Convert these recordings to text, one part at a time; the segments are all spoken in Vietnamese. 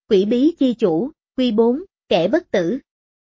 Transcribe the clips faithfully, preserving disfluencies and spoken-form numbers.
Quỷ bí chi chủ, Quy bốn, kẻ bất tử.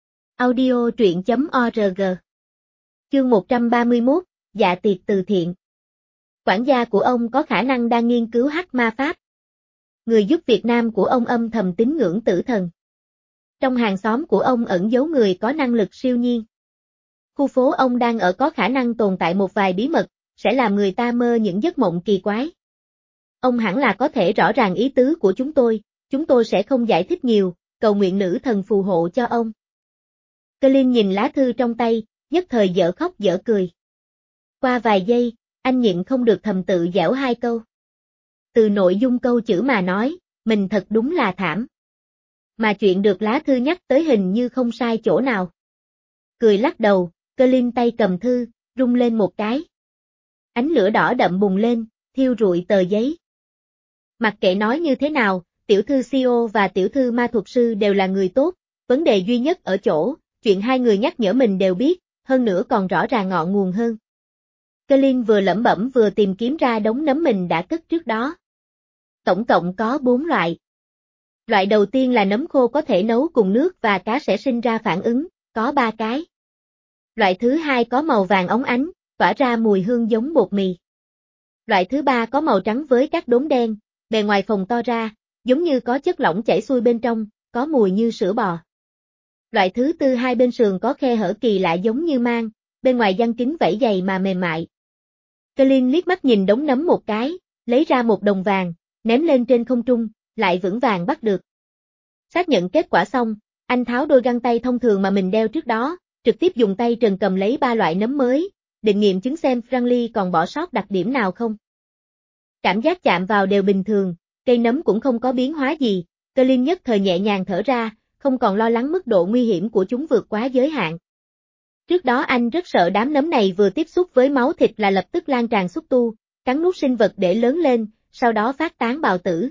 Audio truyện chấm org. Chương một trăm ba mươi mốt, dạ tiệc từ thiện. Quản gia của ông có khả năng đang nghiên cứu hắc ma pháp. Người giúp Việt Nam của ông âm thầm tín ngưỡng tử thần. Trong hàng xóm của ông ẩn giấu người có năng lực siêu nhiên. Khu phố ông đang ở có khả năng tồn tại một vài bí mật, sẽ làm người ta mơ những giấc mộng kỳ quái. Ông hẳn là có thể rõ ràng ý tứ của chúng tôi, chúng tôi sẽ không giải thích nhiều, cầu nguyện nữ thần phù hộ cho ông. Colin nhìn lá thư trong tay, nhất thời dở khóc dở cười. Qua vài giây, anh nhịn không được thầm tự giễu hai câu. Từ nội dung câu chữ mà nói, mình thật đúng là thảm. Mà chuyện được lá thư nhắc tới hình như không sai chỗ nào. Cười lắc đầu, Colin tay cầm thư, rung lên một cái. Ánh lửa đỏ đậm bùng lên, thiêu rụi tờ giấy. Mặc kệ nói như thế nào, tiểu thư xê e ô và tiểu thư ma thuật sư đều là người tốt, vấn đề duy nhất ở chỗ, chuyện hai người nhắc nhở mình đều biết, hơn nữa còn rõ ràng ngọn nguồn hơn. Colin vừa lẩm bẩm vừa tìm kiếm ra đống nấm mình đã cất trước đó. Tổng cộng có bốn loại. Loại đầu tiên là nấm khô có thể nấu cùng nước và cá sẽ sinh ra phản ứng, có ba cái. Loại thứ hai có màu vàng óng ánh, tỏa ra mùi hương giống bột mì. Loại thứ ba có màu trắng với các đốm đen, bề ngoài phồng to ra, giống như có chất lỏng chảy xuôi bên trong, có mùi như sữa bò. Loại thứ tư hai bên sườn có khe hở kỳ lạ giống như mang, bên ngoài giăng kín vảy dày mà mềm mại. Colin liếc mắt nhìn đống nấm một cái, lấy ra một đồng vàng, ném lên trên không trung, lại vững vàng bắt được. Xác nhận kết quả xong, anh tháo đôi găng tay thông thường mà mình đeo trước đó, trực tiếp dùng tay trần cầm lấy ba loại nấm mới, định nghiệm chứng xem Franklin còn bỏ sót đặc điểm nào không. Cảm giác chạm vào đều bình thường, cây nấm cũng không có biến hóa gì, Colin nhất thời nhẹ nhàng thở ra, không còn lo lắng mức độ nguy hiểm của chúng vượt quá giới hạn. Trước đó anh rất sợ đám nấm này vừa tiếp xúc với máu thịt là lập tức lan tràn xúc tu, cắn nuốt sinh vật để lớn lên, sau đó phát tán bào tử.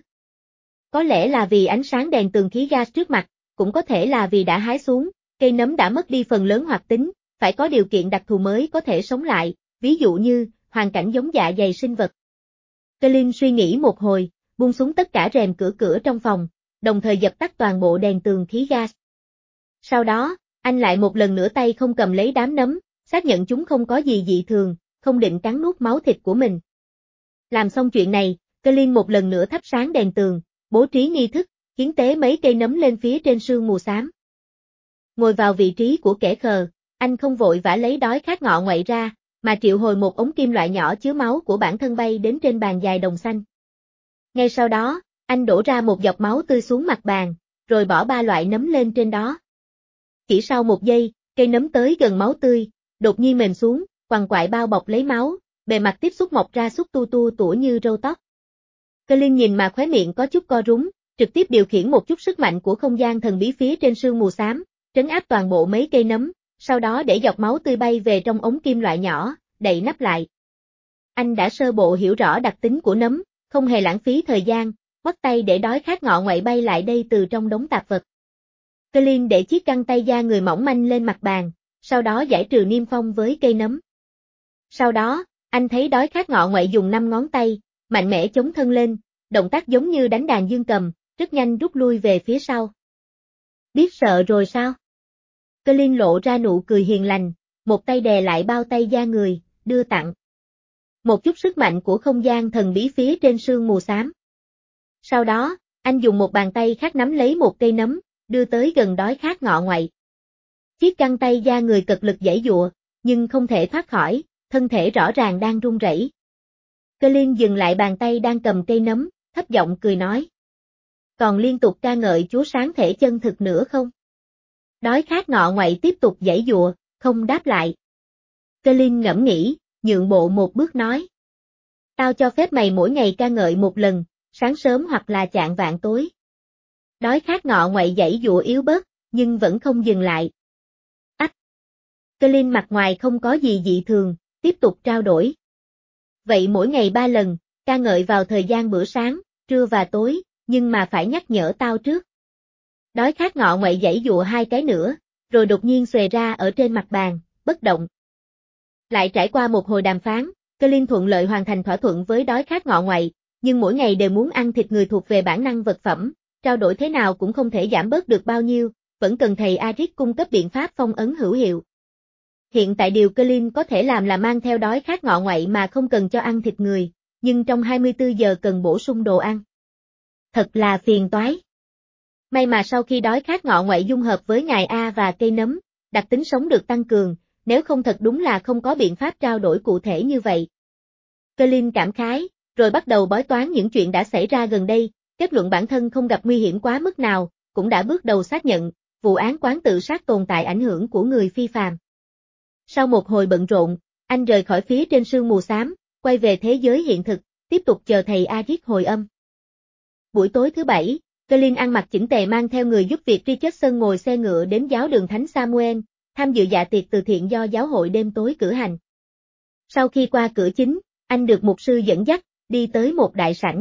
Có lẽ là vì ánh sáng đèn tường khí gas trước mặt, cũng có thể là vì đã hái xuống, cây nấm đã mất đi phần lớn hoạt tính, phải có điều kiện đặc thù mới có thể sống lại, ví dụ như, hoàn cảnh giống dạ dày sinh vật. Colin suy nghĩ một hồi, buông xuống tất cả rèm cửa cửa trong phòng, đồng thời dập tắt toàn bộ đèn tường khí gas. Sau đó, anh lại một lần nữa tay không cầm lấy đám nấm, xác nhận chúng không có gì dị thường, không định cắn nuốt máu thịt của mình. Làm xong chuyện này, Colin một lần nữa thắp sáng đèn tường, bố trí nghi thức, hiến tế mấy cây nấm lên phía trên sương mù xám. Ngồi vào vị trí của kẻ khờ, anh không vội vã lấy đói khát ngọ ngoại ra, mà triệu hồi một ống kim loại nhỏ chứa máu của bản thân bay đến trên bàn dài đồng xanh. Ngay sau đó, anh đổ ra một giọt máu tươi xuống mặt bàn, rồi bỏ ba loại nấm lên trên đó. Chỉ sau một giây, cây nấm tới gần máu tươi, đột nhiên mềm xuống, quằn quại bao bọc lấy máu, bề mặt tiếp xúc mọc ra xúc tu tu tủa như râu tóc. Colin nhìn mà khóe miệng có chút co rúm, trực tiếp điều khiển một chút sức mạnh của không gian thần bí phía trên sương mù xám, trấn áp toàn bộ mấy cây nấm, sau đó để giọt máu tươi bay về trong ống kim loại nhỏ, đậy nắp lại. Anh đã sơ bộ hiểu rõ đặc tính của nấm, không hề lãng phí thời gian, bắt tay để đói khát ngọ ngoại bay lại đây từ trong đống tạp vật. Colin để chiếc găng tay da người mỏng manh lên mặt bàn, sau đó giải trừ niêm phong với cây nấm. Sau đó, anh thấy đói khát ngọ ngoại dùng năm ngón tay, mạnh mẽ chống thân lên, động tác giống như đánh đàn dương cầm, rất nhanh rút lui về phía sau. Biết sợ rồi sao? Colin lộ ra nụ cười hiền lành, một tay đè lại bao tay da người, đưa tặng. Một chút sức mạnh của không gian thần bí phía trên sương mù xám. Sau đó, anh dùng một bàn tay khác nắm lấy một cây nấm, đưa tới gần đói khát ngọ ngoại. Chiếc găng tay da người cực lực giãy giụa, nhưng không thể thoát khỏi, thân thể rõ ràng đang run rẩy. Colin dừng lại bàn tay đang cầm cây nấm, thấp giọng cười nói. Còn liên tục ca ngợi Chúa sáng thể chân thực nữa không? Đói khát ngọ ngoại tiếp tục giãy giụa, không đáp lại. Colin ngẫm nghĩ, nhượng bộ một bước nói. Tao cho phép mày mỗi ngày ca ngợi một lần, sáng sớm hoặc là chạng vạng tối. Đói khát ngọ ngoại giãy giụa yếu bớt, nhưng vẫn không dừng lại. Ách! Colin mặt ngoài không có gì dị thường, tiếp tục trao đổi. Vậy mỗi ngày ba lần, ca ngợi vào thời gian bữa sáng, trưa và tối, nhưng mà phải nhắc nhở tao trước. Đói khát ngọ ngoại giãy giụa hai cái nữa, rồi đột nhiên xuề ra ở trên mặt bàn, bất động. Lại trải qua một hồi đàm phán, Colin thuận lợi hoàn thành thỏa thuận với đói khát ngọ ngoại, nhưng mỗi ngày đều muốn ăn thịt người thuộc về bản năng vật phẩm, trao đổi thế nào cũng không thể giảm bớt được bao nhiêu, vẫn cần thầy Arik cung cấp biện pháp phong ấn hữu hiệu. Hiện tại điều Colin có thể làm là mang theo đói khát ngọ ngoại mà không cần cho ăn thịt người, nhưng trong hai mươi tư giờ cần bổ sung đồ ăn. Thật là phiền toái. May mà sau khi đói khát ngọ ngoại dung hợp với ngài A và cây nấm, đặc tính sống được tăng cường, nếu không thật đúng là không có biện pháp trao đổi cụ thể như vậy. Colin cảm khái, rồi bắt đầu bói toán những chuyện đã xảy ra gần đây, kết luận bản thân không gặp nguy hiểm quá mức nào, cũng đã bước đầu xác nhận, vụ án quán tự sát tồn tại ảnh hưởng của người phi phàm. Sau một hồi bận rộn, anh rời khỏi phía trên sương mù xám, quay về thế giới hiện thực, tiếp tục chờ thầy Arik hồi âm. Buổi tối thứ bảy, Colin ăn mặc chỉnh tề mang theo người giúp việc Richardson ngồi xe ngựa đến giáo đường Thánh Samuel, tham dự dạ tiệc từ thiện do giáo hội đêm tối cử hành. Sau khi qua cửa chính, anh được mục sư dẫn dắt, đi tới một đại sảnh.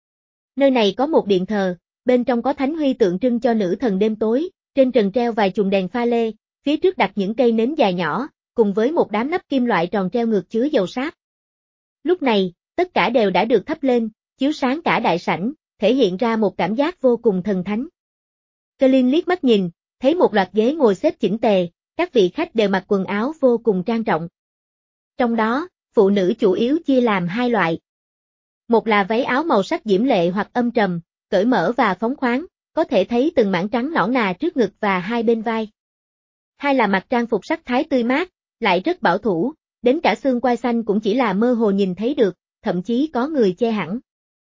Nơi này có một điện thờ, bên trong có thánh huy tượng trưng cho nữ thần đêm tối, trên trần treo vài chùm đèn pha lê, phía trước đặt những cây nến dài nhỏ, cùng với một đám nắp kim loại tròn treo ngược chứa dầu sáp. Lúc này, tất cả đều đã được thắp lên, chiếu sáng cả đại sảnh, thể hiện ra một cảm giác vô cùng thần thánh. Colin liếc mắt nhìn, thấy một loạt ghế ngồi xếp chỉnh tề, các vị khách đều mặc quần áo vô cùng trang trọng. Trong đó, phụ nữ chủ yếu chia làm hai loại. Một là váy áo màu sắc diễm lệ hoặc âm trầm, cởi mở và phóng khoáng, có thể thấy từng mảng trắng nõn nà trước ngực và hai bên vai. Hai là mặc trang phục sắc thái tươi mát, lại rất bảo thủ, đến cả xương quai xanh cũng chỉ là mơ hồ nhìn thấy được, thậm chí có người che hẳn.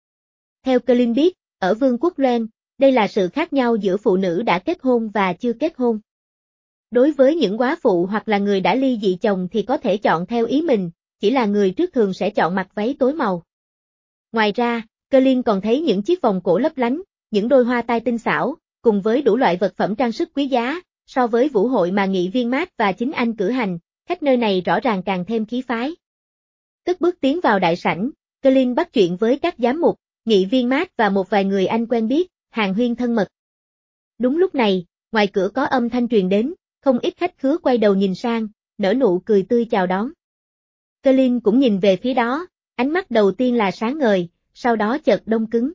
Theo Colin biết, ở Vương quốc Loen, đây là sự khác nhau giữa phụ nữ đã kết hôn và chưa kết hôn. Đối với những góa phụ hoặc là người đã ly dị chồng thì có thể chọn theo ý mình, chỉ là người trước thường sẽ chọn mặc váy tối màu. Ngoài ra, Colin còn thấy những chiếc vòng cổ lấp lánh, những đôi hoa tai tinh xảo, cùng với đủ loại vật phẩm trang sức quý giá, so với vũ hội mà nghị viên Matt và chính anh cử hành, khách nơi này rõ ràng càng thêm khí phái. Cất bước tiến vào đại sảnh, Colin bắt chuyện với các giám mục, nghị viên Matt và một vài người anh quen biết, hàn huyên thân mật. Đúng lúc này, ngoài cửa có âm thanh truyền đến, không ít khách khứa quay đầu nhìn sang, nở nụ cười tươi chào đón. Colin cũng nhìn về phía đó, ánh mắt đầu tiên là sáng ngời, sau đó chợt đông cứng.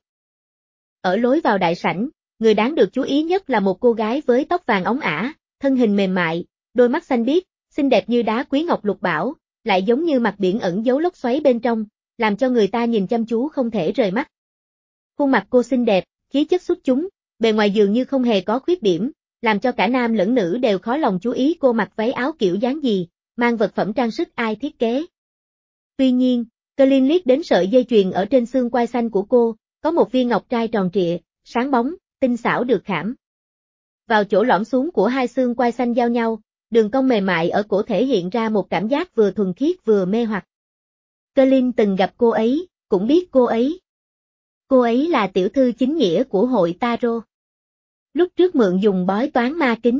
Ở lối vào đại sảnh, người đáng được chú ý nhất là một cô gái với tóc vàng óng ả, thân hình mềm mại, đôi mắt xanh biếc, xinh đẹp như đá quý ngọc lục bảo, lại giống như mặt biển ẩn giấu lốc xoáy bên trong, làm cho người ta nhìn chăm chú không thể rời mắt. Khuôn mặt cô xinh đẹp, khí chất xuất chúng, bề ngoài dường như không hề có khuyết điểm, làm cho cả nam lẫn nữ đều khó lòng chú ý cô mặc váy áo kiểu dáng gì, mang vật phẩm trang sức ai thiết kế. Tuy nhiên, Colin liếc đến sợi dây chuyền ở trên xương quai xanh của cô, có một viên ngọc trai tròn trịa, sáng bóng, tinh xảo được khảm. Vào chỗ lõm xuống của hai xương quai xanh giao nhau, đường cong mềm mại ở cổ thể hiện ra một cảm giác vừa thuần khiết vừa mê hoặc. Colin từng gặp cô ấy, cũng biết cô ấy. Cô ấy là tiểu thư chính nghĩa của hội Tarot. Lúc trước mượn dùng bói toán ma kính,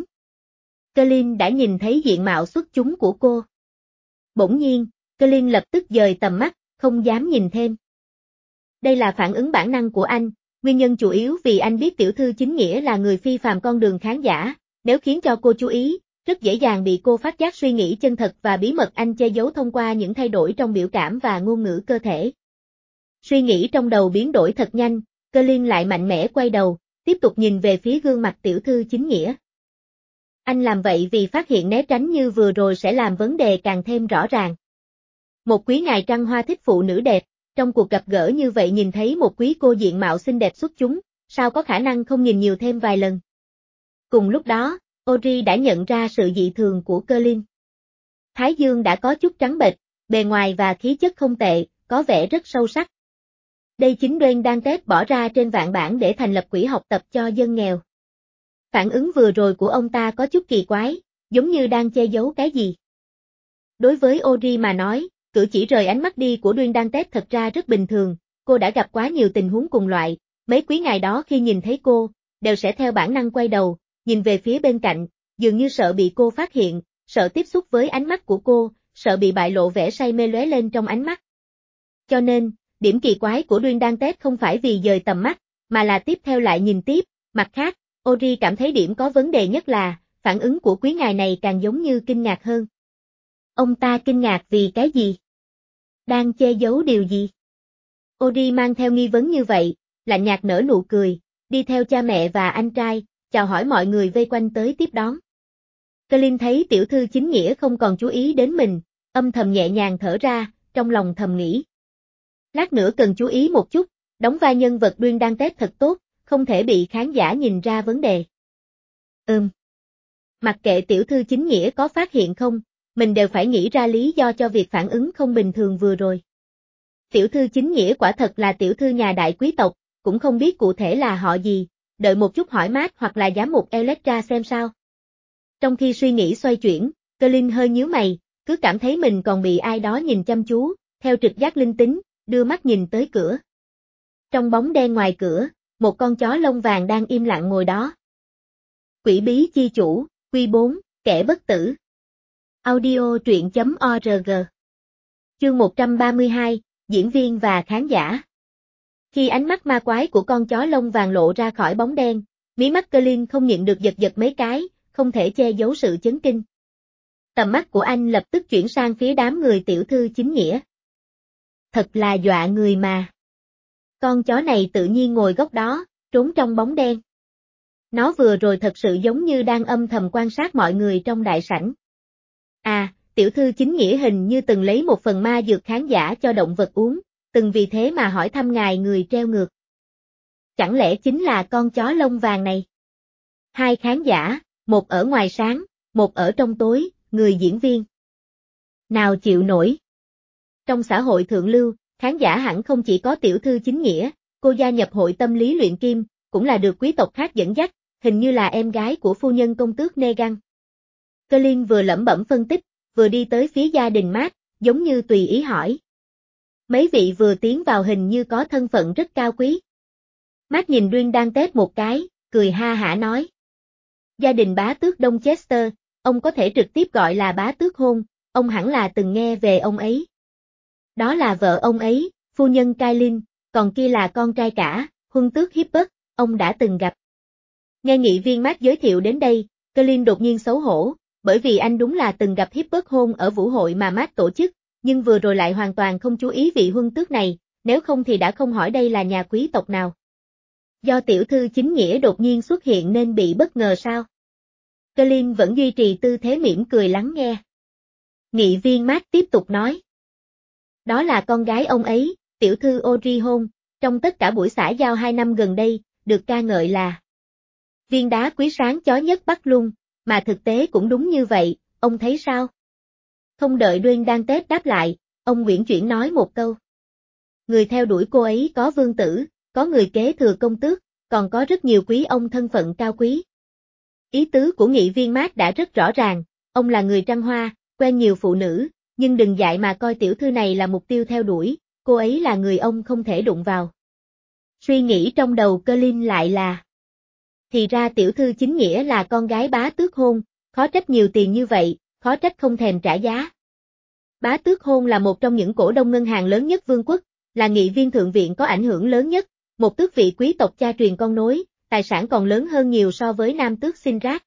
Colin đã nhìn thấy diện mạo xuất chúng của cô. Bỗng nhiên, Colin lập tức dời tầm mắt, không dám nhìn thêm. Đây là phản ứng bản năng của anh, nguyên nhân chủ yếu vì anh biết tiểu thư chính nghĩa là người phi phàm con đường khán giả, nếu khiến cho cô chú ý, rất dễ dàng bị cô phát giác suy nghĩ chân thật và bí mật anh che giấu thông qua những thay đổi trong biểu cảm và ngôn ngữ cơ thể. Suy nghĩ trong đầu biến đổi thật nhanh, Colin lại mạnh mẽ quay đầu, tiếp tục nhìn về phía gương mặt tiểu thư chính nghĩa. Anh làm vậy vì phát hiện né tránh như vừa rồi sẽ làm vấn đề càng thêm rõ ràng. Một quý ngài trăng hoa thích phụ nữ đẹp, trong cuộc gặp gỡ như vậy nhìn thấy một quý cô diện mạo xinh đẹp xuất chúng, sao có khả năng không nhìn nhiều thêm vài lần. Cùng lúc đó, Audrey đã nhận ra sự dị thường của Colin. Thái dương đã có chút trắng bệch, bề ngoài và khí chất không tệ, có vẻ rất sâu sắc. Đây chính Dwayne đang tép bỏ ra trên vạn bảng để thành lập quỹ học tập cho dân nghèo. Phản ứng vừa rồi của ông ta có chút kỳ quái, giống như đang che giấu cái gì. Đối với Audrey mà nói, cử chỉ rời ánh mắt đi của Dwayne đang tép thật ra rất bình thường, cô đã gặp quá nhiều tình huống cùng loại, mấy quý ngày đó khi nhìn thấy cô, đều sẽ theo bản năng quay đầu, nhìn về phía bên cạnh, dường như sợ bị cô phát hiện, sợ tiếp xúc với ánh mắt của cô, sợ bị bại lộ vẻ say mê lóe lên trong ánh mắt. Cho nên, điểm kỳ quái của Dwayne đang tép không phải vì dời tầm mắt, mà là tiếp theo lại nhìn tiếp, mặt khác, Audrey cảm thấy điểm có vấn đề nhất là, phản ứng của quý ngài này càng giống như kinh ngạc hơn. Ông ta kinh ngạc vì cái gì? Đang che giấu điều gì? Audrey mang theo nghi vấn như vậy, lạnh nhạt nở nụ cười, đi theo cha mẹ và anh trai, chào hỏi mọi người vây quanh tới tiếp đón. Colin thấy tiểu thư chính nghĩa không còn chú ý đến mình, âm thầm nhẹ nhàng thở ra, trong lòng thầm nghĩ. Lát nữa cần chú ý một chút, đóng vai nhân vật Duyên Đan Tết thật tốt, không thể bị khán giả nhìn ra vấn đề. Ừm. Mặc kệ tiểu thư chính nghĩa có phát hiện không, mình đều phải nghĩ ra lý do cho việc phản ứng không bình thường vừa rồi. Tiểu thư chính nghĩa quả thật là tiểu thư nhà đại quý tộc, cũng không biết cụ thể là họ gì, đợi một chút hỏi Matt hoặc là giám mục Electra xem sao. Trong khi suy nghĩ xoay chuyển, Colin hơi nhíu mày, cứ cảm thấy mình còn bị ai đó nhìn chăm chú, theo trực giác linh tính, đưa mắt nhìn tới cửa. Trong bóng đen ngoài cửa, một con chó lông vàng đang im lặng ngồi đó. Quỷ bí chi chủ, Quy bốn, kẻ bất tử. Audio truyện chấm org. Chương một trăm ba mươi hai, diễn viên và khán giả. Khi ánh mắt ma quái của con chó lông vàng lộ ra khỏi bóng đen, mí mắt Colin không nhịn được giật giật mấy cái, không thể che giấu sự chấn kinh. Tầm mắt của anh lập tức chuyển sang phía đám người tiểu thư chính nghĩa. Thật là dọa người mà. Con chó này tự nhiên ngồi góc đó, trốn trong bóng đen. Nó vừa rồi thật sự giống như đang âm thầm quan sát mọi người trong đại sảnh. À, tiểu thư chính nghĩa hình như từng lấy một phần ma dược kháng giả cho động vật uống, từng vì thế mà hỏi thăm ngài người treo ngược. Chẳng lẽ chính là con chó lông vàng này? Hai khán giả, một ở ngoài sáng, một ở trong tối, người diễn viên. Nào chịu nổi. Trong xã hội thượng lưu, khán giả hẳn không chỉ có tiểu thư chính nghĩa, cô gia nhập hội tâm lý luyện kim, cũng là được quý tộc khác dẫn dắt, hình như là em gái của phu nhân công tước Negan. Colin vừa lẩm bẩm phân tích, vừa đi tới phía gia đình Matt, giống như tùy ý hỏi. Mấy vị vừa tiến vào hình như có thân phận rất cao quý. Matt nhìn Duyên Đan Tết một cái, cười ha hả nói. Gia đình bá tước Donchester, ông có thể trực tiếp gọi là bá tước hôn, ông hẳn là từng nghe về ông ấy. Đó là vợ ông ấy, phu nhân Kailin, còn kia là con trai cả, huân tước Hibbert, ông đã từng gặp. Nghe nghị viên Matt giới thiệu đến đây, Colin đột nhiên xấu hổ, bởi vì anh đúng là từng gặp Hibbert hôn ở vũ hội mà Matt tổ chức, nhưng vừa rồi lại hoàn toàn không chú ý vị huân tước này, nếu không thì đã không hỏi đây là nhà quý tộc nào. Do tiểu thư chính nghĩa đột nhiên xuất hiện nên bị bất ngờ sao? Colin vẫn duy trì tư thế mỉm cười lắng nghe. Nghị viên Matt tiếp tục nói. Đó là con gái ông ấy, tiểu thư Audrey hôn, trong tất cả buổi xã giao hai năm gần đây, được ca ngợi là viên đá quý sáng chói nhất Bắc Lung, mà thực tế cũng đúng như vậy, ông thấy sao? Không đợi Duyên Đan Tết đáp lại, ông Nguyễn Chuyển nói một câu. Người theo đuổi cô ấy có vương tử, có người kế thừa công tước, còn có rất nhiều quý ông thân phận cao quý. Ý tứ của nghị viên Matt đã rất rõ ràng, ông là người trăng hoa, quen nhiều phụ nữ, nhưng đừng dại mà coi tiểu thư này là mục tiêu theo đuổi, cô ấy là người ông không thể đụng vào. Suy nghĩ trong đầu Colin lại là, thì ra tiểu thư chính nghĩa là con gái bá tước hôn, khó trách nhiều tiền như vậy, khó trách không thèm trả giá. Bá tước hôn là một trong những cổ đông ngân hàng lớn nhất vương quốc, là nghị viên thượng viện có ảnh hưởng lớn nhất, một tước vị quý tộc cha truyền con nối, tài sản còn lớn hơn nhiều so với nam tước Sinrad.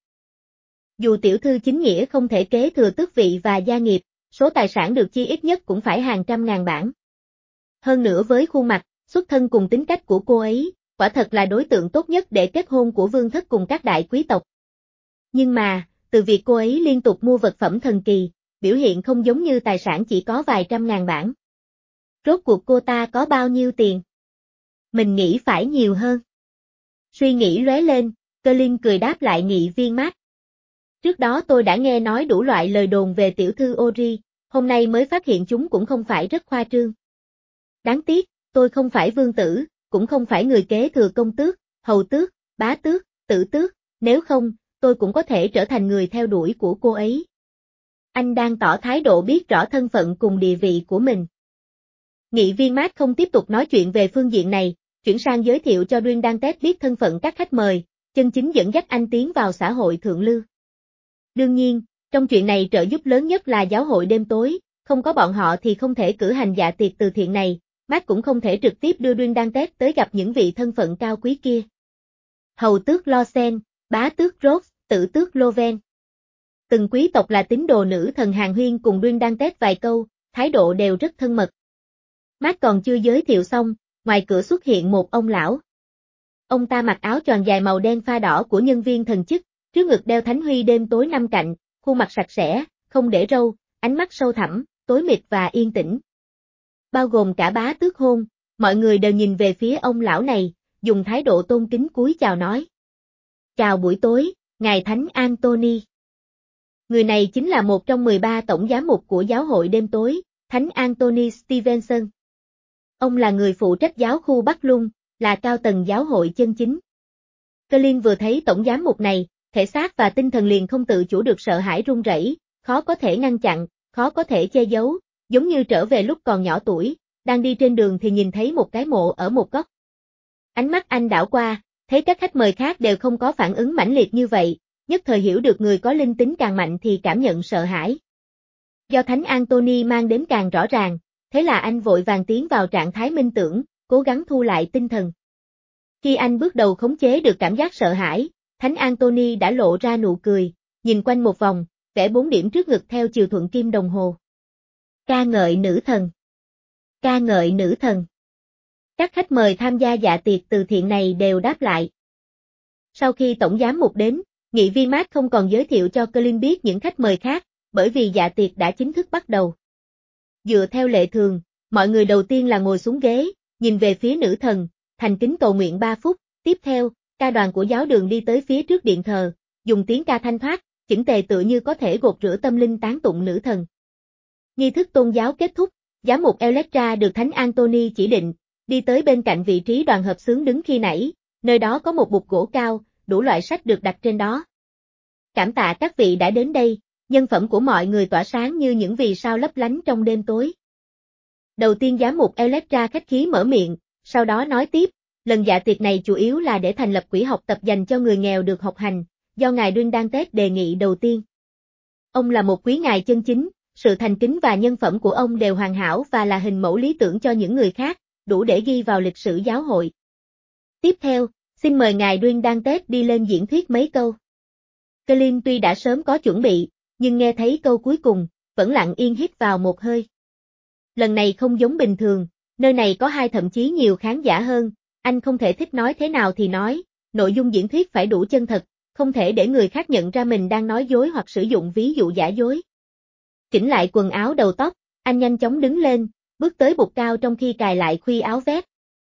Dù tiểu thư chính nghĩa không thể kế thừa tước vị và gia nghiệp, số tài sản được chia ít nhất cũng phải hàng trăm ngàn bảng. Hơn nữa với khuôn mặt, xuất thân cùng tính cách của cô ấy, quả thật là đối tượng tốt nhất để kết hôn của vương thất cùng các đại quý tộc. Nhưng mà, từ việc cô ấy liên tục mua vật phẩm thần kỳ, biểu hiện không giống như tài sản chỉ có vài trăm ngàn bảng. Rốt cuộc cô ta có bao nhiêu tiền? Mình nghĩ phải nhiều hơn. Suy nghĩ lóe lên, Colin cười đáp lại nghị viên Matt. Trước đó tôi đã nghe nói đủ loại lời đồn về tiểu thư Audrey, hôm nay mới phát hiện chúng cũng không phải rất khoa trương. Đáng tiếc, tôi không phải vương tử, cũng không phải người kế thừa công tước, hầu tước, bá tước, tử tước, nếu không, tôi cũng có thể trở thành người theo đuổi của cô ấy. Anh đang tỏ thái độ biết rõ thân phận cùng địa vị của mình. Nghị viên Matt không tiếp tục nói chuyện về phương diện này, chuyển sang giới thiệu cho Duyên Đan Tết biết thân phận các khách mời, chân chính dẫn dắt anh tiến vào xã hội thượng lưu. Đương nhiên, trong chuyện này trợ giúp lớn nhất là giáo hội đêm tối, không có bọn họ thì không thể cử hành dạ tiệc từ thiện này, Matt cũng không thể trực tiếp đưa Duyên Đan Tết tới gặp những vị thân phận cao quý kia. Hầu tước Losen, bá tước Rhodes, tử tước Loven. Từng quý tộc là tín đồ nữ thần Hàn Huyên cùng Duyên Đan Tết vài câu, thái độ đều rất thân mật. Matt còn chưa giới thiệu xong, ngoài cửa xuất hiện một ông lão. Ông ta mặc áo choàng dài màu đen pha đỏ của nhân viên thần chức, trước ngực đeo thánh huy đêm tối năm cạnh, khuôn mặt sạch sẽ, không để râu, ánh mắt sâu thẳm, tối mịt và yên tĩnh. Bao gồm cả Bá Tước Hôn, mọi người đều nhìn về phía ông lão này, dùng thái độ tôn kính cúi chào nói. Chào buổi tối, Ngài Thánh Anthony. Người này chính là một trong mười ba tổng giám mục của giáo hội đêm tối, Thánh Anthony Stevenson. Ông là người phụ trách giáo khu Bắc Lung, là cao tầng giáo hội chân chính. Colin vừa thấy tổng giám mục này, thể xác và tinh thần liền không tự chủ được sợ hãi run rẩy, khó có thể ngăn chặn, khó có thể che giấu, giống như trở về lúc còn nhỏ tuổi, đang đi trên đường thì nhìn thấy một cái mộ ở một góc. Ánh mắt anh đảo qua, thấy các khách mời khác đều không có phản ứng mãnh liệt như vậy, nhất thời hiểu được người có linh tính càng mạnh thì cảm nhận sợ hãi. Do Thánh Anthony mang đến càng rõ ràng, thế là anh vội vàng tiến vào trạng thái minh tưởng, cố gắng thu lại tinh thần. Khi anh bước đầu khống chế được cảm giác sợ hãi, Thánh Anthony đã lộ ra nụ cười, nhìn quanh một vòng, vẽ bốn điểm trước ngực theo chiều thuận kim đồng hồ. Ca ngợi nữ thần. Ca ngợi nữ thần. Các khách mời tham gia dạ tiệc từ thiện này đều đáp lại. Sau khi tổng giám mục đến, nghị viên Mark không còn giới thiệu cho Colin biết những khách mời khác, bởi vì dạ tiệc đã chính thức bắt đầu. Dựa theo lệ thường, mọi người đầu tiên là ngồi xuống ghế, nhìn về phía nữ thần, thành kính cầu nguyện ba phút, tiếp theo, ca đoàn của giáo đường đi tới phía trước điện thờ, dùng tiếng ca thanh thoát, chỉnh tề tựa như có thể gột rửa tâm linh tán tụng nữ thần. Nghi thức tôn giáo kết thúc, giám mục Electra được Thánh Anthony chỉ định, đi tới bên cạnh vị trí đoàn hợp xướng đứng khi nãy, nơi đó có một bục gỗ cao, đủ loại sách được đặt trên đó. Cảm tạ các vị đã đến đây, nhân phẩm của mọi người tỏa sáng như những vì sao lấp lánh trong đêm tối. Đầu tiên giám mục Electra khách khí mở miệng, sau đó nói tiếp, lần dạ tiệc này chủ yếu là để thành lập quỹ học tập dành cho người nghèo được học hành, do ngài Dundantez đề nghị đầu tiên. Ông là một quý ngài chân chính, sự thành kính và nhân phẩm của ông đều hoàn hảo và là hình mẫu lý tưởng cho những người khác, đủ để ghi vào lịch sử giáo hội. Tiếp theo, xin mời ngài Dundantez đi lên diễn thuyết mấy câu. Colin tuy đã sớm có chuẩn bị, nhưng nghe thấy câu cuối cùng, vẫn lặng yên hít vào một hơi. Lần này không giống bình thường, nơi này có hai thậm chí nhiều khán giả hơn, anh không thể thích nói thế nào thì nói, nội dung diễn thuyết phải đủ chân thật, không thể để người khác nhận ra mình đang nói dối hoặc sử dụng ví dụ giả dối. Chỉnh lại quần áo đầu tóc, anh nhanh chóng đứng lên, bước tới bục cao trong khi cài lại khuy áo vest.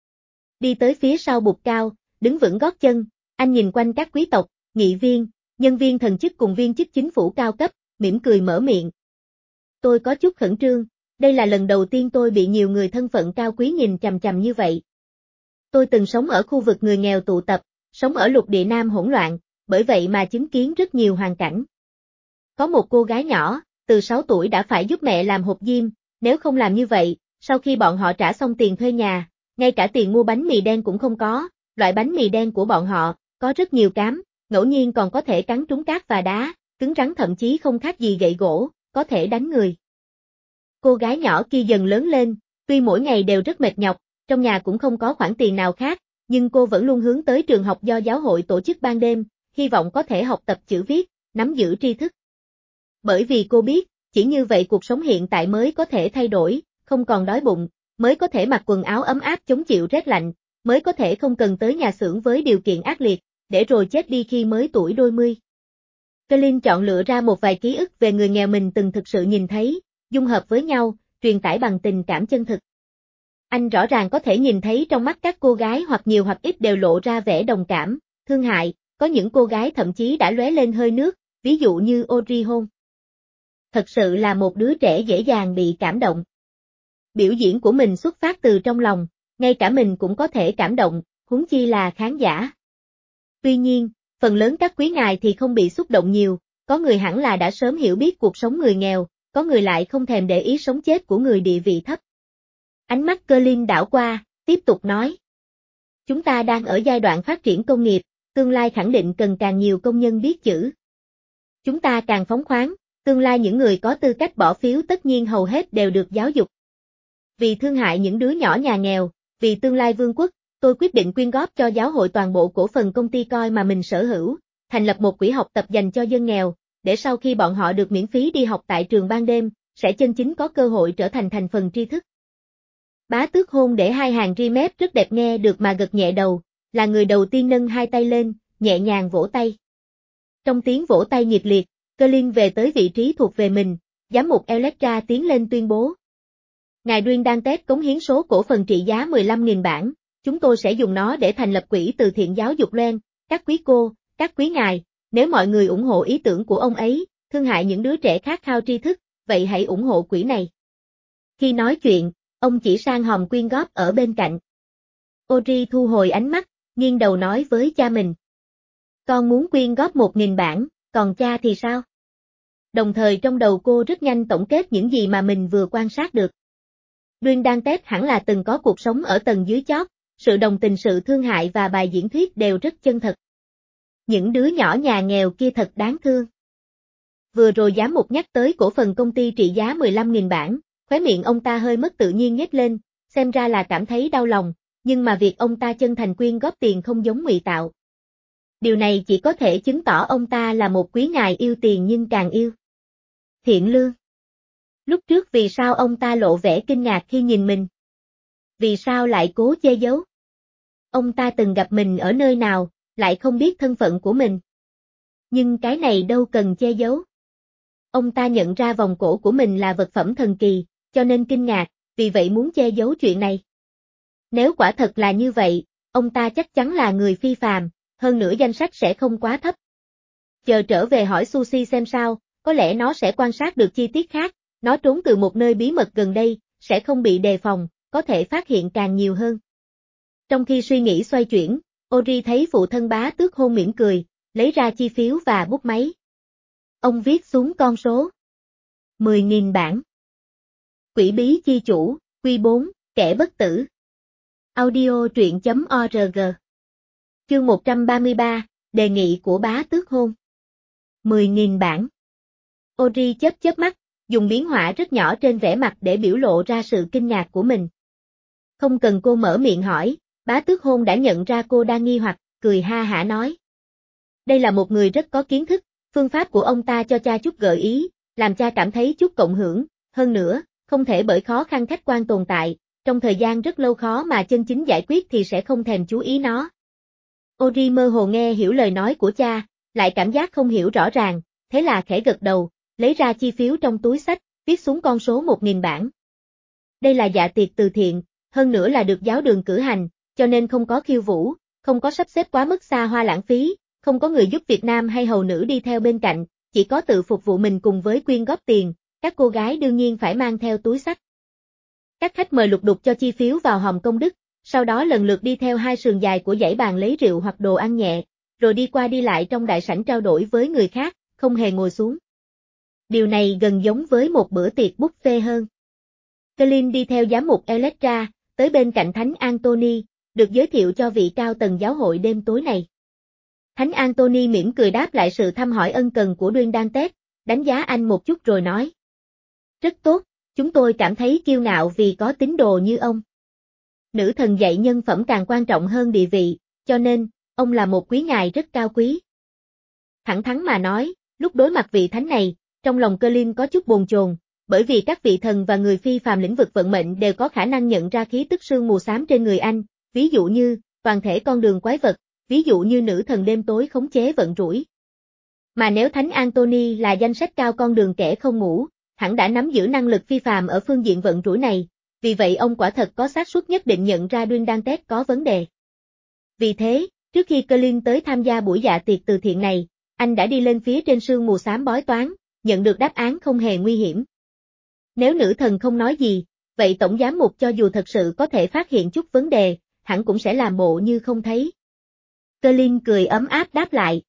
Đi tới phía sau bục cao, đứng vững gót chân, anh nhìn quanh các quý tộc, nghị viên, nhân viên thần chức cùng viên chức chính phủ cao cấp, mỉm cười mở miệng. Tôi có chút khẩn trương, đây là lần đầu tiên tôi bị nhiều người thân phận cao quý nhìn chằm chằm như vậy. Tôi từng sống ở khu vực người nghèo tụ tập, sống ở lục địa Nam hỗn loạn, bởi vậy mà chứng kiến rất nhiều hoàn cảnh. Có một cô gái nhỏ, từ sáu tuổi đã phải giúp mẹ làm hộp diêm, nếu không làm như vậy, sau khi bọn họ trả xong tiền thuê nhà, ngay cả tiền mua bánh mì đen cũng không có, loại bánh mì đen của bọn họ, có rất nhiều cám, ngẫu nhiên còn có thể cắn trúng cát và đá, cứng rắn thậm chí không khác gì gậy gỗ, có thể đánh người. Cô gái nhỏ kia dần lớn lên, tuy mỗi ngày đều rất mệt nhọc, trong nhà cũng không có khoản tiền nào khác, nhưng cô vẫn luôn hướng tới trường học do giáo hội tổ chức ban đêm, hy vọng có thể học tập chữ viết, nắm giữ tri thức. Bởi vì cô biết, chỉ như vậy cuộc sống hiện tại mới có thể thay đổi, không còn đói bụng, mới có thể mặc quần áo ấm áp chống chịu rét lạnh, mới có thể không cần tới nhà xưởng với điều kiện ác liệt, để rồi chết đi khi mới tuổi đôi mươi. Colin chọn lựa ra một vài ký ức về người nghèo mình từng thực sự nhìn thấy, dung hợp với nhau, truyền tải bằng tình cảm chân thực. Anh rõ ràng có thể nhìn thấy trong mắt các cô gái hoặc nhiều hoặc ít đều lộ ra vẻ đồng cảm, thương hại, có những cô gái thậm chí đã lóe lên hơi nước, ví dụ như Audrey Hôn. Thật sự là một đứa trẻ dễ dàng bị cảm động. Biểu diễn của mình xuất phát từ trong lòng, ngay cả mình cũng có thể cảm động, huống chi là khán giả. Tuy nhiên, phần lớn các quý ngài thì không bị xúc động nhiều, có người hẳn là đã sớm hiểu biết cuộc sống người nghèo, có người lại không thèm để ý sống chết của người địa vị thấp. Ánh mắt Colin đảo qua, tiếp tục nói. Chúng ta đang ở giai đoạn phát triển công nghiệp, tương lai khẳng định cần càng nhiều công nhân biết chữ. Chúng ta càng phóng khoáng, tương lai những người có tư cách bỏ phiếu tất nhiên hầu hết đều được giáo dục. Vì thương hại những đứa nhỏ nhà nghèo, vì tương lai vương quốc, tôi quyết định quyên góp cho giáo hội toàn bộ cổ phần công ty coi mà mình sở hữu, thành lập một quỹ học tập dành cho dân nghèo, để sau khi bọn họ được miễn phí đi học tại trường ban đêm, sẽ chân chính có cơ hội trở thành thành phần tri thức. Bá Tước Hôn để hai hàng ri mép rất đẹp nghe được mà gật nhẹ đầu, là người đầu tiên nâng hai tay lên, nhẹ nhàng vỗ tay. Trong tiếng vỗ tay nhiệt liệt, Colin về tới vị trí thuộc về mình, giám mục Electra tiến lên tuyên bố. Ngài Duyên đang test cống hiến số cổ phần trị giá mười lăm nghìn bảng, chúng tôi sẽ dùng nó để thành lập quỹ từ thiện giáo dục Ren, các quý cô, các quý ngài, nếu mọi người ủng hộ ý tưởng của ông ấy, thương hại những đứa trẻ khát khao tri thức, vậy hãy ủng hộ quỹ này. Khi nói chuyện, ông chỉ sang hòm quyên góp ở bên cạnh. Audrey thu hồi ánh mắt, nghiêng đầu nói với cha mình. Con muốn quyên góp một nghìn bảng, còn cha thì sao? Đồng thời trong đầu cô rất nhanh tổng kết những gì mà mình vừa quan sát được. Duyên đang test hẳn là từng có cuộc sống ở tầng dưới chót, sự đồng tình sự thương hại và bài diễn thuyết đều rất chân thật. Những đứa nhỏ nhà nghèo kia thật đáng thương. Vừa rồi giám mục nhắc tới cổ phần công ty trị giá mười lăm nghìn bảng, khóe miệng ông ta hơi mất tự nhiên nhếch lên, xem ra là cảm thấy đau lòng, nhưng mà việc ông ta chân thành quyên góp tiền không giống ngụy tạo. Điều này chỉ có thể chứng tỏ ông ta là một quý ngài yêu tiền nhưng càng yêu thiện lương. Lúc trước vì sao ông ta lộ vẻ kinh ngạc khi nhìn mình? Vì sao lại cố che giấu? Ông ta từng gặp mình ở nơi nào, lại không biết thân phận của mình. Nhưng cái này đâu cần che giấu. Ông ta nhận ra vòng cổ của mình là vật phẩm thần kỳ, cho nên kinh ngạc, vì vậy muốn che giấu chuyện này. Nếu quả thật là như vậy, ông ta chắc chắn là người phi phàm, hơn nữa danh sách sẽ không quá thấp. Chờ trở về hỏi Sushi xem sao, có lẽ nó sẽ quan sát được chi tiết khác, nó trốn từ một nơi bí mật gần đây, sẽ không bị đề phòng, có thể phát hiện càng nhiều hơn. Trong khi suy nghĩ xoay chuyển, Audrey thấy phụ thân Bá Tước Hôn mỉm cười, lấy ra chi phiếu và bút máy. Ông viết xuống con số. mười nghìn bảng. Quỹ bí chi chủ, quy bốn, kẻ bất tử. Audio truyện chấm org. Chương một trăm ba mươi ba, đề nghị của Bá Tước Hôn. mười nghìn bảng. Audrey chớp chớp mắt, dùng biến họa rất nhỏ trên vẻ mặt để biểu lộ ra sự kinh ngạc của mình. Không cần cô mở miệng hỏi, Bá Tước Hôn đã nhận ra cô đang nghi hoặc, cười ha hả nói. Đây là một người rất có kiến thức, phương pháp của ông ta cho cha chút gợi ý, làm cha cảm thấy chút cộng hưởng, hơn nữa, không thể bởi khó khăn khách quan tồn tại, trong thời gian rất lâu khó mà chân chính giải quyết thì sẽ không thèm chú ý nó. Audrey mơ hồ nghe hiểu lời nói của cha, lại cảm giác không hiểu rõ ràng, thế là khẽ gật đầu, lấy ra chi phiếu trong túi xách, viết xuống con số một nghìn bảng. Đây là dạ tiệc từ thiện, hơn nữa là được giáo đường cử hành, cho nên không có khiêu vũ, không có sắp xếp quá mức xa hoa lãng phí, không có người giúp Việt Nam hay hầu nữ đi theo bên cạnh, chỉ có tự phục vụ mình cùng với quyên góp tiền, các cô gái đương nhiên phải mang theo túi xách. Các khách mời lục đục cho chi phiếu vào hòm công đức, sau đó lần lượt đi theo hai sườn dài của dãy bàn lấy rượu hoặc đồ ăn nhẹ, rồi đi qua đi lại trong đại sảnh trao đổi với người khác, không hề ngồi xuống. Điều này gần giống với một bữa tiệc buffet hơn. Colin đi theo giám mục Electra, tới bên cạnh Thánh Anthony, được giới thiệu cho vị cao tầng giáo hội đêm tối này. Thánh Anthony mỉm cười đáp lại sự thăm hỏi ân cần của Duyên Đan Tết, đánh giá anh một chút rồi nói. Rất tốt, chúng tôi cảm thấy kiêu ngạo vì có tín đồ như ông. Nữ thần dạy nhân phẩm càng quan trọng hơn địa vị, cho nên, ông là một quý ngài rất cao quý. Thẳng thắn mà nói, lúc đối mặt vị thánh này, trong lòng Colin có chút bồn chồn, bởi vì các vị thần và người phi phàm lĩnh vực vận mệnh đều có khả năng nhận ra khí tức sương mù xám trên người anh, ví dụ như, toàn thể con đường quái vật, ví dụ như nữ thần đêm tối khống chế vận rủi. Mà nếu Thánh Anthony là danh sách cao con đường kẻ không ngủ, hẳn đã nắm giữ năng lực phi phàm ở phương diện vận rủi này, vì vậy ông quả thật có xác suất nhất định nhận ra Duyên Đan Tết có vấn đề. Vì thế, trước khi Colin tới tham gia buổi dạ tiệc từ thiện này, anh đã đi lên phía trên sương mù xám bói toán, nhận được đáp án không hề nguy hiểm. Nếu nữ thần không nói gì, vậy tổng giám mục cho dù thật sự có thể phát hiện chút vấn đề, hẳn cũng sẽ làm bộ như không thấy. Colin cười ấm áp đáp lại.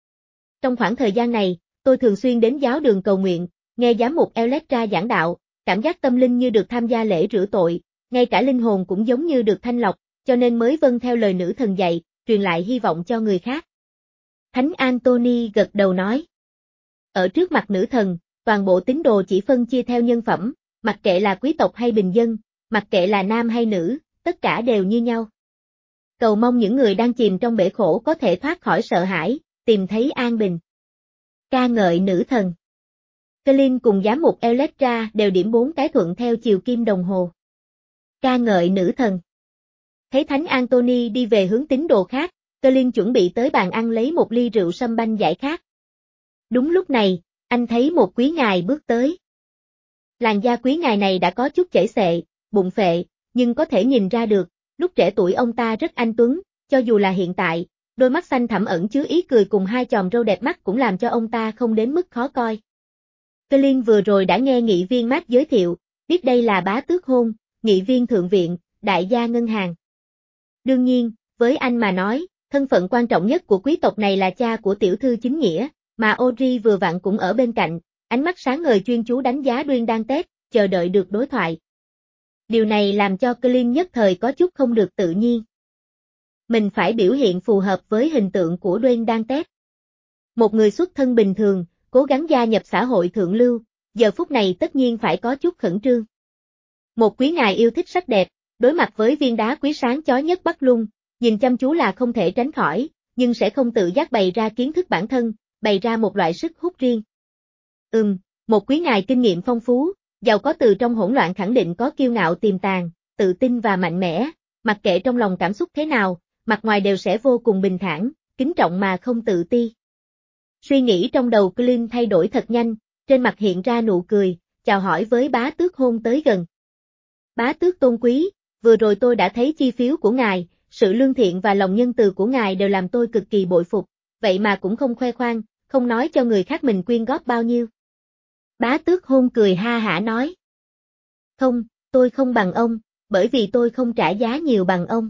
Trong khoảng thời gian này, tôi thường xuyên đến giáo đường cầu nguyện, nghe giám mục Electra giảng đạo, cảm giác tâm linh như được tham gia lễ rửa tội, ngay cả linh hồn cũng giống như được thanh lọc, cho nên mới vâng theo lời nữ thần dạy, truyền lại hy vọng cho người khác. Thánh Anthony gật đầu nói. Ở trước mặt nữ thần, toàn bộ tín đồ chỉ phân chia theo nhân phẩm, mặc kệ là quý tộc hay bình dân, mặc kệ là nam hay nữ, tất cả đều như nhau. Cầu mong những người đang chìm trong bể khổ có thể thoát khỏi sợ hãi, tìm thấy an bình. Ca ngợi nữ thần. Colin cùng giám mục Electra đều điểm bốn cái thuận theo chiều kim đồng hồ. Ca ngợi nữ thần. Thấy Thánh Anthony đi về hướng tín đồ khác, Colin chuẩn bị tới bàn ăn lấy một ly rượu sâm banh giải khát. Đúng lúc này, anh thấy một quý ngài bước tới. Làn da quý ngài này đã có chút chảy xệ, bụng phệ, nhưng có thể nhìn ra được, lúc trẻ tuổi ông ta rất anh tuấn, cho dù là hiện tại, đôi mắt xanh thẳm ẩn chứa ý cười cùng hai chòm râu đẹp mắt cũng làm cho ông ta không đến mức khó coi. Colin vừa rồi đã nghe nghị viên Matt giới thiệu, biết đây là bá tước hôn, nghị viên thượng viện, đại gia ngân hàng. Đương nhiên, với anh mà nói, thân phận quan trọng nhất của quý tộc này là cha của tiểu thư chính nghĩa, mà Audrey vừa vặn cũng ở bên cạnh, ánh mắt sáng ngời chuyên chú đánh giá Duyên Đan Tết, chờ đợi được đối thoại. Điều này làm cho Colin nhất thời có chút không được tự nhiên. Mình phải biểu hiện phù hợp với hình tượng của Duyên Đan Tết. Một người xuất thân bình thường, cố gắng gia nhập xã hội thượng lưu, giờ phút này tất nhiên phải có chút khẩn trương. Một quý ngài yêu thích sắc đẹp, đối mặt với viên đá quý sáng chói nhất Bắc Lung, nhìn chăm chú là không thể tránh khỏi, nhưng sẽ không tự giác bày ra kiến thức bản thân, bày ra một loại sức hút riêng. Ừm, một quý ngài kinh nghiệm phong phú, giàu có từ trong hỗn loạn khẳng định có kiêu ngạo tiềm tàng, tự tin và mạnh mẽ, mặc kệ trong lòng cảm xúc thế nào, mặt ngoài đều sẽ vô cùng bình thản, kính trọng mà không tự ti. Suy nghĩ trong đầu Colin thay đổi thật nhanh, trên mặt hiện ra nụ cười, chào hỏi với bá tước hôn tới gần. Bá tước tôn quý, vừa rồi tôi đã thấy chi phiếu của ngài, sự lương thiện và lòng nhân từ của ngài đều làm tôi cực kỳ bội phục, vậy mà cũng không khoe khoang, không nói cho người khác mình quyên góp bao nhiêu. Bá tước hôn cười ha hả nói. Không, tôi không bằng ông, bởi vì tôi không trả giá nhiều bằng ông.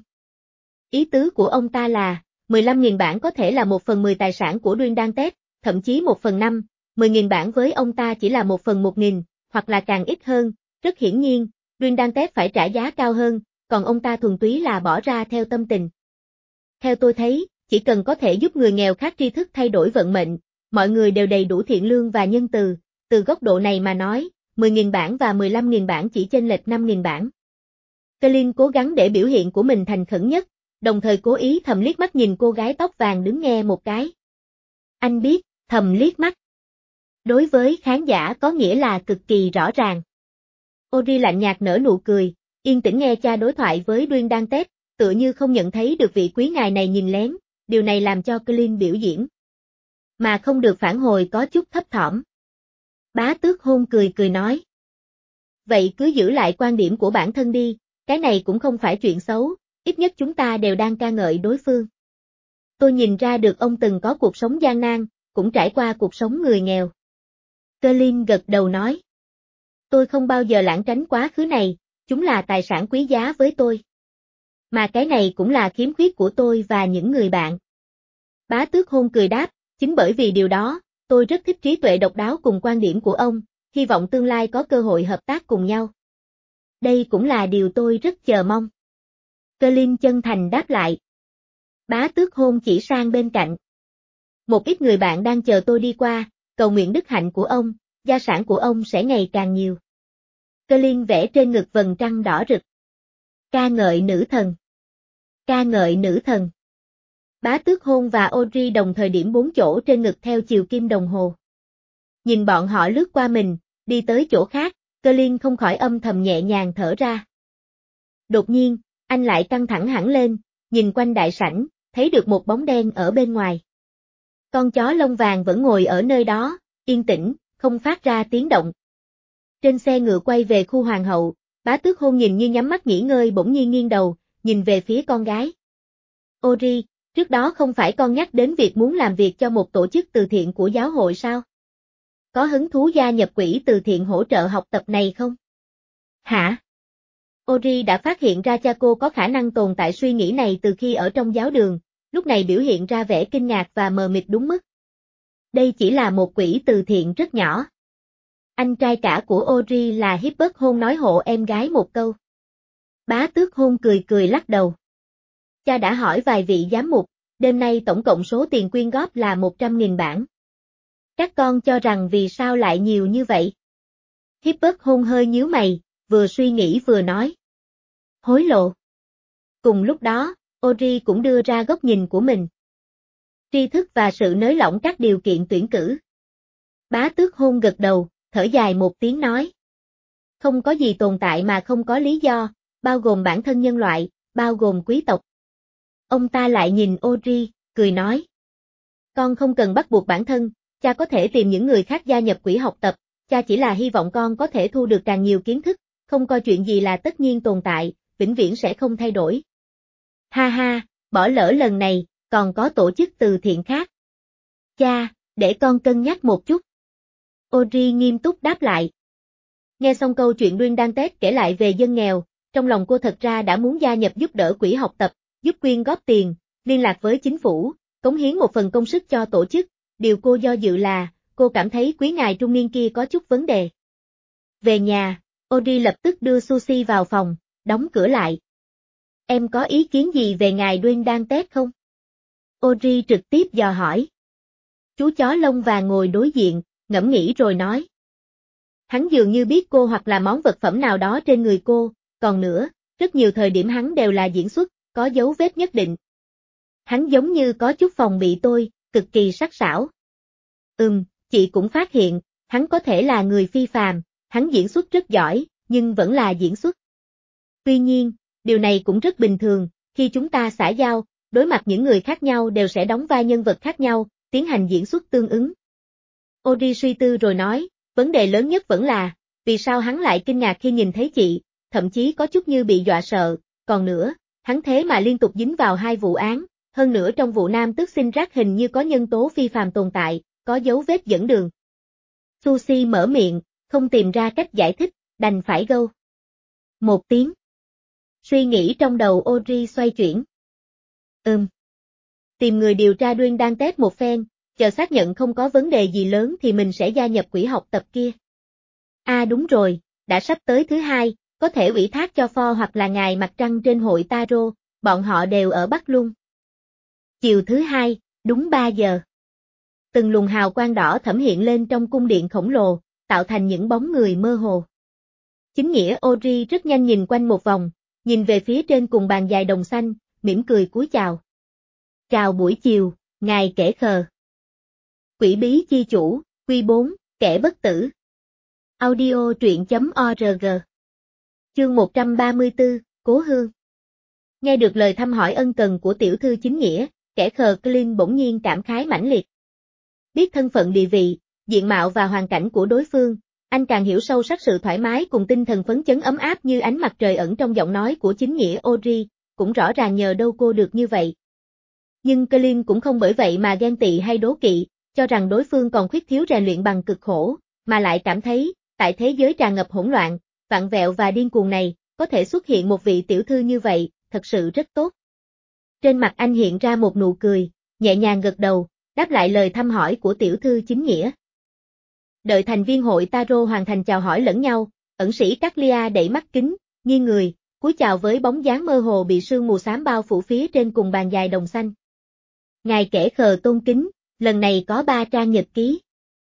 Ý tứ của ông ta là, mười lăm nghìn bảng có thể là một phần mười tài sản của Duyên Đan Tết, thậm chí một phần năm, mười nghìn bảng với ông ta chỉ là một phần một nghìn, hoặc là càng ít hơn, rất hiển nhiên, Duyên Đan Tết phải trả giá cao hơn, còn ông ta thuần túy là bỏ ra theo tâm tình. Theo tôi thấy, chỉ cần có thể giúp người nghèo khác tri thức thay đổi vận mệnh, mọi người đều đầy đủ thiện lương và nhân từ, từ góc độ này mà nói, mười nghìn bảng và mười lăm nghìn bảng chỉ chênh lệch năm nghìn bảng. Colin cố gắng để biểu hiện của mình thành khẩn nhất, đồng thời cố ý thầm liếc mắt nhìn cô gái tóc vàng đứng nghe một cái. Anh biết, thầm liếc mắt. Đối với khán giả có nghĩa là cực kỳ rõ ràng. Audrey lạnh nhạt nở nụ cười, yên tĩnh nghe cha đối thoại với Duyên Đan Tết, tựa như không nhận thấy được vị quý ngài này nhìn lén, điều này làm cho Colin biểu diễn. Mà không được phản hồi có chút thấp thỏm. Bá tước hôn cười cười nói. Vậy cứ giữ lại quan điểm của bản thân đi, cái này cũng không phải chuyện xấu, ít nhất chúng ta đều đang ca ngợi đối phương. Tôi nhìn ra được ông từng có cuộc sống gian nan, cũng trải qua cuộc sống người nghèo. Colin gật đầu nói. Tôi không bao giờ lãng tránh quá khứ này, chúng là tài sản quý giá với tôi. Mà cái này cũng là khiếm khuyết của tôi và những người bạn. Bá tước hôn cười đáp, chính bởi vì điều đó, tôi rất thích trí tuệ độc đáo cùng quan điểm của ông, hy vọng tương lai có cơ hội hợp tác cùng nhau. Đây cũng là điều tôi rất chờ mong. Colin chân thành đáp lại. Bá tước hôn chỉ sang bên cạnh. Một ít người bạn đang chờ tôi đi qua, cầu nguyện đức hạnh của ông, gia sản của ông sẽ ngày càng nhiều. Colin vẽ trên ngực vầng trăng đỏ rực. Ca ngợi nữ thần. Ca ngợi nữ thần. Bá tước hôn và Audrey đồng thời điểm bốn chỗ trên ngực theo chiều kim đồng hồ. Nhìn bọn họ lướt qua mình, đi tới chỗ khác, Colin không khỏi âm thầm nhẹ nhàng thở ra. Đột nhiên, anh lại căng thẳng hẳn lên, nhìn quanh đại sảnh, thấy được một bóng đen ở bên ngoài. Con chó lông vàng vẫn ngồi ở nơi đó, yên tĩnh, không phát ra tiếng động. Trên xe ngựa quay về khu hoàng hậu, bá tước hôn nhìn như nhắm mắt nghỉ ngơi bỗng nhiên nghiêng đầu, nhìn về phía con gái. Audrey, trước đó không phải con nhắc đến việc muốn làm việc cho một tổ chức từ thiện của giáo hội sao? Có hứng thú gia nhập quỹ từ thiện hỗ trợ học tập này không? Hả? Audrey đã phát hiện ra cha cô có khả năng tồn tại suy nghĩ này từ khi ở trong giáo đường, lúc này biểu hiện ra vẻ kinh ngạc và mờ mịt đúng mức. Đây chỉ là một quỹ từ thiện rất nhỏ. Anh trai cả của Audrey là Hibbert hôn nói hộ em gái một câu. Bá tước hôn cười cười lắc đầu. Cha đã hỏi vài vị giám mục, đêm nay tổng cộng số tiền quyên góp là một trăm nghìn bảng. Các con cho rằng vì sao lại nhiều như vậy? Hibbert hôn hơi nhíu mày, vừa suy nghĩ vừa nói. Hối lộ. Cùng lúc đó, Audrey cũng đưa ra góc nhìn của mình. Tri thức và sự nới lỏng các điều kiện tuyển cử. Bá tước hôn gật đầu, thở dài một tiếng nói. Không có gì tồn tại mà không có lý do, bao gồm bản thân nhân loại, bao gồm quý tộc. Ông ta lại nhìn Audrey, cười nói. Con không cần bắt buộc bản thân, cha có thể tìm những người khác gia nhập quỹ học tập, cha chỉ là hy vọng con có thể thu được càng nhiều kiến thức, không coi chuyện gì là tất nhiên tồn tại, vĩnh viễn sẽ không thay đổi. Ha ha, bỏ lỡ lần này, còn có tổ chức từ thiện khác. Cha, để con cân nhắc một chút. Audrey nghiêm túc đáp lại. Nghe xong câu chuyện Duyên Đan Tết kể lại về dân nghèo, trong lòng cô thật ra đã muốn gia nhập giúp đỡ quỹ học tập, giúp quyên góp tiền, liên lạc với chính phủ, cống hiến một phần công sức cho tổ chức, điều cô do dự là, cô cảm thấy quý ngài trung niên kia có chút vấn đề. Về nhà, Audrey lập tức đưa Susie vào phòng, đóng cửa lại. Em có ý kiến gì về ngài Duyên Đan Tết không? Audrey trực tiếp dò hỏi. Chú chó lông vàng ngồi đối diện, ngẫm nghĩ rồi nói. Hắn dường như biết cô hoặc là món vật phẩm nào đó trên người cô, còn nữa, rất nhiều thời điểm hắn đều là diễn xuất, có dấu vết nhất định. Hắn giống như có chút phòng bị tôi, cực kỳ sắc sảo. Ừm, chị cũng phát hiện, hắn có thể là người phi phàm, hắn diễn xuất rất giỏi, nhưng vẫn là diễn xuất. Tuy nhiên, điều này cũng rất bình thường, khi chúng ta xã giao, đối mặt những người khác nhau đều sẽ đóng vai nhân vật khác nhau, tiến hành diễn xuất tương ứng. Audrey suy tư rồi nói, vấn đề lớn nhất vẫn là, vì sao hắn lại kinh ngạc khi nhìn thấy chị, thậm chí có chút như bị dọa sợ, còn nữa, hắn thế mà liên tục dính vào hai vụ án, hơn nữa trong vụ nam tước sinh rác hình như có nhân tố phi phàm tồn tại, có dấu vết dẫn đường. Susie mở miệng, không tìm ra cách giải thích, đành phải gâu. Một tiếng. Suy nghĩ trong đầu Audrey xoay chuyển. Ừm. Tìm người điều tra Duyên Đan Tết một phen, chờ xác nhận không có vấn đề gì lớn thì mình sẽ gia nhập quỹ học tập kia. À đúng rồi, đã sắp tới thứ hai, có thể ủy thác cho Pho hoặc là ngài mặt trăng trên hội Tarot, bọn họ đều ở Bắc Luân. Chiều thứ hai, đúng ba giờ. Từng luồng hào quang đỏ thẫm hiện lên trong cung điện khổng lồ, tạo thành những bóng người mơ hồ. Chính nghĩa Audrey rất nhanh nhìn quanh một vòng, nhìn về phía trên cùng bàn dài đồng xanh, mỉm cười cúi chào. Chào buổi chiều, ngài kẻ khờ. Quỷ bí chi chủ, quy bốn, kẻ bất tử. Audio truyện chấm org. Chương một trăm ba mươi tư, Cố Hương. Nghe được lời thăm hỏi ân cần của tiểu thư chính nghĩa, kẻ khờ Clint bỗng nhiên cảm khái mãnh liệt. Biết thân phận địa vị, diện mạo và hoàn cảnh của đối phương, anh càng hiểu sâu sắc sự thoải mái cùng tinh thần phấn chấn ấm áp như ánh mặt trời ẩn trong giọng nói của chính nghĩa Audrey, cũng rõ ràng nhờ đâu cô được như vậy. Nhưng Clint cũng không bởi vậy mà ghen tị hay đố kỵ, cho rằng đối phương còn khuyết thiếu rèn luyện bằng cực khổ, mà lại cảm thấy, tại thế giới tràn ngập hỗn loạn, vặn vẹo và điên cuồng này, có thể xuất hiện một vị tiểu thư như vậy, thật sự rất tốt. Trên mặt anh hiện ra một nụ cười, nhẹ nhàng gật đầu, đáp lại lời thăm hỏi của tiểu thư chính nghĩa. Đợi thành viên hội Tarot hoàn thành chào hỏi lẫn nhau, ẩn sĩ Caglia đẩy mắt kính, nghiêng người, cúi chào với bóng dáng mơ hồ bị sương mù xám bao phủ phía trên cùng bàn dài đồng xanh. Ngài kẻ khờ tôn kính, lần này có ba trang nhật ký.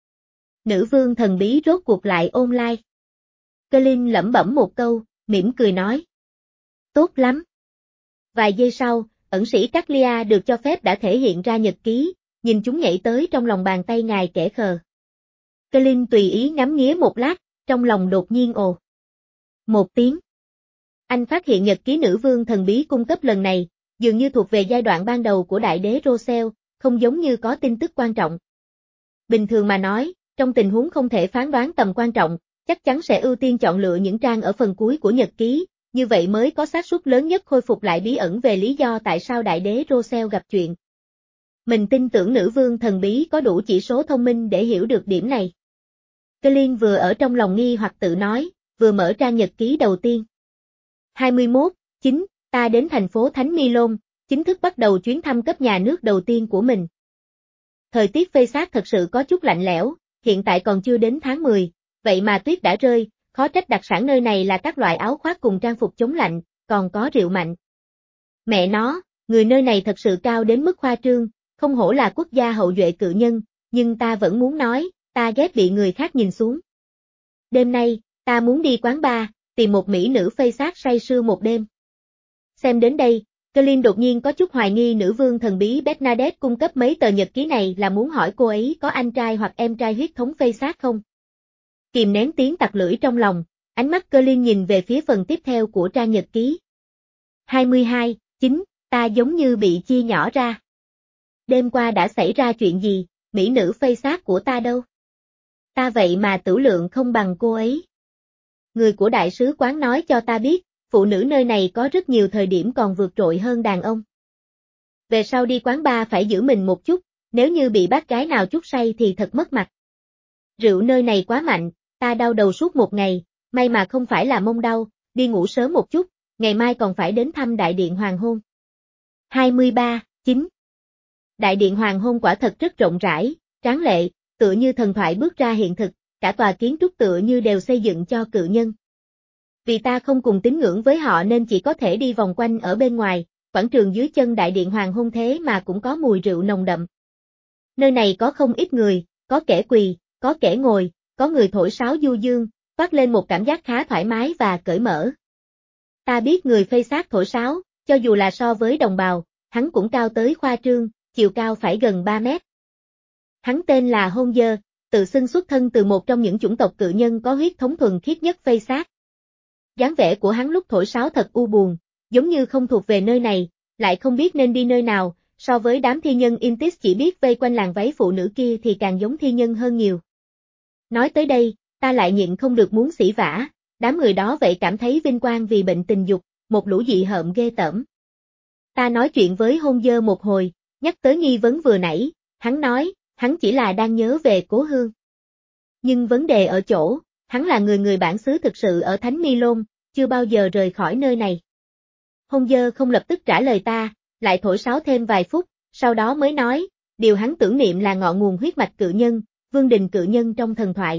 Nữ vương thần bí rốt cuộc lại online. Clint lẩm bẩm một câu, mỉm cười nói. Tốt lắm. Vài giây sau, ẩn sĩ Caglia được cho phép đã thể hiện ra nhật ký, nhìn chúng nhảy tới trong lòng bàn tay ngài kẻ khờ. Clint tùy ý ngắm nghía một lát, trong lòng đột nhiên ồ. Một tiếng. Anh phát hiện nhật ký nữ vương thần bí cung cấp lần này, dường như thuộc về giai đoạn ban đầu của đại đế Rosel, không giống như có tin tức quan trọng. Bình thường mà nói, trong tình huống không thể phán đoán tầm quan trọng, chắc chắn sẽ ưu tiên chọn lựa những trang ở phần cuối của nhật ký, như vậy mới có xác suất lớn nhất khôi phục lại bí ẩn về lý do tại sao đại đế Rosel gặp chuyện. Mình tin tưởng nữ vương thần bí có đủ chỉ số thông minh để hiểu được điểm này. Clint vừa ở trong lòng nghi hoặc tự nói, vừa mở trang nhật ký đầu tiên. hai mươi mốt, chín, ta đến thành phố Thánh Milon, chính thức bắt đầu chuyến thăm cấp nhà nước đầu tiên của mình. Thời tiết phê sát thật sự có chút lạnh lẽo, hiện tại còn chưa đến tháng mười, vậy mà tuyết đã rơi, khó trách đặc sản nơi này là các loại áo khoác cùng trang phục chống lạnh, còn có rượu mạnh. Mẹ nó, người nơi này thật sự cao đến mức khoa trương, không hổ là quốc gia hậu duệ cự nhân, nhưng ta vẫn muốn nói, ta ghét bị người khác nhìn xuống. Đêm nay, ta muốn đi quán bar, tìm một mỹ nữ phây sát say sưa một đêm. Xem đến đây, Clint đột nhiên có chút hoài nghi nữ vương thần bí Bernadette cung cấp mấy tờ nhật ký này là muốn hỏi cô ấy có anh trai hoặc em trai huyết thống phây sát không. Kìm nén tiếng tặc lưỡi trong lòng, ánh mắt Clint nhìn về phía phần tiếp theo của trang nhật ký. hai mươi hai, chín, ta giống như bị chia nhỏ ra. Đêm qua đã xảy ra chuyện gì, mỹ nữ phây xác của ta đâu? Ta vậy mà tửu lượng không bằng cô ấy. Người của đại sứ quán nói cho ta biết, phụ nữ nơi này có rất nhiều thời điểm còn vượt trội hơn đàn ông. Về sau đi quán bar phải giữ mình một chút, nếu như bị bác gái nào chút say thì thật mất mặt. Rượu nơi này quá mạnh, ta đau đầu suốt một ngày, may mà không phải là mông đau, đi ngủ sớm một chút, ngày mai còn phải đến thăm Đại điện Hoàng hôn. hai mươi ba, chín. Đại điện Hoàng hôn quả thật rất rộng rãi, tráng lệ, tựa như thần thoại bước ra hiện thực, cả tòa kiến trúc tựa như đều xây dựng cho cự nhân. Vì ta không cùng tín ngưỡng với họ nên chỉ có thể đi vòng quanh ở bên ngoài, quảng trường dưới chân Đại điện Hoàng hôn thế mà cũng có mùi rượu nồng đậm. Nơi này có không ít người, có kẻ quỳ, có kẻ ngồi, có người thổi sáo du dương, toát lên một cảm giác khá thoải mái và cởi mở. Ta biết người phây xác thổi sáo, cho dù là so với đồng bào, hắn cũng cao tới khoa trương, chiều cao phải gần ba mét. Hắn tên là Hôn Dơ, tự xưng xuất thân từ một trong những chủng tộc cự nhân có huyết thống thuần khiết nhất phây xác. Dáng vẻ của hắn lúc thổi sáo thật u buồn, giống như không thuộc về nơi này, lại không biết nên đi nơi nào, so với đám thi nhân Intis chỉ biết vây quanh làng váy phụ nữ kia thì càng giống thi nhân hơn nhiều. Nói tới đây, ta lại nhịn không được muốn xỉ vả, đám người đó vậy cảm thấy vinh quang vì bệnh tình dục, một lũ dị hợm ghê tởm. Ta nói chuyện với Hôn Dơ một hồi, nhắc tới nghi vấn vừa nãy, hắn nói, hắn chỉ là đang nhớ về cố hương. Nhưng vấn đề ở chỗ, hắn là người người bản xứ thực sự ở Thánh Mi-lôn, chưa bao giờ rời khỏi nơi này. Hôn Dơ không lập tức trả lời ta, lại thổi sáo thêm vài phút, sau đó mới nói, điều hắn tưởng niệm là ngọn nguồn huyết mạch cự nhân, vương đình cự nhân trong thần thoại.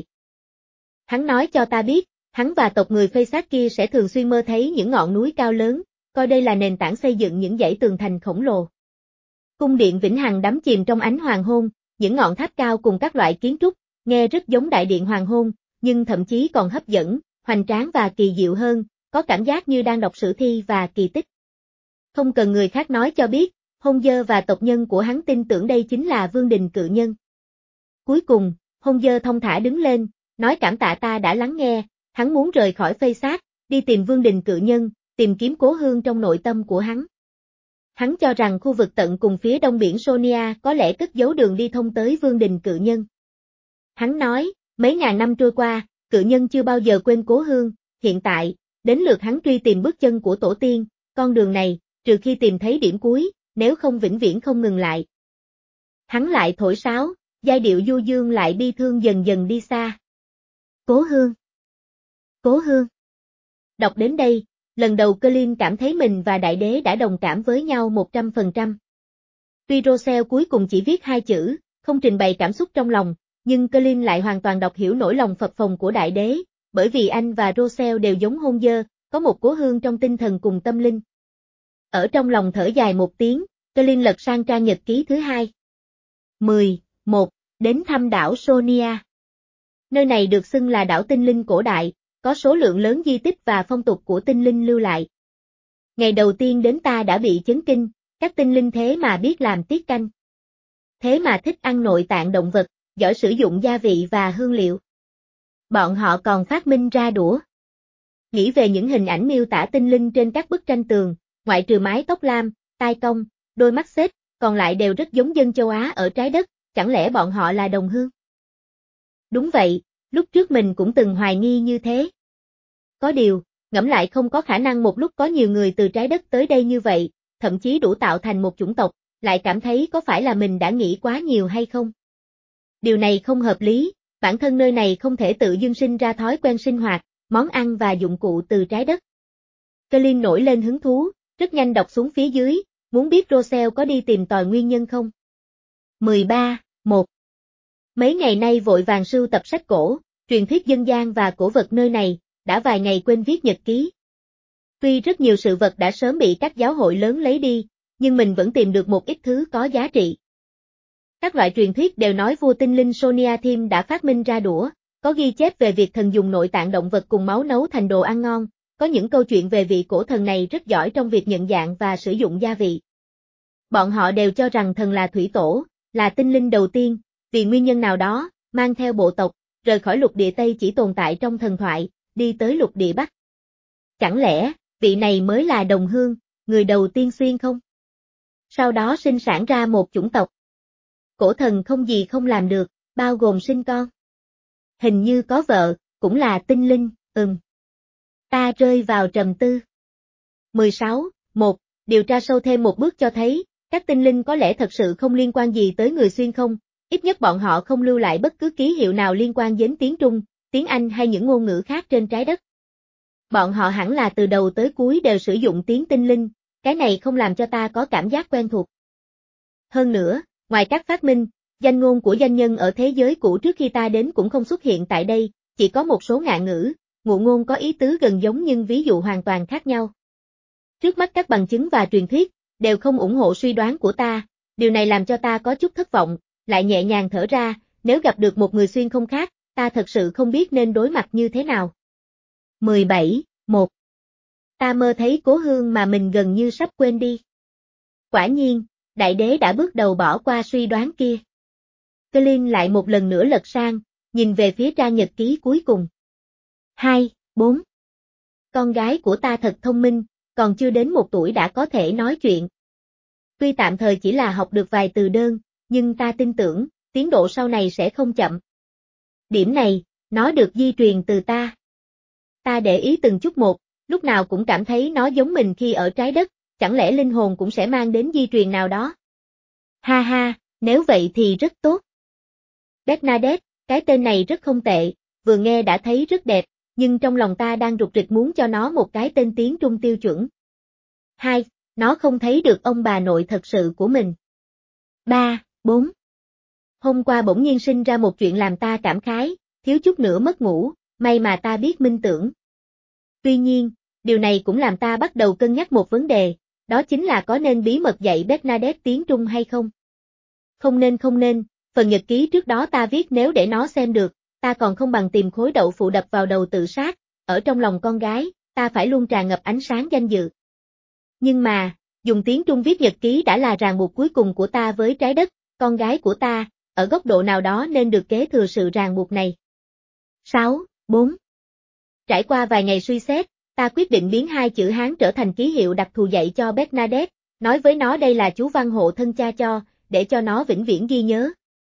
Hắn nói cho ta biết, hắn và tộc người phây xác kia sẽ thường xuyên mơ thấy những ngọn núi cao lớn, coi đây là nền tảng xây dựng những dãy tường thành khổng lồ. Cung điện vĩnh hằng đắm chìm trong ánh hoàng hôn, những ngọn tháp cao cùng các loại kiến trúc, nghe rất giống Đại điện Hoàng hôn, nhưng thậm chí còn hấp dẫn, hoành tráng và kỳ diệu hơn, có cảm giác như đang đọc sử thi và kỳ tích. Không cần người khác nói cho biết, Hôn Dơ và tộc nhân của hắn tin tưởng đây chính là vương đình cự nhân. Cuối cùng, Hôn Dơ thông thả đứng lên, nói cảm tạ ta đã lắng nghe, hắn muốn rời khỏi phây xác, đi tìm vương đình cự nhân, tìm kiếm cố hương trong nội tâm của hắn. Hắn cho rằng khu vực tận cùng phía đông biển Sonia có lẽ cất giấu đường đi thông tới vương đình cự nhân. Hắn nói, mấy ngàn năm trôi qua, cự nhân chưa bao giờ quên cố hương, hiện tại, đến lượt hắn truy tìm bước chân của tổ tiên, con đường này, trừ khi tìm thấy điểm cuối, nếu không vĩnh viễn không ngừng lại. Hắn lại thổi sáo, giai điệu du dương lại bi thương dần dần đi xa. Cố hương. Cố hương. Đọc đến đây, lần đầu Colin cảm thấy mình và đại đế đã đồng cảm với nhau một trăm phần trăm. Tuy Rossell cuối cùng chỉ viết hai chữ, không trình bày cảm xúc trong lòng, nhưng Colin lại hoàn toàn đọc hiểu nỗi lòng phập phồng của đại đế, bởi vì anh và Rossell đều giống Hôn Dơ, có một cố hương trong tinh thần cùng tâm linh. Ở trong lòng thở dài một tiếng, Colin lật sang trang nhật ký thứ hai. mười, một. Đến thăm đảo Sonia. Nơi này được xưng là đảo tinh linh cổ đại, có số lượng lớn di tích và phong tục của tinh linh lưu lại. Ngày đầu tiên đến ta đã bị chấn kinh, các tinh linh thế mà biết làm tiết canh. Thế mà thích ăn nội tạng động vật, giỏi sử dụng gia vị và hương liệu. Bọn họ còn phát minh ra đũa. Nghĩ về những hình ảnh miêu tả tinh linh trên các bức tranh tường, ngoại trừ mái tóc lam, tai cong, đôi mắt xếp, còn lại đều rất giống dân châu Á ở trái đất, chẳng lẽ bọn họ là đồng hương? Đúng vậy, lúc trước mình cũng từng hoài nghi như thế. Có điều, ngẫm lại không có khả năng một lúc có nhiều người từ trái đất tới đây như vậy, thậm chí đủ tạo thành một chủng tộc, lại cảm thấy có phải là mình đã nghĩ quá nhiều hay không? Điều này không hợp lý, bản thân nơi này không thể tự dưng sinh ra thói quen sinh hoạt, món ăn và dụng cụ từ trái đất. Colin nổi lên hứng thú, rất nhanh đọc xuống phía dưới, muốn biết Rossell có đi tìm tòi nguyên nhân không? mười ba, một. Mấy ngày nay vội vàng sưu tập sách cổ, truyền thuyết dân gian và cổ vật nơi này, đã vài ngày quên viết nhật ký. Tuy rất nhiều sự vật đã sớm bị các giáo hội lớn lấy đi, nhưng mình vẫn tìm được một ít thứ có giá trị. Các loại truyền thuyết đều nói vua tinh linh Sonia Thim đã phát minh ra đũa, có ghi chép về việc thần dùng nội tạng động vật cùng máu nấu thành đồ ăn ngon, có những câu chuyện về vị cổ thần này rất giỏi trong việc nhận dạng và sử dụng gia vị. Bọn họ đều cho rằng thần là thủy tổ, là tinh linh đầu tiên, vì nguyên nhân nào đó, mang theo bộ tộc, rời khỏi lục địa Tây chỉ tồn tại trong thần thoại, đi tới lục địa Bắc. Chẳng lẽ, vị này mới là đồng hương, người đầu tiên xuyên không? Sau đó sinh sản ra một chủng tộc. Cổ thần không gì không làm được, bao gồm sinh con. Hình như có vợ, cũng là tinh linh, ừm. Ta rơi vào trầm tư. mười sáu. một. Điều tra sâu thêm một bước cho thấy, các tinh linh có lẽ thật sự không liên quan gì tới người xuyên không, ít nhất bọn họ không lưu lại bất cứ ký hiệu nào liên quan đến tiếng Trung, tiếng Anh hay những ngôn ngữ khác trên trái đất. Bọn họ hẳn là từ đầu tới cuối đều sử dụng tiếng tinh linh, cái này không làm cho ta có cảm giác quen thuộc. Hơn nữa, ngoài các phát minh, danh ngôn của danh nhân ở thế giới cũ trước khi ta đến cũng không xuất hiện tại đây, chỉ có một số ngạn ngữ, ngụ ngôn có ý tứ gần giống nhưng ví dụ hoàn toàn khác nhau. Trước mắt các bằng chứng và truyền thuyết, đều không ủng hộ suy đoán của ta, điều này làm cho ta có chút thất vọng, lại nhẹ nhàng thở ra, nếu gặp được một người xuyên không khác, ta thật sự không biết nên đối mặt như thế nào. mười bảy. một. Ta mơ thấy cố hương mà mình gần như sắp quên đi. Quả nhiên, đại đế đã bước đầu bỏ qua suy đoán kia. Colin lại một lần nữa lật sang, nhìn về phía trang nhật ký cuối cùng. hai. bốn. Con gái của ta thật thông minh, còn chưa đến một tuổi đã có thể nói chuyện. Tuy tạm thời chỉ là học được vài từ đơn, nhưng ta tin tưởng, tiến độ sau này sẽ không chậm. Điểm này, nó được di truyền từ ta. Ta để ý từng chút một, lúc nào cũng cảm thấy nó giống mình khi ở trái đất, chẳng lẽ linh hồn cũng sẽ mang đến di truyền nào đó? Ha ha, nếu vậy thì rất tốt. Bernadette, cái tên này rất không tệ, vừa nghe đã thấy rất đẹp, nhưng trong lòng ta đang rục rịch muốn cho nó một cái tên tiếng Trung tiêu chuẩn. Hai, nó không thấy được ông bà nội thật sự của mình. Ba, bốn. Hôm qua bỗng nhiên sinh ra một chuyện làm ta cảm khái, thiếu chút nữa mất ngủ, may mà ta biết minh tưởng. Tuy nhiên, điều này cũng làm ta bắt đầu cân nhắc một vấn đề, đó chính là có nên bí mật dạy Bernadette tiếng Trung hay không? Không nên không nên, phần nhật ký trước đó ta viết nếu để nó xem được, ta còn không bằng tìm khối đậu phụ đập vào đầu tự sát, ở trong lòng con gái, ta phải luôn tràn ngập ánh sáng danh dự. Nhưng mà, dùng tiếng Trung viết nhật ký đã là ràng buộc cuối cùng của ta với trái đất, con gái của ta, ở góc độ nào đó nên được kế thừa sự ràng buộc này. sáu. bốn. Trải qua vài ngày suy xét, ta quyết định biến hai chữ Hán trở thành ký hiệu đặc thù dạy cho Bernadette, nói với nó đây là chú văn hộ thân cha cho, để cho nó vĩnh viễn ghi nhớ.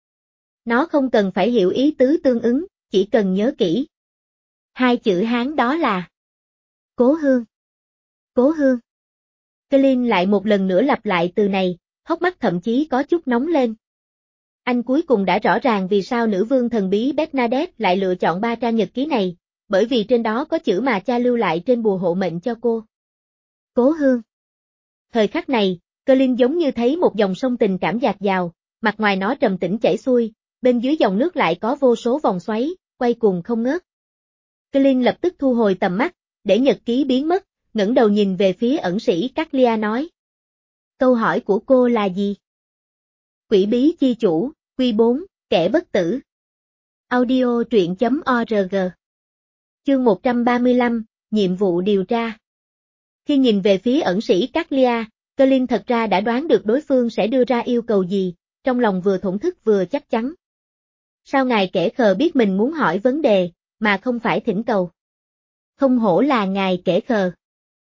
Nó không cần phải hiểu ý tứ tương ứng, chỉ cần nhớ kỹ. Hai chữ Hán đó là Cố Hương. Cố Hương. Colin lại một lần nữa lặp lại từ này, hốc mắt thậm chí có chút nóng lên. Anh cuối cùng đã rõ ràng vì sao nữ vương thần bí Bernadette lại lựa chọn ba trang nhật ký này, bởi vì trên đó có chữ mà cha lưu lại trên bùa hộ mệnh cho cô. Cố Hương. Thời khắc này, Colin giống như thấy một dòng sông tình cảm dạt dào, mặt ngoài nó trầm tĩnh chảy xuôi, bên dưới dòng nước lại có vô số vòng xoáy, quay cuồng không ngớt. Colin lập tức thu hồi tầm mắt, để nhật ký biến mất, ngẩng đầu nhìn về phía ẩn sĩ Caglia nói. Câu hỏi của cô là gì? Quỷ bí chi chủ, Quy bốn, kẻ bất tử. Audio truyện chấm org. Chương một trăm ba mươi lăm, nhiệm vụ điều tra. Khi nhìn về phía ẩn sĩ Caglia, Colin thật ra đã đoán được đối phương sẽ đưa ra yêu cầu gì, trong lòng vừa thổn thức vừa chắc chắn. Sao ngài kẻ khờ biết mình muốn hỏi vấn đề, mà không phải thỉnh cầu? Không hổ là ngài kẻ khờ.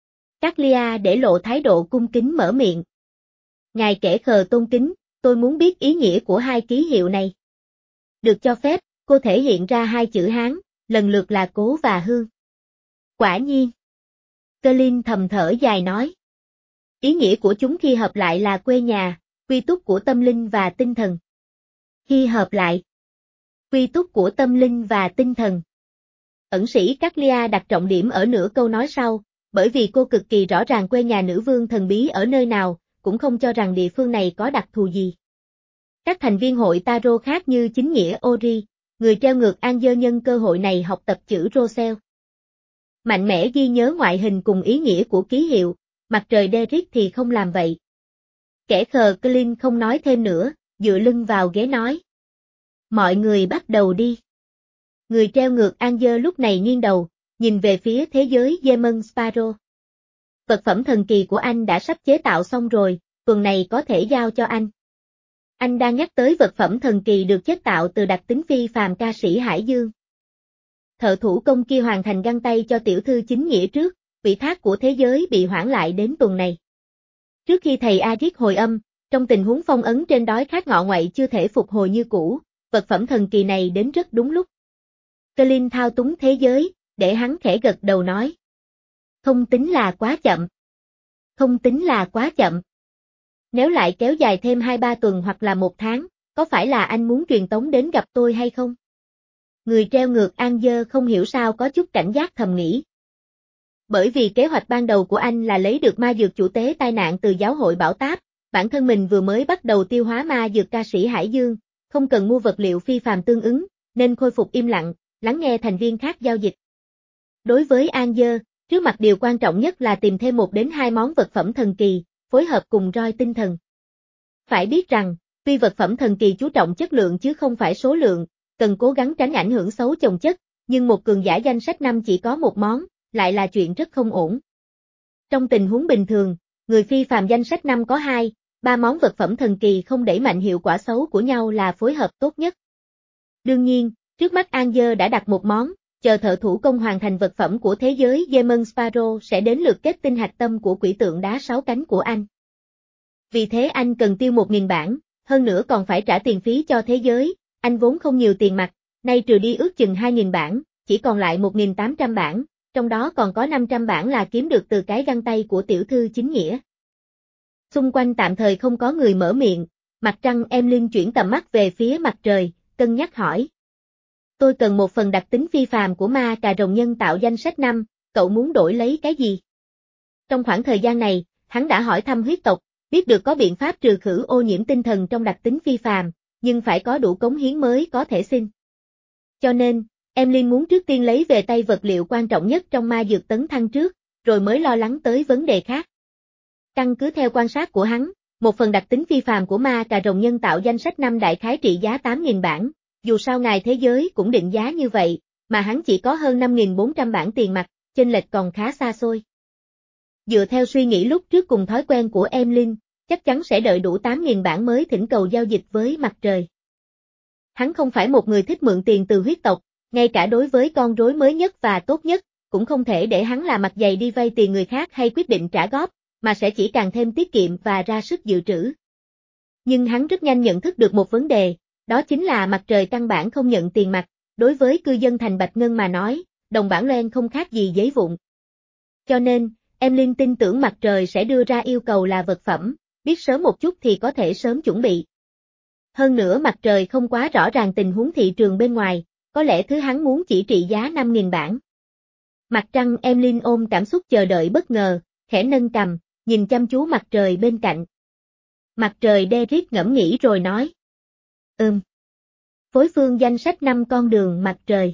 Caglia để lộ thái độ cung kính mở miệng. Ngài kẻ khờ tôn kính, tôi muốn biết ý nghĩa của hai ký hiệu này. Được cho phép, cô thể hiện ra hai chữ Hán, lần lượt là Cố và Hương. Quả nhiên. Colin thầm thở dài nói. Ý nghĩa của chúng khi hợp lại là quê nhà, quy túc của tâm linh và tinh thần. Khi hợp lại. Quy túc của tâm linh và tinh thần. Ẩn sĩ Caglia đặt trọng điểm ở nửa câu nói sau, bởi vì cô cực kỳ rõ ràng quê nhà nữ vương thần bí ở nơi nào, cũng không cho rằng địa phương này có đặc thù gì. Các thành viên hội Tarot khác như chính nghĩa Ori, người treo ngược Angel nhân cơ hội này học tập chữ Rosel. Mạnh mẽ ghi nhớ ngoại hình cùng ý nghĩa của ký hiệu, mặt trời Derek thì không làm vậy. Kẻ khờ Colin không nói thêm nữa, dựa lưng vào ghế nói. Mọi người bắt đầu đi. Người treo ngược Angel lúc này nghiêng đầu, nhìn về phía thế giới Demon Sparrow. Vật phẩm thần kỳ của anh đã sắp chế tạo xong rồi, tuần này có thể giao cho anh. Anh đang nhắc tới vật phẩm thần kỳ được chế tạo từ đặc tính phi phàm ca sĩ Hải Dương. Thợ thủ công kia hoàn thành găng tay cho tiểu thư chính nghĩa trước, ủy thác của thế giới bị hoãn lại đến tuần này. Trước khi thầy Aziz hồi âm, trong tình huống phong ấn trên đói khát ngọ ngoại chưa thể phục hồi như cũ, vật phẩm thần kỳ này đến rất đúng lúc. Colin thao túng thế giới, để hắn khẽ gật đầu nói. Không tính là quá chậm. Không tính là quá chậm. Nếu lại kéo dài thêm hai ba tuần hoặc là một tháng, có phải là anh muốn truyền tống đến gặp tôi hay không? Người treo ngược Angel không hiểu sao có chút cảnh giác thầm nghĩ. Bởi vì kế hoạch ban đầu của anh là lấy được ma dược chủ tế tai nạn từ giáo hội Bảo Táp, bản thân mình vừa mới bắt đầu tiêu hóa ma dược ca sĩ Hải Dương, không cần mua vật liệu phi phàm tương ứng, nên khôi phục im lặng, lắng nghe thành viên khác giao dịch. Đối với Angel, trước mặt điều quan trọng nhất là tìm thêm một đến hai món vật phẩm thần kỳ, phối hợp cùng roi tinh thần. Phải biết rằng, tuy vật phẩm thần kỳ chú trọng chất lượng chứ không phải số lượng, cần cố gắng tránh ảnh hưởng xấu chồng chất, nhưng một cường giả danh sách năm chỉ có một món, lại là chuyện rất không ổn. Trong tình huống bình thường, người phi phàm danh sách năm có hai, ba món vật phẩm thần kỳ không đẩy mạnh hiệu quả xấu của nhau là phối hợp tốt nhất. Đương nhiên, trước mắt Angel đã đặt một món, chờ thợ thủ công hoàn thành vật phẩm của thế giới Demon Sparrow sẽ đến lượt kết tinh hạch tâm của quỷ tượng đá sáu cánh của anh. Vì thế anh cần tiêu một nghìn bảng, hơn nữa còn phải trả tiền phí cho thế giới, anh vốn không nhiều tiền mặt, nay trừ đi ước chừng hai nghìn bảng, chỉ còn lại một nghìn tám trăm bảng, trong đó còn có năm trăm bảng là kiếm được từ cái găng tay của tiểu thư chính nghĩa. Xung quanh tạm thời không có người mở miệng, mặt trăng em Linh chuyển tầm mắt về phía mặt trời, cân nhắc hỏi. Tôi cần một phần đặc tính phi phàm của ma cà rồng nhân tạo danh sách năm, cậu muốn đổi lấy cái gì? Trong khoảng thời gian này, hắn đã hỏi thăm huyết tộc, biết được có biện pháp trừ khử ô nhiễm tinh thần trong đặc tính phi phàm, nhưng phải có đủ cống hiến mới có thể xin. Cho nên, em Linh muốn trước tiên lấy về tay vật liệu quan trọng nhất trong ma dược tấn thăng trước, rồi mới lo lắng tới vấn đề khác. Căn cứ theo quan sát của hắn, một phần đặc tính phi phàm của ma cà rồng nhân tạo danh sách năm đại khái trị giá tám nghìn bảng, dù sao ngài thế giới cũng định giá như vậy, mà hắn chỉ có hơn năm nghìn bốn trăm bảng tiền mặt, chênh lệch còn khá xa xôi. Dựa theo suy nghĩ lúc trước cùng thói quen của em Linh, chắc chắn sẽ đợi đủ tám nghìn bảng mới thỉnh cầu giao dịch với mặt trời. Hắn không phải một người thích mượn tiền từ huyết tộc, ngay cả đối với con rối mới nhất và tốt nhất, cũng không thể để hắn là mặt dày đi vay tiền người khác hay quyết định trả góp, mà sẽ chỉ càng thêm tiết kiệm và ra sức dự trữ. Nhưng hắn rất nhanh nhận thức được một vấn đề, đó chính là mặt trời căn bản không nhận tiền mặt, đối với cư dân thành Bạch Ngân mà nói, đồng bảng loen không khác gì giấy vụn. Cho nên, em Linh tin tưởng mặt trời sẽ đưa ra yêu cầu là vật phẩm, biết sớm một chút thì có thể sớm chuẩn bị. Hơn nữa mặt trời không quá rõ ràng tình huống thị trường bên ngoài, có lẽ thứ hắn muốn chỉ trị giá năm nghìn bảng. Mặt trăng em Linh ôm cảm xúc chờ đợi bất ngờ, khẽ nâng cằm, nhìn chăm chú mặt trời bên cạnh. Mặt trời Derrick ngẫm nghĩ rồi nói. Ừm. Phối phương danh sách năm con đường mặt trời.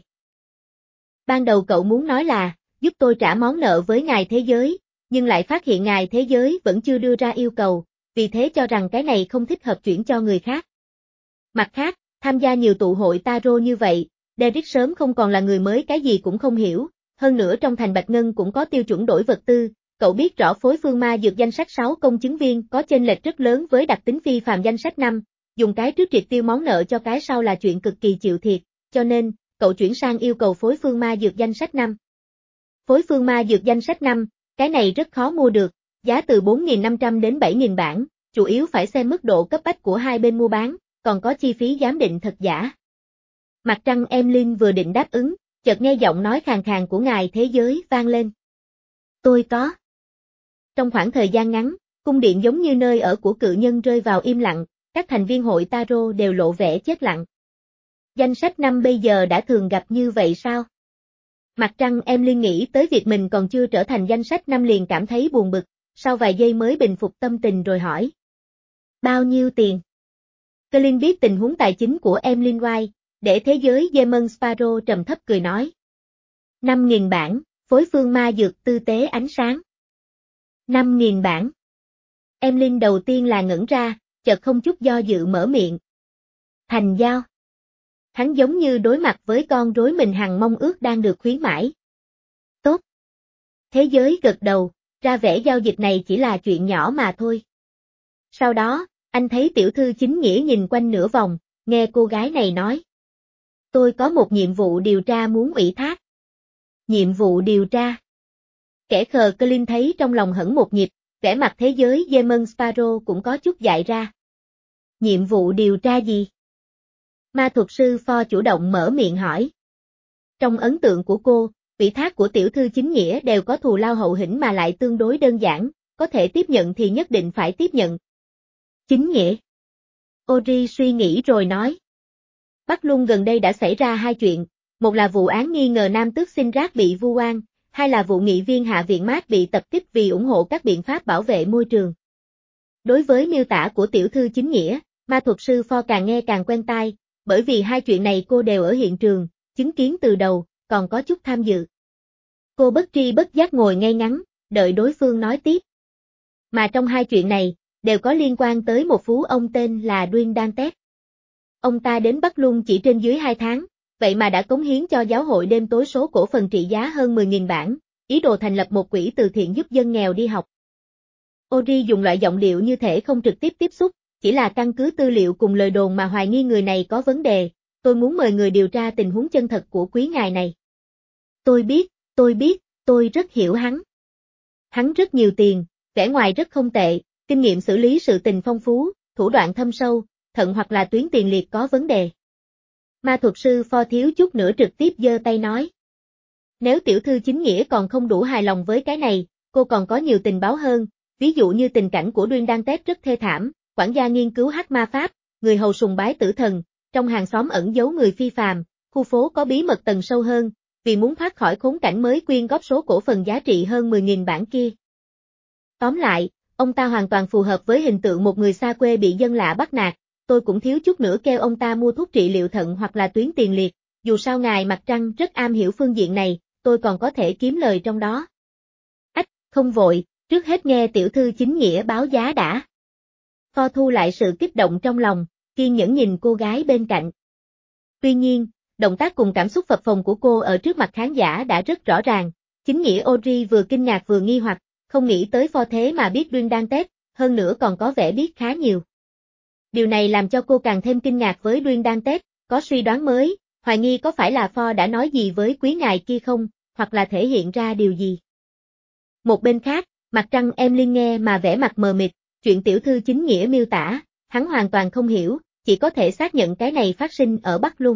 Ban đầu cậu muốn nói là, giúp tôi trả món nợ với ngài thế giới, nhưng lại phát hiện ngài thế giới vẫn chưa đưa ra yêu cầu, vì thế cho rằng cái này không thích hợp chuyển cho người khác. Mặt khác, tham gia nhiều tụ hội tarot như vậy, Derrick sớm không còn là người mới cái gì cũng không hiểu, hơn nữa trong thành Bạch Ngân cũng có tiêu chuẩn đổi vật tư, cậu biết rõ phối phương ma dược danh sách sáu công chứng viên có chênh lệch rất lớn với đặc tính phi phàm danh sách năm, dùng cái trước triệt tiêu món nợ cho cái sau là chuyện cực kỳ chịu thiệt, cho nên, cậu chuyển sang yêu cầu phối phương ma dược danh sách năm. Phối phương ma dược danh sách năm, cái này rất khó mua được, giá từ bốn nghìn năm trăm đến bảy nghìn bảng, chủ yếu phải xem mức độ cấp bách của hai bên mua bán, còn có chi phí giám định thật giả. Mặt trăng em Linh vừa định đáp ứng, chợt nghe giọng nói khàn khàn của ngài thế giới vang lên. Tôi có. Trong khoảng thời gian ngắn, cung điện giống như nơi ở của cự nhân rơi vào im lặng, các thành viên hội tarot đều lộ vẻ chết lặng. Danh sách năm bây giờ đã thường gặp như vậy sao? Mặt trăng em Linh nghĩ tới việc mình còn chưa trở thành danh sách năm liền cảm thấy buồn bực, sau vài giây mới bình phục tâm tình rồi hỏi. Bao nhiêu tiền? Colin biết tình huống tài chính của em Linh White, để thế giới Demon Sparrow trầm thấp cười nói. năm nghìn bảng, phối phương ma dược tư tế ánh sáng. năm nghìn bảng. Em Linh đầu tiên là ngẩn ra, chợt không chút do dự mở miệng. Thành giao. Hắn giống như đối mặt với con rối mình hằng mong ước đang được khuyến mãi. Tốt. Thế giới gật đầu, ra vẻ giao dịch này chỉ là chuyện nhỏ mà thôi. Sau đó, anh thấy tiểu thư chính nghĩa nhìn quanh nửa vòng, nghe cô gái này nói. Tôi có một nhiệm vụ điều tra muốn ủy thác. Nhiệm vụ điều tra. Kẻ khờ Colin thấy trong lòng hững một nhịp, Vẻ mặt thế giới Demon Sparrow cũng có chút dại ra. Nhiệm vụ điều tra gì? Ma thuật sư Fo chủ động mở miệng hỏi. Trong ấn tượng của cô, ủy thác của tiểu thư chính nghĩa đều có thù lao hậu hĩnh mà lại tương đối đơn giản, có thể tiếp nhận thì nhất định phải tiếp nhận. Chính nghĩa. Ori suy nghĩ rồi nói. Bắc Luân gần đây đã xảy ra hai chuyện, một là vụ án nghi ngờ nam tước Sinh Rác bị vu oan, hai là vụ nghị viên Hạ viện Mát bị tập kích vì ủng hộ các biện pháp bảo vệ môi trường. Đối với miêu tả của tiểu thư chính nghĩa, ma thuật sư Fo càng nghe càng quen tai, bởi vì hai chuyện này cô đều ở hiện trường, chứng kiến từ đầu, còn có chút tham dự. Cô bất tri bất giác ngồi ngay ngắn, đợi đối phương nói tiếp. Mà trong hai chuyện này, đều có liên quan tới một phú ông tên là Dwayne Dantes. Ông ta đến Bắc Luân chỉ trên dưới hai tháng, vậy mà đã cống hiến cho giáo hội đêm tối số cổ phần trị giá hơn mười nghìn bảng, ý đồ thành lập một quỹ từ thiện giúp dân nghèo đi học. Ori dùng loại giọng điệu như thể không trực tiếp tiếp xúc, chỉ là căn cứ tư liệu cùng lời đồn mà hoài nghi người này có vấn đề, tôi muốn mời người điều tra tình huống chân thật của quý ngài này. Tôi biết, tôi biết, tôi rất hiểu hắn. Hắn rất nhiều tiền, vẻ ngoài rất không tệ, kinh nghiệm xử lý sự tình phong phú, thủ đoạn thâm sâu, thận hoặc là tuyến tiền liệt có vấn đề. Ma thuật sư Fo thiếu chút nữa trực tiếp giơ tay nói. Nếu tiểu thư chính nghĩa còn không đủ hài lòng với cái này, cô còn có nhiều tình báo hơn, ví dụ như tình cảnh của Dwayne Dantes rất thê thảm, quản gia nghiên cứu hắc ma pháp, người hầu sùng bái tử thần, trong hàng xóm ẩn giấu người phi phàm, khu phố có bí mật tầng sâu hơn, vì muốn thoát khỏi khốn cảnh mới quyên góp số cổ phần giá trị hơn mười nghìn bảng kia. Tóm lại, ông ta hoàn toàn phù hợp với hình tượng một người xa quê bị dân lạ bắt nạt, tôi cũng thiếu chút nữa kêu ông ta mua thuốc trị liệu thận hoặc là tuyến tiền liệt, dù sao ngài Mặt Trăng rất am hiểu phương diện này, tôi còn có thể kiếm lời trong đó. Ách, không vội, trước hết nghe tiểu thư chính nghĩa báo giá đã. Fo thu lại sự kích động trong lòng, kiên nhẫn nhìn cô gái bên cạnh. Tuy nhiên, động tác cùng cảm xúc phập phồng của cô ở trước mặt khán giả đã rất rõ ràng, chính nghĩa Ori vừa kinh ngạc vừa nghi hoặc, không nghĩ tới Fo thế mà biết Dwayne Dantes, hơn nữa còn có vẻ biết khá nhiều. Điều này làm cho cô càng thêm kinh ngạc với Dwayne Dantes, có suy đoán mới, hoài nghi có phải là Fo đã nói gì với quý ngài kia không, hoặc là thể hiện ra điều gì. Một bên khác, Mặt Trăng Emlyn nghe mà vẻ mặt mờ mịt, chuyện tiểu thư chính nghĩa miêu tả, hắn hoàn toàn không hiểu, chỉ có thể xác nhận cái này phát sinh ở Bắc Luân.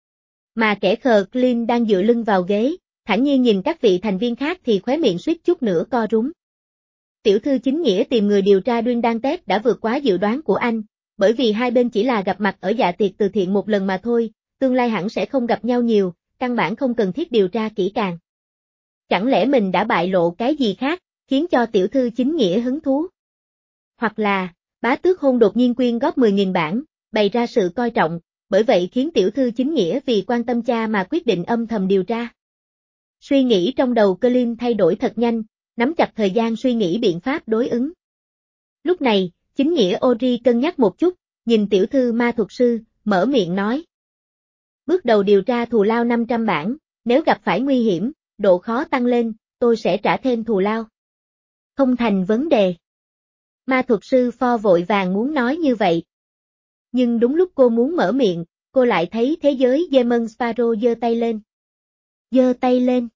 Mà kẻ khờ Clint đang dựa lưng vào ghế, thản nhiên nhìn các vị thành viên khác thì khóe miệng suýt chút nữa co rúm. Tiểu thư chính nghĩa tìm người điều tra Dwayne Dantes đã vượt quá dự đoán của anh, bởi vì hai bên chỉ là gặp mặt ở dạ tiệc từ thiện một lần mà thôi, tương lai hẳn sẽ không gặp nhau nhiều, căn bản không cần thiết điều tra kỹ càng. Chẳng lẽ mình đã bại lộ cái gì khác, khiến cho tiểu thư chính nghĩa hứng thú? Hoặc là, bá tước hôn đột nhiên quyên góp mười nghìn bảng, bày ra sự coi trọng, bởi vậy khiến tiểu thư chính nghĩa vì quan tâm cha mà quyết định âm thầm điều tra. Suy nghĩ trong đầu Clint thay đổi thật nhanh, nắm chặt thời gian suy nghĩ biện pháp đối ứng. Lúc này, chính nghĩa Ori cân nhắc một chút, nhìn tiểu thư ma thuật sư, mở miệng nói. Bước đầu điều tra thù lao năm trăm bảng, nếu gặp phải nguy hiểm, độ khó tăng lên, tôi sẽ trả thêm thù lao. Không thành vấn đề. Ma thuật sư Fo vội vàng muốn nói như vậy. Nhưng đúng lúc cô muốn mở miệng, cô lại thấy thế giới Demon Sparrow giơ tay lên. Giơ tay lên.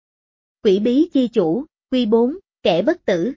Quỷ bí chi chủ, quy bốn, kẻ bất tử.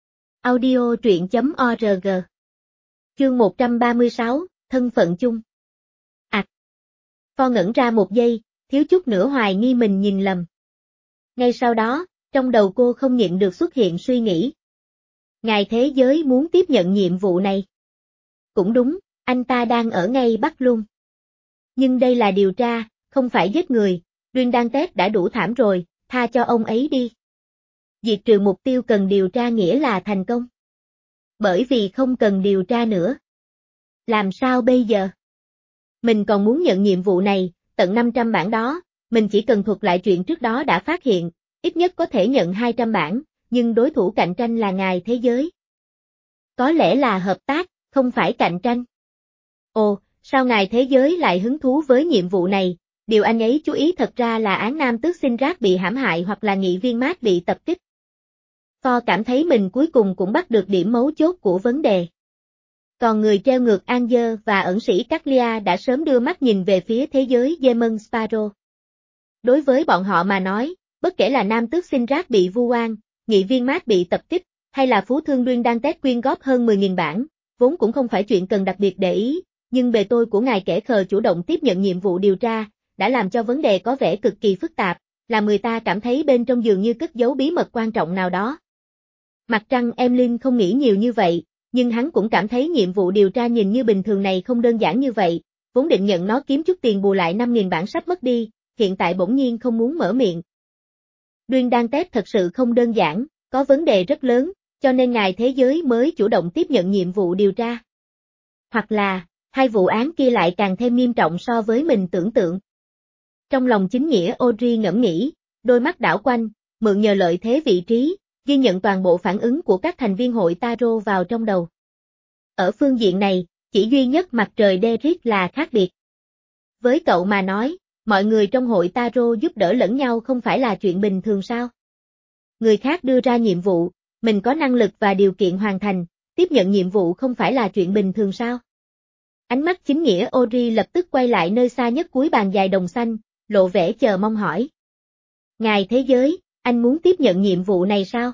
Audio truyện.org. Chương một trăm ba mươi sáu, thân phận chung. Ảc. Fo ngẩn ra một giây, thiếu chút nữa hoài nghi mình nhìn lầm. Ngay sau đó, trong đầu cô không nhịn được xuất hiện suy nghĩ. Ngài thế giới muốn tiếp nhận nhiệm vụ này. Cũng đúng, anh ta đang ở ngay Bắc Luân. Nhưng đây là điều tra, không phải giết người, Dwayne Dantes đã đủ thảm rồi, tha cho ông ấy đi. Diệt trừ mục tiêu cần điều tra nghĩa là thành công. Bởi vì không cần điều tra nữa. Làm sao bây giờ? Mình còn muốn nhận nhiệm vụ này, tận năm trăm bảng đó, mình chỉ cần thuật lại chuyện trước đó đã phát hiện, ít nhất có thể nhận hai trăm bảng, nhưng đối thủ cạnh tranh là ngài thế giới. Có lẽ là hợp tác, không phải cạnh tranh. Ồ, sao ngài thế giới lại hứng thú với nhiệm vụ này? Điều anh ấy chú ý thật ra là án nam tước Sinh Rác bị hãm hại hoặc là nghị viên Mát bị tập kích. Fo cảm thấy mình cuối cùng cũng bắt được điểm mấu chốt của vấn đề. Còn người treo ngược Anger và ẩn sĩ Caglia đã sớm đưa mắt nhìn về phía thế giới Demon Sparrow. Đối với bọn họ mà nói, bất kể là nam tước Sinh Rác bị vu oan, nghị viên Mát bị tập kích, hay là phú thương Đuyên Đan Tét quyên góp hơn mười nghìn bảng, vốn cũng không phải chuyện cần đặc biệt để ý, nhưng bề tôi của ngài kẻ khờ chủ động tiếp nhận nhiệm vụ điều tra, đã làm cho vấn đề có vẻ cực kỳ phức tạp, làm người ta cảm thấy bên trong dường như cất giấu bí mật quan trọng nào đó. Mặt trăng Emlyn không nghĩ nhiều như vậy, nhưng hắn cũng cảm thấy nhiệm vụ điều tra nhìn như bình thường này không đơn giản như vậy, vốn định nhận nó kiếm chút tiền bù lại năm nghìn bảng sắp mất đi, hiện tại bỗng nhiên không muốn mở miệng. Đuyên Đan Tét thật sự không đơn giản, có vấn đề rất lớn, cho nên ngài thế giới mới chủ động tiếp nhận nhiệm vụ điều tra. Hoặc là, hai vụ án kia lại càng thêm nghiêm trọng so với mình tưởng tượng. Trong lòng chính nghĩa Audrey ngẫm nghĩ, đôi mắt đảo quanh, mượn nhờ lợi thế vị trí, ghi nhận toàn bộ phản ứng của các thành viên hội Tarot vào trong đầu. Ở phương diện này, chỉ duy nhất mặt trời Derek là khác biệt. Với cậu mà nói, mọi người trong hội Tarot giúp đỡ lẫn nhau không phải là chuyện bình thường sao? Người khác đưa ra nhiệm vụ, mình có năng lực và điều kiện hoàn thành, tiếp nhận nhiệm vụ không phải là chuyện bình thường sao? Ánh mắt chính nghĩa Audrey lập tức quay lại nơi xa nhất cuối bàn dài đồng xanh, lộ vẻ chờ mong hỏi. Ngài thế giới, anh muốn tiếp nhận nhiệm vụ này sao?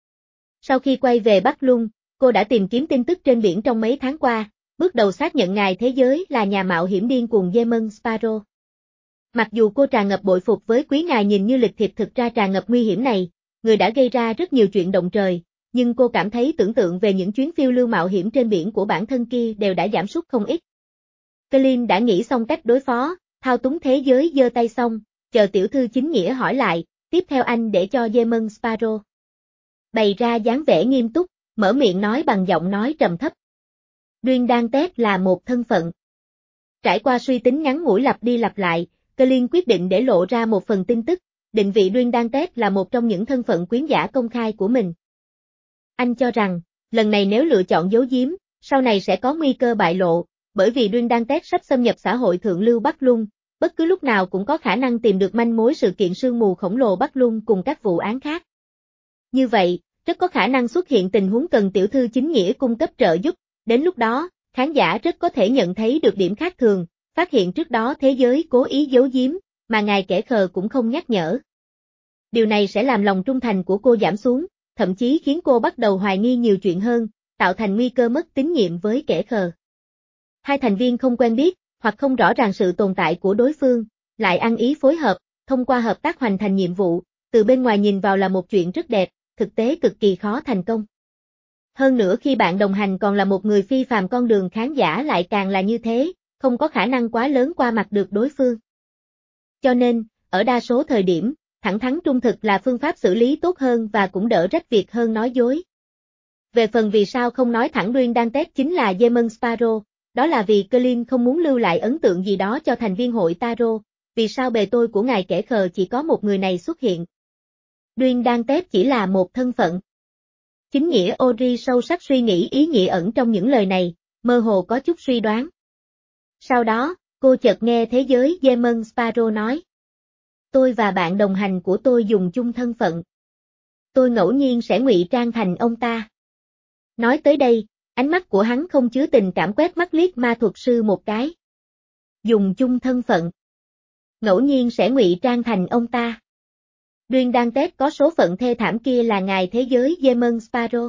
Sau khi quay về Bắc Luân, cô đã tìm kiếm tin tức trên biển trong mấy tháng qua, bước đầu xác nhận ngài thế giới là nhà mạo hiểm điên cuồng Demon Sparrow. Mặc dù cô tràn ngập bội phục với quý ngài nhìn như lịch thiệp thực ra tràn ngập nguy hiểm này, người đã gây ra rất nhiều chuyện động trời, nhưng cô cảm thấy tưởng tượng về những chuyến phiêu lưu mạo hiểm trên biển của bản thân kia đều đã giảm sút không ít. Colin đã nghĩ xong cách đối phó, thao túng thế giới giơ tay xong, chờ tiểu thư chính nghĩa hỏi lại, tiếp theo anh để cho Demon Sparrow bày ra dáng vẻ nghiêm túc, mở miệng nói bằng giọng nói trầm thấp. Đuyên Đan Tét là một thân phận. Trải qua suy tính ngắn ngủi lặp đi lặp lại, Colin quyết định để lộ ra một phần tin tức, định vị Đuyên Đan Tét là một trong những thân phận quyến giả công khai của mình. Anh cho rằng, lần này nếu lựa chọn giấu giếm, sau này sẽ có nguy cơ bại lộ, bởi vì Đuyên Đan Tét sắp xâm nhập xã hội thượng lưu Bắc Luân, bất cứ lúc nào cũng có khả năng tìm được manh mối sự kiện sương mù khổng lồ Bắc Luân cùng các vụ án khác. Như vậy, rất có khả năng xuất hiện tình huống cần tiểu thư chính nghĩa cung cấp trợ giúp, đến lúc đó, khán giả rất có thể nhận thấy được điểm khác thường, phát hiện trước đó thế giới cố ý giấu giếm, mà ngài kẻ khờ cũng không nhắc nhở. Điều này sẽ làm lòng trung thành của cô giảm xuống, thậm chí khiến cô bắt đầu hoài nghi nhiều chuyện hơn, tạo thành nguy cơ mất tín nhiệm với kẻ khờ. Hai thành viên không quen biết, hoặc không rõ ràng sự tồn tại của đối phương, lại ăn ý phối hợp, thông qua hợp tác hoàn thành nhiệm vụ, từ bên ngoài nhìn vào là một chuyện rất đẹp, thực tế cực kỳ khó thành công. Hơn nữa khi bạn đồng hành còn là một người phi phàm con đường khán giả lại càng là như thế, không có khả năng quá lớn qua mặt được đối phương. Cho nên, ở đa số thời điểm, thẳng thắn trung thực là phương pháp xử lý tốt hơn và cũng đỡ rách việc hơn nói dối. Về phần vì sao không nói thẳng Đuyên Đan Tét chính là Demon Sparrow, đó là vì Colin không muốn lưu lại ấn tượng gì đó cho thành viên hội Tarot, vì sao bề tôi của ngài kẻ khờ chỉ có một người này xuất hiện. Đuyên Đan Tét chỉ là một thân phận. Chính nghĩa Audrey sâu sắc suy nghĩ ý nghĩa ẩn trong những lời này, mơ hồ có chút suy đoán. Sau đó, cô chợt nghe thế giới Demon Sparrow nói. Tôi và bạn đồng hành của tôi dùng chung thân phận. Tôi ngẫu nhiên sẽ ngụy trang thành ông ta. Nói tới đây, ánh mắt của hắn không chứa tình cảm quét mắt liếc ma thuật sư một cái. Dùng chung thân phận. Ngẫu nhiên sẽ ngụy trang thành ông ta. Đuyên Đan Tét có số phận thê thảm kia là ngài thế giới Demon Sparrow.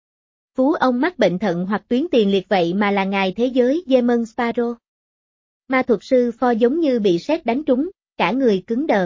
Phú ông mắc bệnh thận hoặc tuyến tiền liệt vậy mà là ngài thế giới Demon Sparrow. Ma thuật sư Fo giống như bị sét đánh trúng, cả người cứng đờ.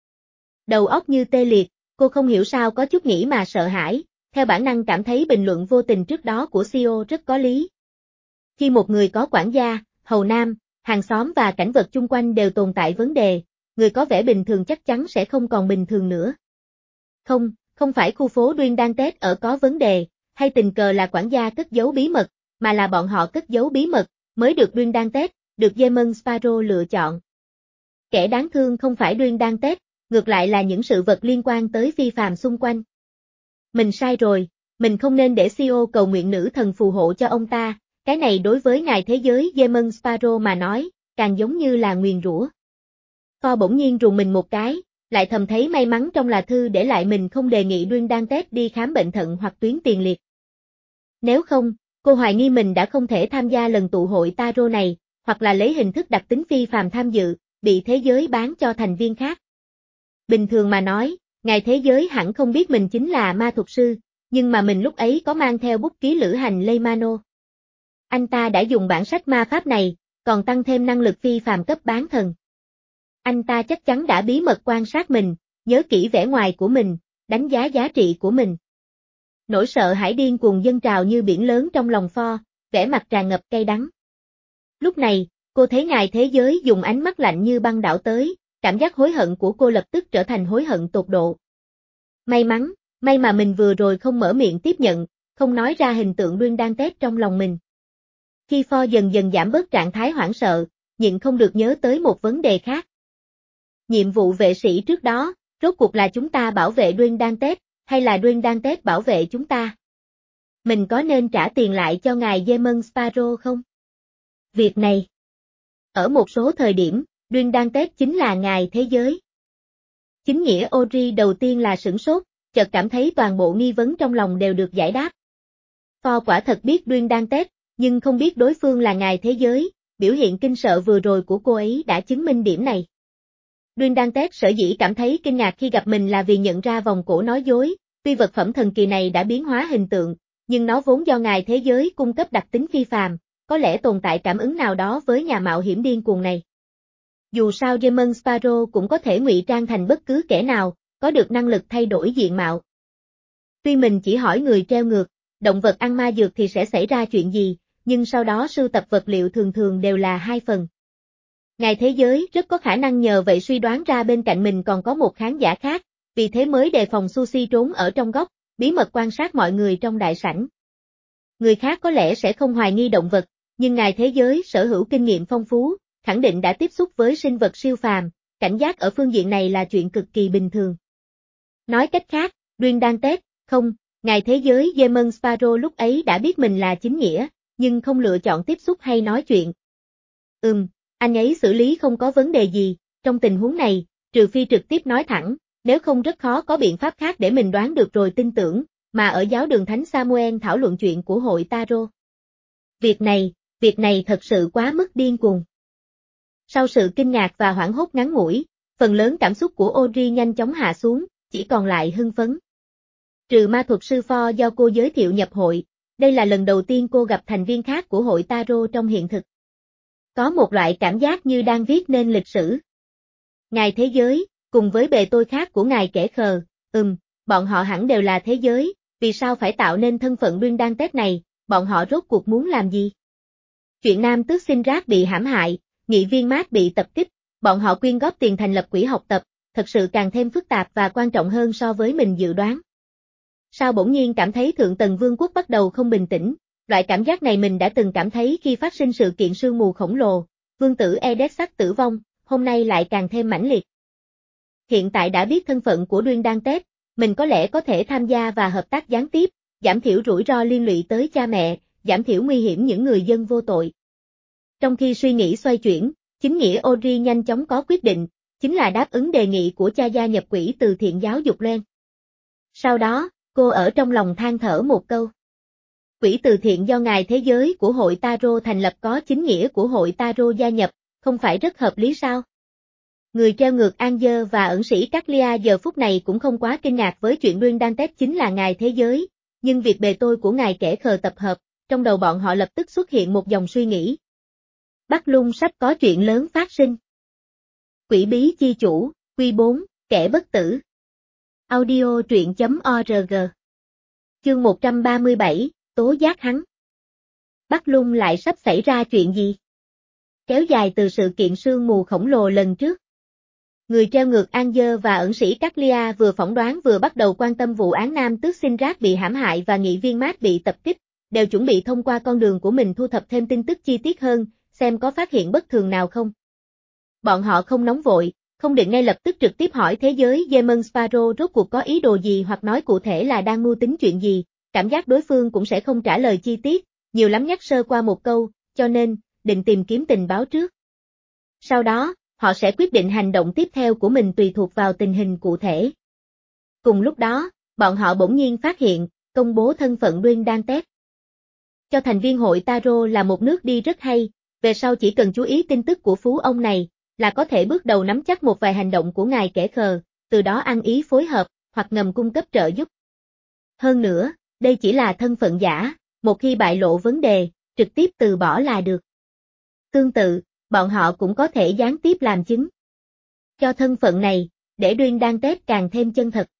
Đầu óc như tê liệt, cô không hiểu sao có chút nghĩ mà sợ hãi, theo bản năng cảm thấy bình luận vô tình trước đó của xê e ô rất có lý. Khi một người có quản gia, hầu nam, hàng xóm và cảnh vật chung quanh đều tồn tại vấn đề, người có vẻ bình thường chắc chắn sẽ không còn bình thường nữa. Không, không phải khu phố Đuyên Đan Tét ở có vấn đề, hay tình cờ là quản gia cất giấu bí mật, mà là bọn họ cất giấu bí mật, mới được Đuyên Đan Tét, được Demon Sparrow lựa chọn. Kẻ đáng thương không phải Đuyên Đan Tét, ngược lại là những sự vật liên quan tới phi phàm xung quanh. Mình sai rồi, mình không nên để xê e ô cầu nguyện nữ thần phù hộ cho ông ta, cái này đối với ngài thế giới Demon Sparrow mà nói, càng giống như là nguyền rủa. Kho bỗng nhiên rùng mình một cái, lại thầm thấy may mắn trong là thư để lại mình không đề nghị Đuyên Đan Tét đi khám bệnh thận hoặc tuyến tiền liệt. Nếu không, cô hoài nghi mình đã không thể tham gia lần tụ hội Tarot này, hoặc là lấy hình thức đặc tính phi phàm tham dự, bị thế giới bán cho thành viên khác. Bình thường mà nói, ngài thế giới hẳn không biết mình chính là ma thuật sư, nhưng mà mình lúc ấy có mang theo bút ký lữ hành Leymano. Anh ta đã dùng bản sách ma pháp này, còn tăng thêm năng lực phi phàm cấp bán thần. Anh ta chắc chắn đã bí mật quan sát mình, nhớ kỹ vẻ ngoài của mình, đánh giá giá trị của mình. Nỗi sợ hãi điên cuồng dâng trào như biển lớn trong lòng Ford, vẻ mặt tràn ngập cay đắng. Lúc này, cô thấy ngài thế giới dùng ánh mắt lạnh như băng đảo tới, cảm giác hối hận của cô lập tức trở thành hối hận tột độ. May mắn, may mà mình vừa rồi không mở miệng tiếp nhận, không nói ra hình tượng Đuyên Đan Tết trong lòng mình. Khi Ford dần dần giảm bớt trạng thái hoảng sợ, nhịn không được nhớ tới một vấn đề khác. Nhiệm vụ vệ sĩ trước đó, rốt cuộc là chúng ta bảo vệ Đuyên Đan Tết, hay là Đuyên Đan Tết bảo vệ chúng ta? Mình có nên trả tiền lại cho ngài Demon Sparrow không? Việc này, ở một số thời điểm, Đuyên Đan Tết chính là ngài thế giới. Chính nghĩa Audrey đầu tiên là sửng sốt, chợt cảm thấy toàn bộ nghi vấn trong lòng đều được giải đáp. Ford quả thật biết Đuyên Đan Tết, nhưng không biết đối phương là ngài thế giới, biểu hiện kinh sợ vừa rồi của cô ấy đã chứng minh điểm này. Đuyên Đan Tết sở dĩ cảm thấy kinh ngạc khi gặp mình là vì nhận ra vòng cổ nói dối, tuy vật phẩm thần kỳ này đã biến hóa hình tượng, nhưng nó vốn do ngài thế giới cung cấp đặc tính phi phàm, có lẽ tồn tại cảm ứng nào đó với nhà mạo hiểm điên cuồng này. Dù sao Demon Sparrow cũng có thể ngụy trang thành bất cứ kẻ nào, có được năng lực thay đổi diện mạo. Tuy mình chỉ hỏi người treo ngược, động vật ăn ma dược thì sẽ xảy ra chuyện gì, nhưng sau đó sưu tập vật liệu thường thường đều là hai phần. Ngài thế giới rất có khả năng nhờ vậy suy đoán ra bên cạnh mình còn có một khán giả khác, vì thế mới đề phòng Sushi trốn ở trong góc, bí mật quan sát mọi người trong đại sảnh. Người khác có lẽ sẽ không hoài nghi động vật, nhưng ngài thế giới sở hữu kinh nghiệm phong phú, khẳng định đã tiếp xúc với sinh vật siêu phàm, cảnh giác ở phương diện này là chuyện cực kỳ bình thường. Nói cách khác, Đuyên Đan Tết, không, ngài thế giới Demon Sparrow lúc ấy đã biết mình là chính nghĩa, nhưng không lựa chọn tiếp xúc hay nói chuyện. Ừm, anh ấy xử lý không có vấn đề gì, trong tình huống này, trừ phi trực tiếp nói thẳng, nếu không rất khó có biện pháp khác để mình đoán được rồi tin tưởng, mà ở giáo đường Thánh Samuel thảo luận chuyện của hội Tarot. Việc này, việc này thật sự quá mức điên cuồng. Sau sự kinh ngạc và hoảng hốt ngắn ngủi, phần lớn cảm xúc của Audrey nhanh chóng hạ xuống, chỉ còn lại hưng phấn. Trừ ma thuật sư Ford do cô giới thiệu nhập hội, đây là lần đầu tiên cô gặp thành viên khác của hội Tarot trong hiện thực. Có một loại cảm giác như đang viết nên lịch sử. Ngài thế giới, cùng với bề tôi khác của ngài kẻ khờ, ừm, bọn họ hẳn đều là thế giới, vì sao phải tạo nên thân phận Đuyên Đan Tết này, bọn họ rốt cuộc muốn làm gì? Chuyện nam tước sinh rác bị hãm hại, nghị viên Mát bị tập kích, bọn họ quyên góp tiền thành lập quỹ học tập, thật sự càng thêm phức tạp và quan trọng hơn so với mình dự đoán. Sao bỗng nhiên cảm thấy Thượng Tầng Vương quốc bắt đầu không bình tĩnh, loại cảm giác này mình đã từng cảm thấy khi phát sinh sự kiện sương mù khổng lồ, vương tử Edessar tử vong, hôm nay lại càng thêm mãnh liệt. Hiện tại đã biết thân phận của Đuyên Đan Tết, mình có lẽ có thể tham gia và hợp tác gián tiếp, giảm thiểu rủi ro liên lụy tới cha mẹ, giảm thiểu nguy hiểm những người dân vô tội. Trong khi suy nghĩ xoay chuyển, chính nghĩa Audrey nhanh chóng có quyết định, chính là đáp ứng đề nghị của cha gia nhập quỹ từ thiện giáo dục Len. Sau đó, cô ở trong lòng than thở một câu. Quỹ từ thiện do ngài thế giới của hội Tarot thành lập có chính nghĩa của hội Tarot gia nhập, không phải rất hợp lý sao? Người treo ngược Angel và ẩn sĩ Caglia giờ phút này cũng không quá kinh ngạc với chuyện Đuyên Đan Tết chính là ngài thế giới, nhưng việc bề tôi của ngài kẻ khờ tập hợp, trong đầu bọn họ lập tức xuất hiện một dòng suy nghĩ. Bắc Lung sắp có chuyện lớn phát sinh. Quỷ bí chi chủ, Quy bốn, kẻ bất tử. Audio truyện chấm org. Chương một trăm ba mươi bảy, tố giác hắn. Bắc Lung lại sắp xảy ra chuyện gì? Kéo dài từ sự kiện sương mù khổng lồ lần trước. Người treo ngược Angel và ẩn sĩ Caglia vừa phỏng đoán vừa bắt đầu quan tâm vụ án nam tước sinh rác bị hãm hại và nghị viên Mát bị tập kích, đều chuẩn bị thông qua con đường của mình thu thập thêm tin tức chi tiết hơn, xem có phát hiện bất thường nào không. Bọn họ không nóng vội, không định ngay lập tức trực tiếp hỏi thế giới Demon Sparrow rốt cuộc có ý đồ gì hoặc nói cụ thể là đang mưu tính chuyện gì, cảm giác đối phương cũng sẽ không trả lời chi tiết, nhiều lắm nhắc sơ qua một câu, cho nên, định tìm kiếm tình báo trước. Sau đó, họ sẽ quyết định hành động tiếp theo của mình tùy thuộc vào tình hình cụ thể. Cùng lúc đó, bọn họ bỗng nhiên phát hiện, công bố thân phận Đuyên Đan Tết. Cho thành viên hội Tarot là một nước đi rất hay, về sau chỉ cần chú ý tin tức của phú ông này, là có thể bước đầu nắm chắc một vài hành động của ngài kẻ khờ, từ đó ăn ý phối hợp, hoặc ngầm cung cấp trợ giúp. Hơn nữa, Đây chỉ là thân phận giả, một khi bại lộ vấn đề, trực tiếp từ bỏ là được. Tương tự, bọn họ cũng có thể gián tiếp làm chứng cho thân phận này, để Đuyên Đan Tết càng thêm chân thật.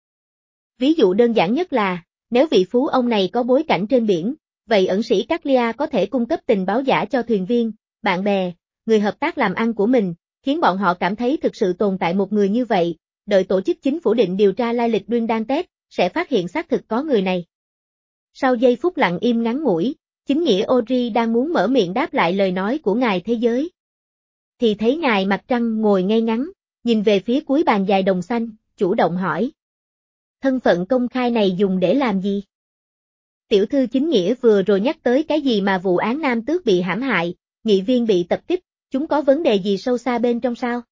Ví dụ đơn giản nhất là, nếu vị phú ông này có bối cảnh trên biển, vậy ẩn sĩ Caglia có thể cung cấp tình báo giả cho thuyền viên, bạn bè, người hợp tác làm ăn của mình, khiến bọn họ cảm thấy thực sự tồn tại một người như vậy, đợi tổ chức chính phủ định điều tra lai lịch Đuyên Đan Tết, sẽ phát hiện xác thực có người này. Sau giây phút lặng im ngắn ngủi, chính nghĩa Ori đang muốn mở miệng đáp lại lời nói của ngài thế giới. Thì thấy ngài Mặt Trăng ngồi ngay ngắn, nhìn về phía cuối bàn dài đồng xanh, chủ động hỏi. Thân phận công khai này dùng để làm gì? Tiểu thư chính nghĩa vừa rồi nhắc tới cái gì mà vụ án Nam Tước bị hãm hại, nghị viên bị tập kích, chúng có vấn đề gì sâu xa bên trong sao?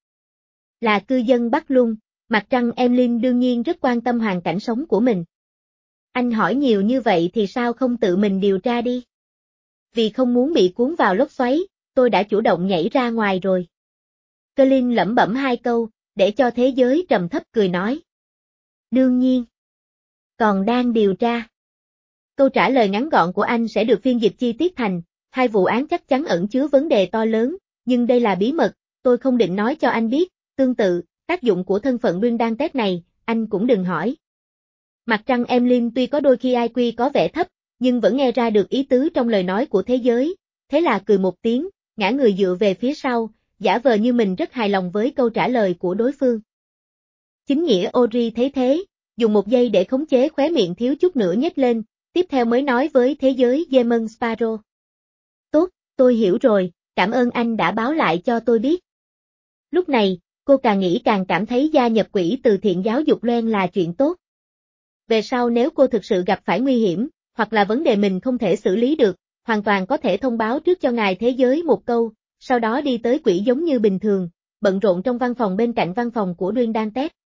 Là cư dân Bắc Luân, Mặt Trăng Emlyn đương nhiên rất quan tâm hoàn cảnh sống của mình. Anh hỏi nhiều như vậy thì sao không tự mình điều tra đi? Vì không muốn bị cuốn vào lốc xoáy, tôi đã chủ động nhảy ra ngoài rồi. Colin lẩm bẩm hai câu, để cho thế giới trầm thấp cười nói. Đương nhiên. Còn đang điều tra. Câu trả lời ngắn gọn của anh sẽ được phiên dịch chi tiết thành, hai vụ án chắc chắn ẩn chứa vấn đề to lớn, nhưng đây là bí mật, tôi không định nói cho anh biết, tương tự, tác dụng của thân phận Đuyên Đan Tết này, anh cũng đừng hỏi. Mặt Trăng Emlyn tuy có đôi khi i kiu có vẻ thấp, nhưng vẫn nghe ra được ý tứ trong lời nói của thế giới, thế là cười một tiếng, ngã người dựa về phía sau, giả vờ như mình rất hài lòng với câu trả lời của đối phương. Chính nghĩa Ori thấy thế, dùng một giây để khống chế khóe miệng thiếu chút nữa nhếch lên, tiếp theo mới nói với thế giới Demon Sparrow. Tốt, tôi hiểu rồi, cảm ơn anh đã báo lại cho tôi biết. Lúc này, cô càng nghĩ càng cảm thấy gia nhập quỹ từ thiện giáo dục Loan là chuyện tốt. Về sau nếu cô thực sự gặp phải nguy hiểm, hoặc là vấn đề mình không thể xử lý được, hoàn toàn có thể thông báo trước cho ngài thế giới một câu, sau đó đi tới quỹ giống như bình thường, bận rộn trong văn phòng bên cạnh văn phòng của Đuyên Đan Tết.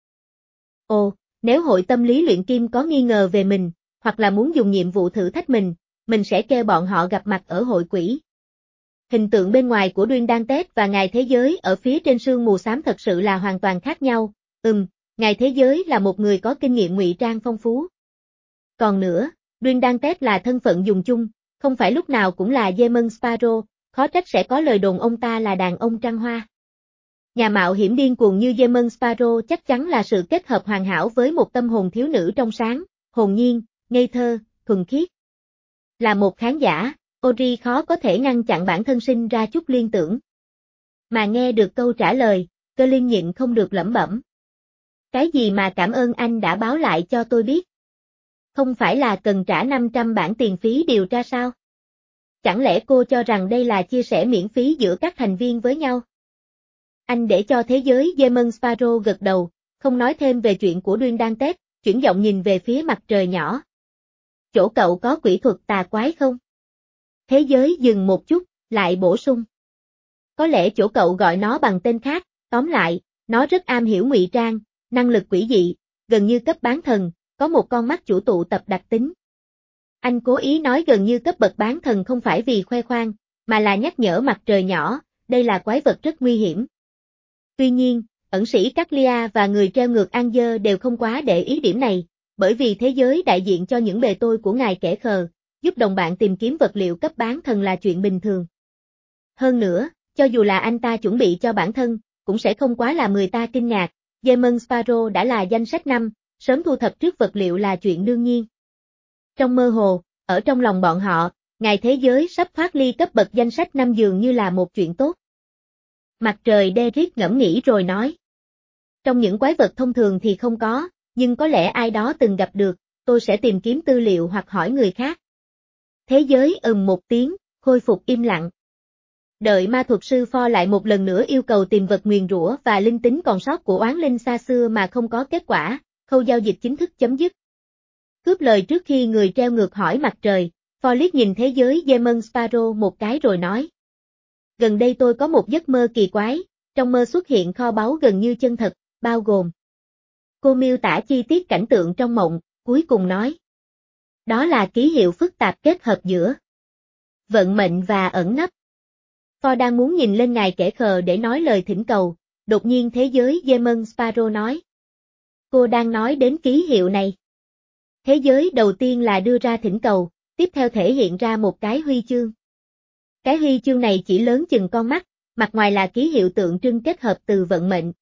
Ồ, nếu hội tâm lý luyện kim có nghi ngờ về mình, hoặc là muốn dùng nhiệm vụ thử thách mình, mình sẽ kêu bọn họ gặp mặt ở hội quỹ. Hình tượng bên ngoài của Đuyên Đan Tết và ngài thế giới ở phía trên sương mù xám thật sự là hoàn toàn khác nhau, ừm, ngài thế giới là một người có kinh nghiệm ngụy trang phong phú. Còn nữa, Đuyên Đan Tết là thân phận dùng chung, không phải lúc nào cũng là Demon Sparrow, khó trách sẽ có lời đồn ông ta là đàn ông trăng hoa. Nhà mạo hiểm điên cuồng như Demon Sparrow chắc chắn là sự kết hợp hoàn hảo với một tâm hồn thiếu nữ trong sáng, hồn nhiên, ngây thơ, thuần khiết. Là một khán giả, Ori khó có thể ngăn chặn bản thân sinh ra chút liên tưởng. Mà nghe được câu trả lời, Colin nhịn không được lẩm bẩm. Cái gì mà cảm ơn anh đã báo lại cho tôi biết? Không phải là cần trả năm trăm bảng tiền phí điều tra sao? Chẳng lẽ cô cho rằng đây là chia sẻ miễn phí giữa các thành viên với nhau? Anh để cho thế giới Demon Sparrow gật đầu, không nói thêm về chuyện của Đuyên Đan Tết, chuyển giọng nhìn về phía mặt trời nhỏ. Chỗ cậu có quỷ thuật tà quái không? Thế giới dừng một chút, lại bổ sung. Có lẽ chỗ cậu gọi nó bằng tên khác, tóm lại, nó rất am hiểu ngụy trang, năng lực quỷ dị, gần như cấp bán thần, có một con mắt chủ tụ tập đặc tính. Anh cố ý nói gần như cấp bậc bán thần không phải vì khoe khoang, mà là nhắc nhở mặt trời nhỏ, đây là quái vật rất nguy hiểm. Tuy nhiên, ẩn sĩ Caglia và người treo ngược Angel đều không quá để ý điểm này, bởi vì thế giới đại diện cho những bề tôi của ngài kẻ khờ, giúp đồng bạn tìm kiếm vật liệu cấp bán thần là chuyện bình thường. Hơn nữa, cho dù là anh ta chuẩn bị cho bản thân, cũng sẽ không quá làm người ta kinh ngạc, Demon Sparrow đã là danh sách năm, sớm thu thập trước vật liệu là chuyện đương nhiên. Trong mơ hồ, ở trong lòng bọn họ, ngài thế giới sắp thoát ly cấp bậc danh sách năm dường như là một chuyện tốt. Mặt trời Derek ngẫm nghĩ rồi nói. Trong những quái vật thông thường thì không có, nhưng có lẽ ai đó từng gặp được, tôi sẽ tìm kiếm tư liệu hoặc hỏi người khác. Thế giới ừm một tiếng, khôi phục im lặng. Đợi ma thuật sư Pho lại một lần nữa yêu cầu tìm vật nguyền rủa và linh tính còn sót của oán linh xa xưa mà không có kết quả, khâu giao dịch chính thức chấm dứt. Cướp lời trước khi người treo ngược hỏi mặt trời, Pho liếc nhìn thế giới Demon Sparrow một cái rồi nói. Gần đây tôi có một giấc mơ kỳ quái, trong mơ xuất hiện kho báu gần như chân thật, bao gồm. Cô miêu tả chi tiết cảnh tượng trong mộng, cuối cùng nói. Đó là ký hiệu phức tạp kết hợp giữa vận mệnh và ẩn nấp. Pho đang muốn nhìn lên ngài kẻ khờ để nói lời thỉnh cầu, đột nhiên thế giới Demon Sparrow nói. Cô đang nói đến ký hiệu này. Thế giới đầu tiên là đưa ra thỉnh cầu, tiếp theo thể hiện ra một cái huy chương. Cái huy chương này chỉ lớn chừng con mắt, mặt ngoài là ký hiệu tượng trưng kết hợp từ vận mệnh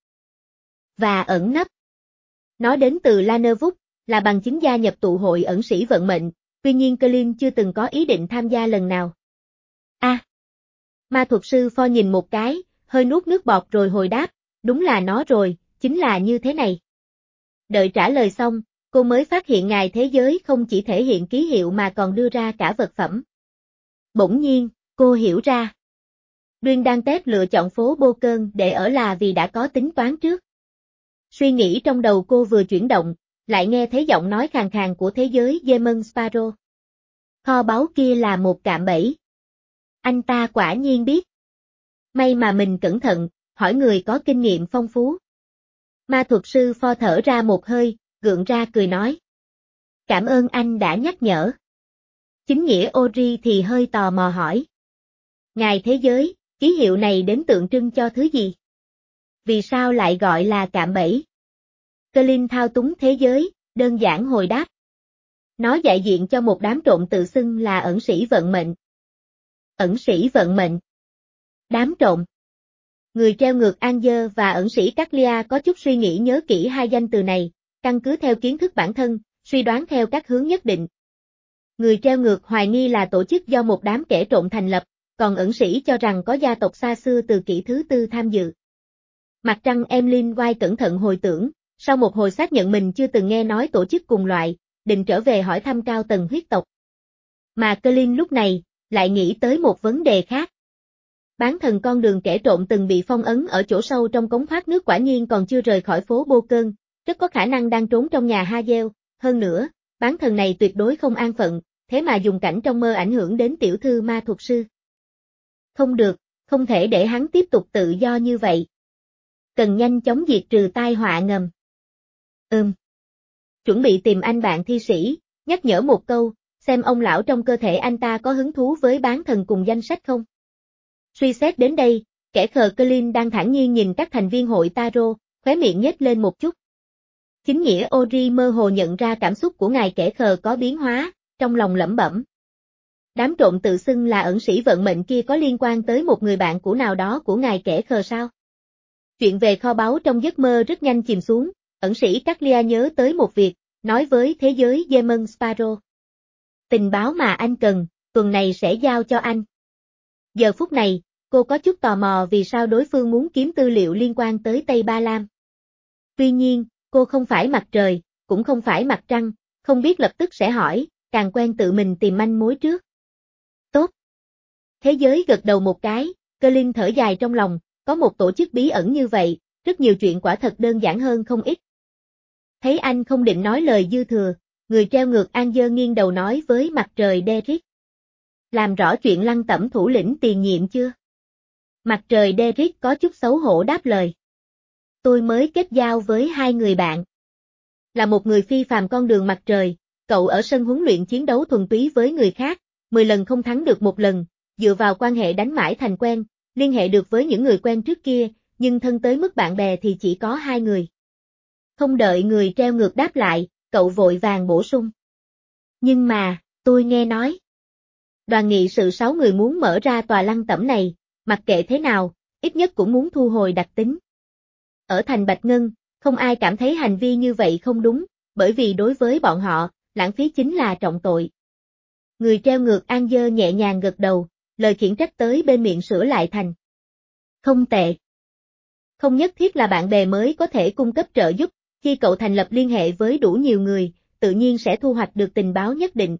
và ẩn nấp. Nó đến từ Lannerwood, là bằng chứng gia nhập tụ hội ẩn sĩ vận mệnh, tuy nhiên Colin chưa từng có ý định tham gia lần nào. A. À, ma thuật sư Ford nhìn một cái, hơi nuốt nước bọt rồi hồi đáp, đúng là nó rồi, chính là như thế này. Đợi trả lời xong, cô mới phát hiện ngài thế giới không chỉ thể hiện ký hiệu mà còn đưa ra cả vật phẩm. Bỗng nhiên, cô hiểu ra. Duyên đang test lựa chọn phố Bô Cơn để ở là vì đã có tính toán trước. Suy nghĩ trong đầu cô vừa chuyển động, lại nghe thấy giọng nói khàn khàn của thế giới Demon Sparrow. Kho báu kia là một cạm bẫy. Anh ta quả nhiên biết. May mà mình cẩn thận, hỏi người có kinh nghiệm phong phú. Ma thuật sư Ford thở ra một hơi, gượng ra cười nói. Cảm ơn anh đã nhắc nhở. Chính nghĩa Ori thì hơi tò mò hỏi. Ngài thế giới, ký hiệu này đến tượng trưng cho thứ gì? Vì sao lại gọi là cạm bẫy? Colin thao túng thế giới, đơn giản hồi đáp. Nó đại diện cho một đám trộm tự xưng là ẩn sĩ vận mệnh. Ẩn sĩ vận mệnh. Đám trộm. Người treo ngược Angel và ẩn sĩ Caglia có chút suy nghĩ nhớ kỹ hai danh từ này, căn cứ theo kiến thức bản thân, suy đoán theo các hướng nhất định. Người treo ngược hoài nghi là tổ chức do một đám kẻ trộm thành lập, còn ẩn sĩ cho rằng có gia tộc xa xưa từ kỷ thứ tư tham dự. Mặt trăng Emlyn White cẩn thận hồi tưởng, sau một hồi xác nhận mình chưa từng nghe nói tổ chức cùng loại, định trở về hỏi thăm cao tầng huyết tộc. Mà Colin lúc này, lại nghĩ tới một vấn đề khác. Bán thần con đường kẻ trộm từng bị phong ấn ở chỗ sâu trong cống thoát nước quả nhiên còn chưa rời khỏi phố Bô Cơn, rất có khả năng đang trốn trong nhà Hazel, hơn nữa, bán thần này tuyệt đối không an phận, thế mà dùng cảnh trong mơ ảnh hưởng đến tiểu thư ma thuật sư. Không được, không thể để hắn tiếp tục tự do như vậy. Cần nhanh chóng diệt trừ tai họa ngầm. Ừm. Chuẩn bị tìm anh bạn thi sĩ, nhắc nhở một câu, xem ông lão trong cơ thể anh ta có hứng thú với bán thần cùng danh sách không. Suy xét đến đây, kẻ khờ Colin đang thản nhiên nhìn các thành viên hội Tarot, khóe miệng nhếch lên một chút. Chính nghĩa Ori mơ hồ nhận ra cảm xúc của ngài kẻ khờ có biến hóa, trong lòng lẩm bẩm. Đám trộm tự xưng là ẩn sĩ vận mệnh kia có liên quan tới một người bạn cũ nào đó của ngài kẻ khờ sao? Chuyện về kho báu trong giấc mơ rất nhanh chìm xuống, ẩn sĩ Caglia nhớ tới một việc, nói với thế giới Demon Sparrow. Tình báo mà anh cần, tuần này sẽ giao cho anh. Giờ phút này, cô có chút tò mò vì sao đối phương muốn kiếm tư liệu liên quan tới Tây Ba Lam. Tuy nhiên, cô không phải mặt trời, cũng không phải mặt trăng, không biết lập tức sẽ hỏi, càng quen tự mình tìm manh mối trước. Tốt. Thế giới gật đầu một cái, Colin thở dài trong lòng, có một tổ chức bí ẩn như vậy, rất nhiều chuyện quả thật đơn giản hơn không ít. Thấy anh không định nói lời dư thừa, người treo ngược Angel nghiêng đầu nói với mặt trời Derek. Làm rõ chuyện Lăng Tẩm thủ lĩnh tiền nhiệm chưa? Mặt trời Derek có chút xấu hổ đáp lời. Tôi mới kết giao với hai người bạn. Là một người phi phàm con đường mặt trời, cậu ở sân huấn luyện chiến đấu thuần túy với người khác, mười lần không thắng được một lần, dựa vào quan hệ đánh mãi thành quen, liên hệ được với những người quen trước kia, nhưng thân tới mức bạn bè thì chỉ có hai người. Không đợi người treo ngược đáp lại, cậu vội vàng bổ sung. Nhưng mà, tôi nghe nói. Đoàn nghị sự sáu người muốn mở ra tòa Lăng Tẩm này, mặc kệ thế nào, ít nhất cũng muốn thu hồi đặc tính. Ở thành Bạch Ngân, không ai cảm thấy hành vi như vậy không đúng, bởi vì đối với bọn họ, lãng phí chính là trọng tội. Người treo ngược Angel nhẹ nhàng gật đầu, lời khiển trách tới bên miệng sửa lại thành. Không tệ. Không nhất thiết là bạn bè mới có thể cung cấp trợ giúp, khi cậu thành lập liên hệ với đủ nhiều người, tự nhiên sẽ thu hoạch được tình báo nhất định.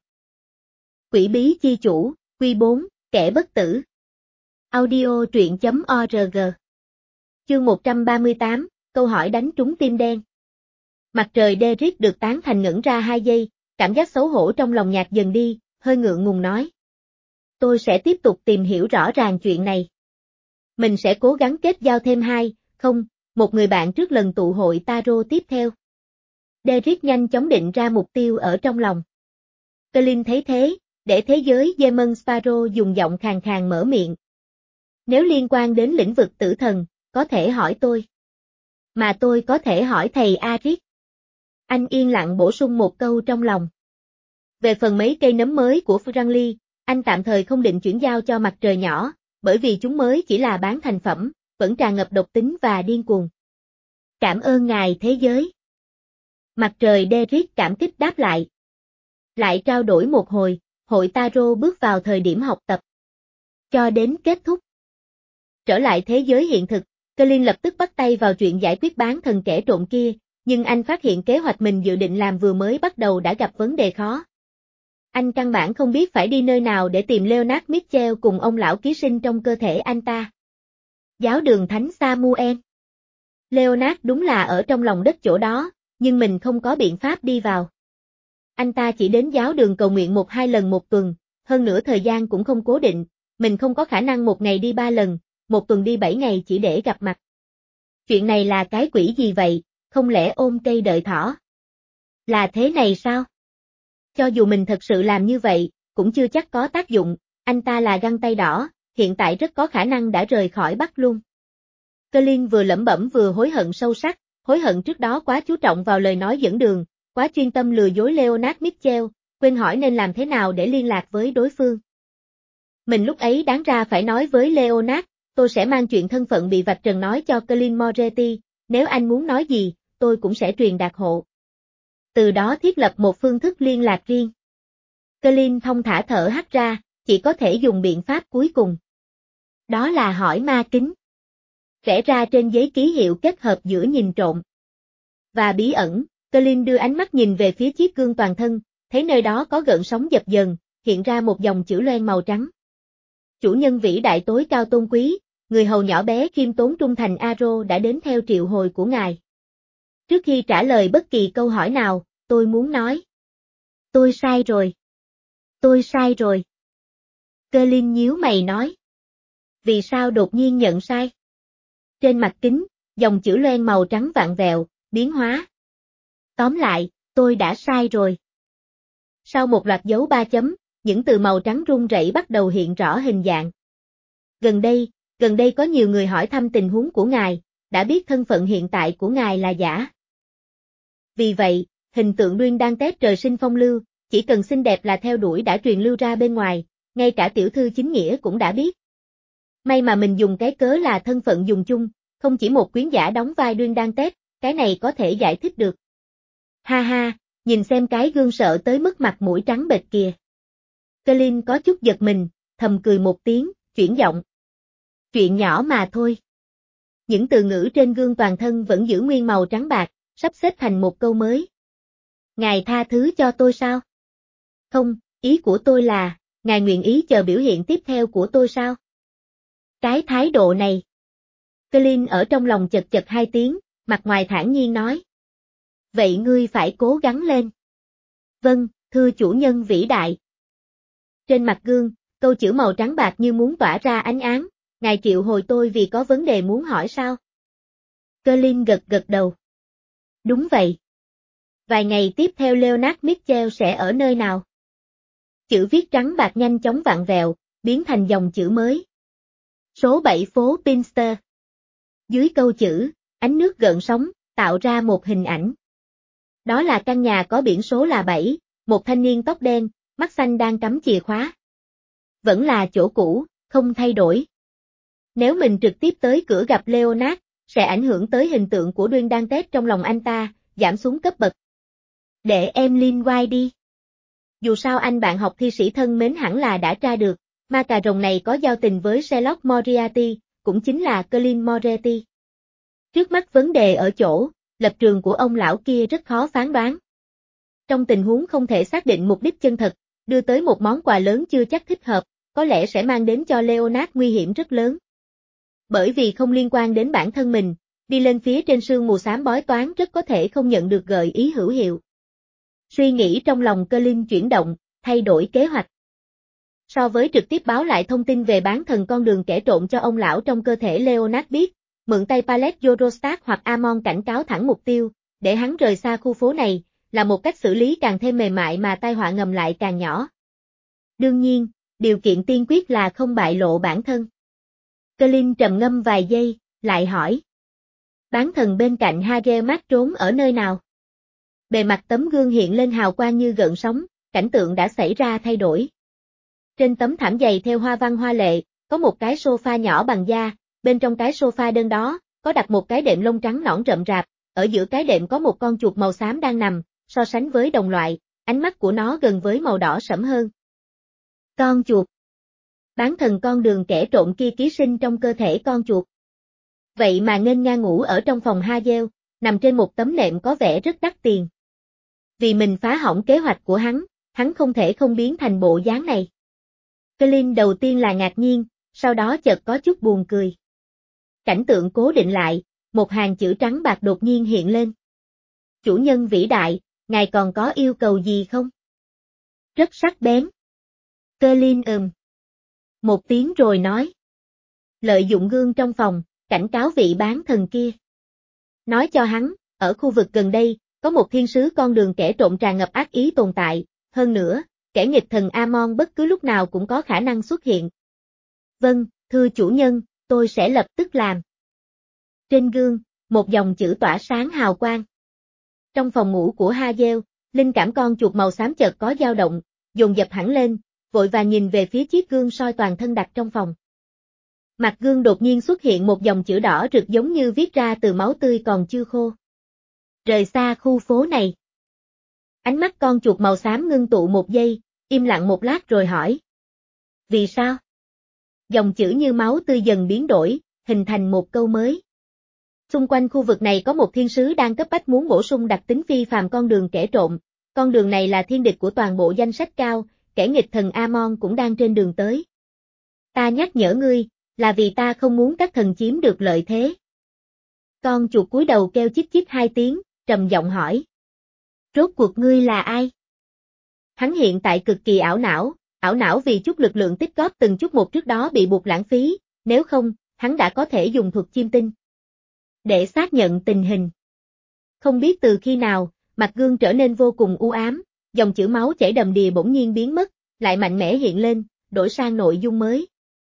Quỷ bí chi chủ, Quy bốn, kẻ bất tử. Audio truyện chấm org. Chương một trăm ba mươi tám, câu hỏi đánh trúng tim đen. Mặt trời Derek được tán thành ngẩn ra hai giây, cảm giác xấu hổ trong lòng nhạt dần đi, hơi ngượng ngùng nói. Tôi sẽ tiếp tục tìm hiểu rõ ràng chuyện này. Mình sẽ cố gắng kết giao thêm hai, không, một người bạn trước lần tụ hội Tarot tiếp theo. Derek nhanh chóng định ra mục tiêu ở trong lòng. Colin thấy thế, để thế giới Demon Sparrow dùng giọng khàn khàn mở miệng. Nếu liên quan đến lĩnh vực tử thần, có thể hỏi tôi. Mà tôi có thể hỏi thầy Arik. Anh yên lặng bổ sung một câu trong lòng. Về phần mấy cây nấm mới của Franklin, anh tạm thời không định chuyển giao cho mặt trời nhỏ, bởi vì chúng mới chỉ là bán thành phẩm, vẫn tràn ngập độc tính và điên cuồng. Cảm ơn ngài thế giới. Mặt trời Derek cảm kích đáp lại. Lại trao đổi một hồi, hội Taro bước vào thời điểm học tập. Cho đến kết thúc. Trở lại thế giới hiện thực, Colin lập tức bắt tay vào chuyện giải quyết bán thần kẻ trộm kia, nhưng anh phát hiện kế hoạch mình dự định làm vừa mới bắt đầu đã gặp vấn đề khó. Anh căn bản không biết phải đi nơi nào để tìm Leonard Mitchell cùng ông lão ký sinh trong cơ thể anh ta. Giáo đường Thánh Samuel. Leonard đúng là ở trong lòng đất chỗ đó, nhưng mình không có biện pháp đi vào. Anh ta chỉ đến giáo đường cầu nguyện một hai lần một tuần, hơn nữa thời gian cũng không cố định, mình không có khả năng một ngày đi ba lần, một tuần đi bảy ngày chỉ để gặp mặt. Chuyện này là cái quỷ gì vậy, không lẽ ôm cây đợi thỏ? Là thế này sao? Cho dù mình thật sự làm như vậy, cũng chưa chắc có tác dụng, anh ta là găng tay đỏ, hiện tại rất có khả năng đã rời khỏi Bắc luôn. Colin vừa lẩm bẩm vừa hối hận sâu sắc, hối hận trước đó quá chú trọng vào lời nói dẫn đường, quá chuyên tâm lừa dối Leonard Mitchell, quên hỏi nên làm thế nào để liên lạc với đối phương. Mình lúc ấy đáng ra phải nói với Leonard, tôi sẽ mang chuyện thân phận bị vạch trần nói cho Colin Moretti, nếu anh muốn nói gì, tôi cũng sẽ truyền đạt hộ. Từ đó thiết lập một phương thức liên lạc riêng. Colin thong thả thở hắt ra, chỉ có thể dùng biện pháp cuối cùng. Đó là hỏi ma kính. Vẽ ra trên giấy ký hiệu kết hợp giữa nhìn trộm và bí ẩn, Colin đưa ánh mắt nhìn về phía chiếc gương toàn thân, thấy nơi đó có gợn sóng dập dần, hiện ra một dòng chữ loen màu trắng. Chủ nhân vĩ đại tối cao tôn quý, người hầu nhỏ bé khiêm tốn trung thành Aro đã đến theo triệu hồi của ngài. Trước khi trả lời bất kỳ câu hỏi nào, tôi muốn nói. Tôi sai rồi. Tôi sai rồi. Colin nhíu mày nói. Vì sao đột nhiên nhận sai? Trên mặt kính, dòng chữ loen màu trắng vạn vẹo, biến hóa. Tóm lại, tôi đã sai rồi. Sau một loạt dấu ba chấm, những từ màu trắng run rẩy bắt đầu hiện rõ hình dạng. Gần đây, gần đây có nhiều người hỏi thăm tình huống của ngài, đã biết thân phận hiện tại của ngài là giả. Vì vậy, hình tượng Duyên đang tết trời sinh phong lưu, chỉ cần xinh đẹp là theo đuổi đã truyền lưu ra bên ngoài, ngay cả tiểu thư chính nghĩa cũng đã biết. May mà mình dùng cái cớ là thân phận dùng chung, không chỉ một quyến giả đóng vai Duyên đang tết, cái này có thể giải thích được. Ha ha, nhìn xem cái gương sợ tới mức mặt mũi trắng bệch kìa. Colin có chút giật mình, thầm cười một tiếng, chuyển giọng. Chuyện nhỏ mà thôi. Những từ ngữ trên gương toàn thân vẫn giữ nguyên màu trắng bạc, sắp xếp thành một câu mới. Ngài tha thứ cho tôi sao? Không, ý của tôi là, ngài nguyện ý chờ biểu hiện tiếp theo của tôi sao? Cái thái độ này. Colin ở trong lòng chật chật hai tiếng, mặt ngoài thản nhiên nói. Vậy ngươi phải cố gắng lên. Vâng, thưa chủ nhân vĩ đại. Trên mặt gương, câu chữ màu trắng bạc như muốn tỏa ra ánh áng, ngài triệu hồi tôi vì có vấn đề muốn hỏi sao? Colin gật gật đầu. Đúng vậy. Vài ngày tiếp theo Leonard Mitchell sẽ ở nơi nào? Chữ viết trắng bạc nhanh chóng vặn vẹo, biến thành dòng chữ mới. Số bảy phố Pinster. Dưới câu chữ, ánh nước gợn sóng, tạo ra một hình ảnh. Đó là căn nhà có biển số là bảy, một thanh niên tóc đen, mắt xanh đang cắm chìa khóa. Vẫn là chỗ cũ, không thay đổi. Nếu mình trực tiếp tới cửa gặp Leonard, sẽ ảnh hưởng tới hình tượng của Duyên đang tết trong lòng anh ta, giảm xuống cấp bậc. Để em Lin White đi. Dù sao anh bạn học thi sĩ thân mến hẳn là đã tra được, ma cà rồng này có giao tình với Sherlock Moriarty, cũng chính là Colin Moretti. Trước mắt vấn đề ở chỗ, lập trường của ông lão kia rất khó phán đoán. Trong tình huống không thể xác định mục đích chân thật, đưa tới một món quà lớn chưa chắc thích hợp, có lẽ sẽ mang đến cho Leonard nguy hiểm rất lớn. Bởi vì không liên quan đến bản thân mình, đi lên phía trên sương mù xám bói toán rất có thể không nhận được gợi ý hữu hiệu. Suy nghĩ trong lòng Colin chuyển động, thay đổi kế hoạch. So với trực tiếp báo lại thông tin về bán thần con đường kẻ trộm cho ông lão trong cơ thể Leonard biết, mượn tay Pallet Eurostat hoặc Amon cảnh cáo thẳng mục tiêu, để hắn rời xa khu phố này, là một cách xử lý càng thêm mềm mại mà tai họa ngầm lại càng nhỏ. Đương nhiên, điều kiện tiên quyết là không bại lộ bản thân. Colin trầm ngâm vài giây, lại hỏi. Bán thần bên cạnh Hage Mát trốn ở nơi nào? Bề mặt tấm gương hiện lên hào quang như gợn sóng, cảnh tượng đã xảy ra thay đổi. Trên tấm thảm dày theo hoa văn hoa lệ, có một cái sofa nhỏ bằng da, bên trong cái sofa đơn đó, có đặt một cái đệm lông trắng nõn rậm rạp, ở giữa cái đệm có một con chuột màu xám đang nằm, so sánh với đồng loại, ánh mắt của nó gần với màu đỏ sẫm hơn. Con chuột. Bán thần con đường kẻ trộm kia ký sinh trong cơ thể con chuột. Vậy mà nghênh ngang ngủ ở trong phòng Hazel, nằm trên một tấm nệm có vẻ rất đắt tiền. Vì mình phá hỏng kế hoạch của hắn, hắn không thể không biến thành bộ dáng này. Colin đầu tiên là ngạc nhiên, sau đó chợt có chút buồn cười. Cảnh tượng cố định lại, một hàng chữ trắng bạc đột nhiên hiện lên. Chủ nhân vĩ đại, ngài còn có yêu cầu gì không? Rất sắc bén. Colin ừm. Một tiếng rồi nói. Lợi dụng gương trong phòng, cảnh cáo vị bán thần kia. Nói cho hắn, ở khu vực gần đây, có một thiên sứ con đường kẻ trộm tràn ngập ác ý tồn tại, hơn nữa, kẻ nghịch thần Amon bất cứ lúc nào cũng có khả năng xuất hiện. Vâng, thưa chủ nhân, tôi sẽ lập tức làm. Trên gương, một dòng chữ tỏa sáng hào quang. Trong phòng ngủ của Hazel, linh cảm con chuột màu xám chợt có dao động, dồn dập hẳn lên, vội vàng nhìn về phía chiếc gương soi toàn thân đặt trong phòng. Mặt gương đột nhiên xuất hiện một dòng chữ đỏ rực giống như viết ra từ máu tươi còn chưa khô. Rời xa khu phố này. Ánh mắt con chuột màu xám ngưng tụ một giây, im lặng một lát rồi hỏi. Vì sao? Dòng chữ như máu tươi dần biến đổi, hình thành một câu mới. Xung quanh khu vực này có một thiên sứ đang cấp bách muốn bổ sung đặc tính phi phàm con đường kẻ trộm. Con đường này là thiên địch của toàn bộ danh sách cao, kẻ nghịch thần Amon cũng đang trên đường tới. Ta nhắc nhở ngươi, là vì ta không muốn các thần chiếm được lợi thế. Con chuột cúi đầu kêu chích chích hai tiếng, trầm giọng hỏi. Rốt cuộc ngươi là ai? Hắn hiện tại cực kỳ ảo não, ảo não vì chút lực lượng tích góp từng chút một trước đó bị buộc lãng phí, nếu không, hắn đã có thể dùng thuật chiêm tinh. Để xác nhận tình hình. Không biết từ khi nào, mặt gương trở nên vô cùng u ám, dòng chữ máu chảy đầm đìa bỗng nhiên biến mất, lại mạnh mẽ hiện lên, đổi sang nội dung mới.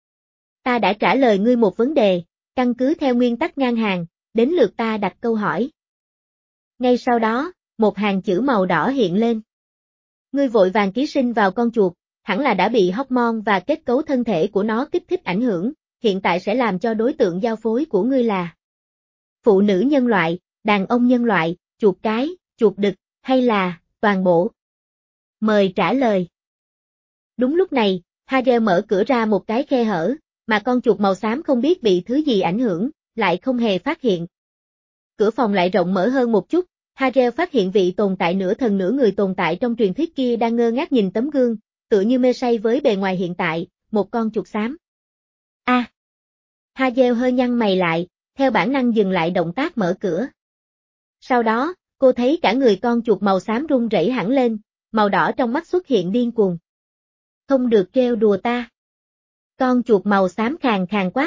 Ta đã trả lời ngươi một vấn đề, căn cứ theo nguyên tắc ngang hàng, đến lượt ta đặt câu hỏi. Ngay sau đó, một hàng chữ màu đỏ hiện lên. Ngươi vội vàng ký sinh vào con chuột, hẳn là đã bị hormone và kết cấu thân thể của nó kích thích ảnh hưởng, hiện tại sẽ làm cho đối tượng giao phối của ngươi là phụ nữ nhân loại, đàn ông nhân loại, chuột cái, chuột đực, hay là toàn bộ? Mời trả lời. Đúng lúc này, Hazel mở cửa ra một cái khe hở, mà con chuột màu xám không biết bị thứ gì ảnh hưởng, lại không hề phát hiện. Cửa phòng lại rộng mở hơn một chút, Hazel phát hiện vị tồn tại nửa thần nửa người tồn tại trong truyền thuyết kia đang ngơ ngác nhìn tấm gương, tựa như mê say với bề ngoài hiện tại, một con chuột xám. A. À. Hazel hơi nhăn mày lại, theo bản năng dừng lại động tác mở cửa. Sau đó, cô thấy cả người con chuột màu xám run rẩy hẳn lên, màu đỏ trong mắt xuất hiện điên cuồng. Không được trêu đùa ta. Con chuột màu xám khàn khàn quát.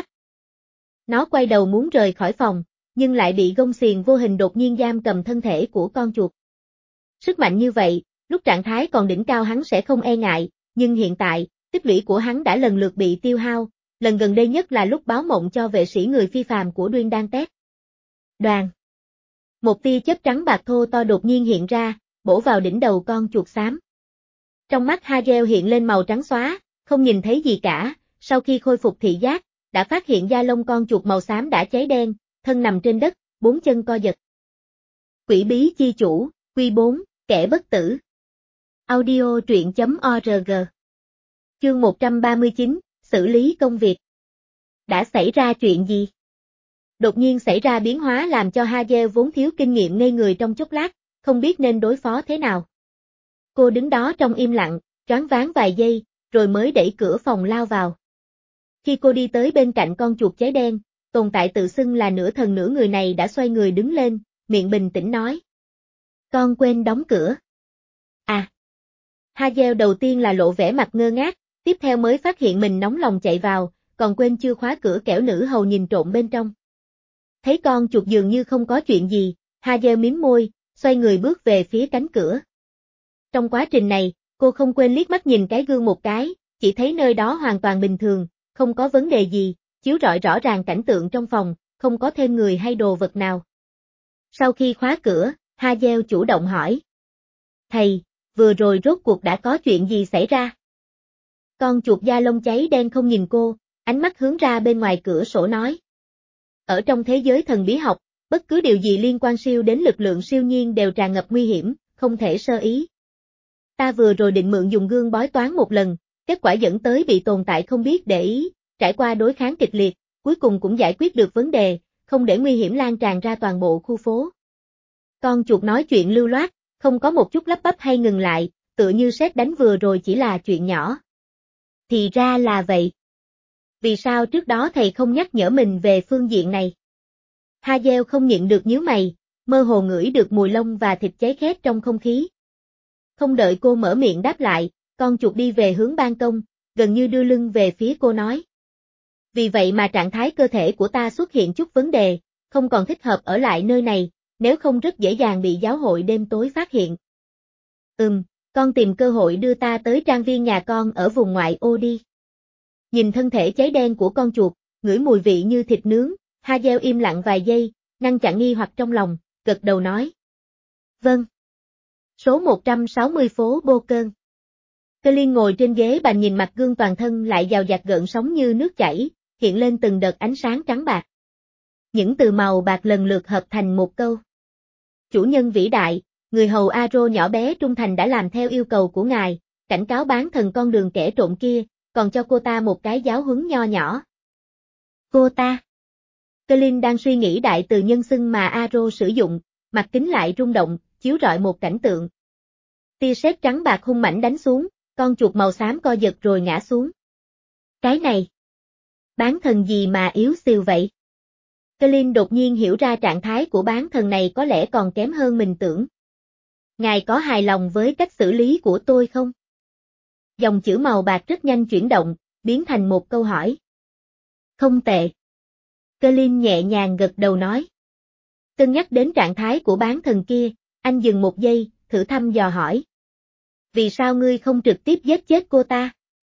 Nó quay đầu muốn rời khỏi phòng, nhưng lại bị gông xiềng vô hình đột nhiên giam cầm thân thể của con chuột. Sức mạnh như vậy, lúc trạng thái còn đỉnh cao hắn sẽ không e ngại, nhưng hiện tại, tích lũy của hắn đã lần lượt bị tiêu hao, lần gần đây nhất là lúc báo mộng cho vệ sĩ người phi phàm của Duyên Đan Tét. Đoàn. Một tia chớp trắng bạc thô to đột nhiên hiện ra, bổ vào đỉnh đầu con chuột xám. Trong mắt Hazel hiện lên màu trắng xóa, không nhìn thấy gì cả, sau khi khôi phục thị giác, đã phát hiện da lông con chuột màu xám đã cháy đen, thân nằm trên đất, bốn chân co giật. Quỷ bí chi chủ, Quy bốn, kẻ bất tử. Audio truyện chấm org. Chương một trăm ba mươi chín, xử lý công việc. Đã xảy ra chuyện gì? Đột nhiên xảy ra biến hóa làm cho Hazel vốn thiếu kinh nghiệm ngây người trong chốc lát, không biết nên đối phó thế nào. Cô đứng đó trong im lặng, choáng váng vài giây, rồi mới đẩy cửa phòng lao vào. Khi cô đi tới bên cạnh con chuột cháy đen, tồn tại tự xưng là nửa thần nửa người này đã xoay người đứng lên, miệng bình tĩnh nói. Con quên đóng cửa. À. Hazel đầu tiên là lộ vẻ mặt ngơ ngác, tiếp theo mới phát hiện mình nóng lòng chạy vào, còn quên chưa khóa cửa kẻo nữ hầu nhìn trộm bên trong. Thấy con chuột dường như không có chuyện gì, Hazel mím môi, xoay người bước về phía cánh cửa. Trong quá trình này, cô không quên liếc mắt nhìn cái gương một cái, chỉ thấy nơi đó hoàn toàn bình thường, không có vấn đề gì, chiếu rọi rõ ràng cảnh tượng trong phòng, không có thêm người hay đồ vật nào. Sau khi khóa cửa, Hazel chủ động hỏi. Thầy, vừa rồi rốt cuộc đã có chuyện gì xảy ra? Con chuột da lông cháy đen không nhìn cô, ánh mắt hướng ra bên ngoài cửa sổ nói. Ở trong thế giới thần bí học, bất cứ điều gì liên quan siêu đến lực lượng siêu nhiên đều tràn ngập nguy hiểm, không thể sơ ý. Ta vừa rồi định mượn dùng gương bói toán một lần, kết quả dẫn tới bị tồn tại không biết để ý, trải qua đối kháng kịch liệt, cuối cùng cũng giải quyết được vấn đề, không để nguy hiểm lan tràn ra toàn bộ khu phố. Con chuột nói chuyện lưu loát, không có một chút lắp bắp hay ngừng lại, tựa như sét đánh vừa rồi chỉ là chuyện nhỏ. Thì ra là vậy. Vì sao trước đó thầy không nhắc nhở mình về phương diện này? Hazel không nhịn được nhíu mày, mơ hồ ngửi được mùi lông và thịt cháy khét trong không khí. Không đợi cô mở miệng đáp lại, con chuột đi về hướng ban công, gần như đưa lưng về phía cô nói. Vì vậy mà trạng thái cơ thể của ta xuất hiện chút vấn đề, không còn thích hợp ở lại nơi này, nếu không rất dễ dàng bị giáo hội đêm tối phát hiện. Ừm, con tìm cơ hội đưa ta tới trang viên nhà con ở vùng ngoại ô đi. Nhìn thân thể cháy đen của con chuột, ngửi mùi vị như thịt nướng, Hazel im lặng vài giây, ngăn chặn nghi hoặc trong lòng, gật đầu nói. Vâng. Số một trăm sáu mươi phố Bô Cơn. Colin ngồi trên ghế bàn nhìn mặt gương toàn thân lại dào dạt gợn sóng như nước chảy, hiện lên từng đợt ánh sáng trắng bạc. Những từ màu bạc lần lượt hợp thành một câu. Chủ nhân vĩ đại, người hầu Aro nhỏ bé trung thành đã làm theo yêu cầu của ngài, cảnh cáo bán thần con đường kẻ trộm kia, còn cho cô ta một cái giáo huấn nho nhỏ. Cô ta. Colin đang suy nghĩ đại từ nhân xưng mà Aro sử dụng, mặt kính lại rung động, chiếu rọi một cảnh tượng. Tia sét trắng bạc hung mãnh đánh xuống, con chuột màu xám co giật rồi ngã xuống. Cái này. Bán thần gì mà yếu xìu vậy? Colin đột nhiên hiểu ra trạng thái của bán thần này có lẽ còn kém hơn mình tưởng. Ngài có hài lòng với cách xử lý của tôi không? Dòng chữ màu bạc rất nhanh chuyển động, biến thành một câu hỏi. Không tệ. Colin nhẹ nhàng gật đầu nói. Cân nhắc đến trạng thái của bán thần kia, anh dừng một giây, thử thăm dò hỏi. Vì sao ngươi không trực tiếp giết chết cô ta?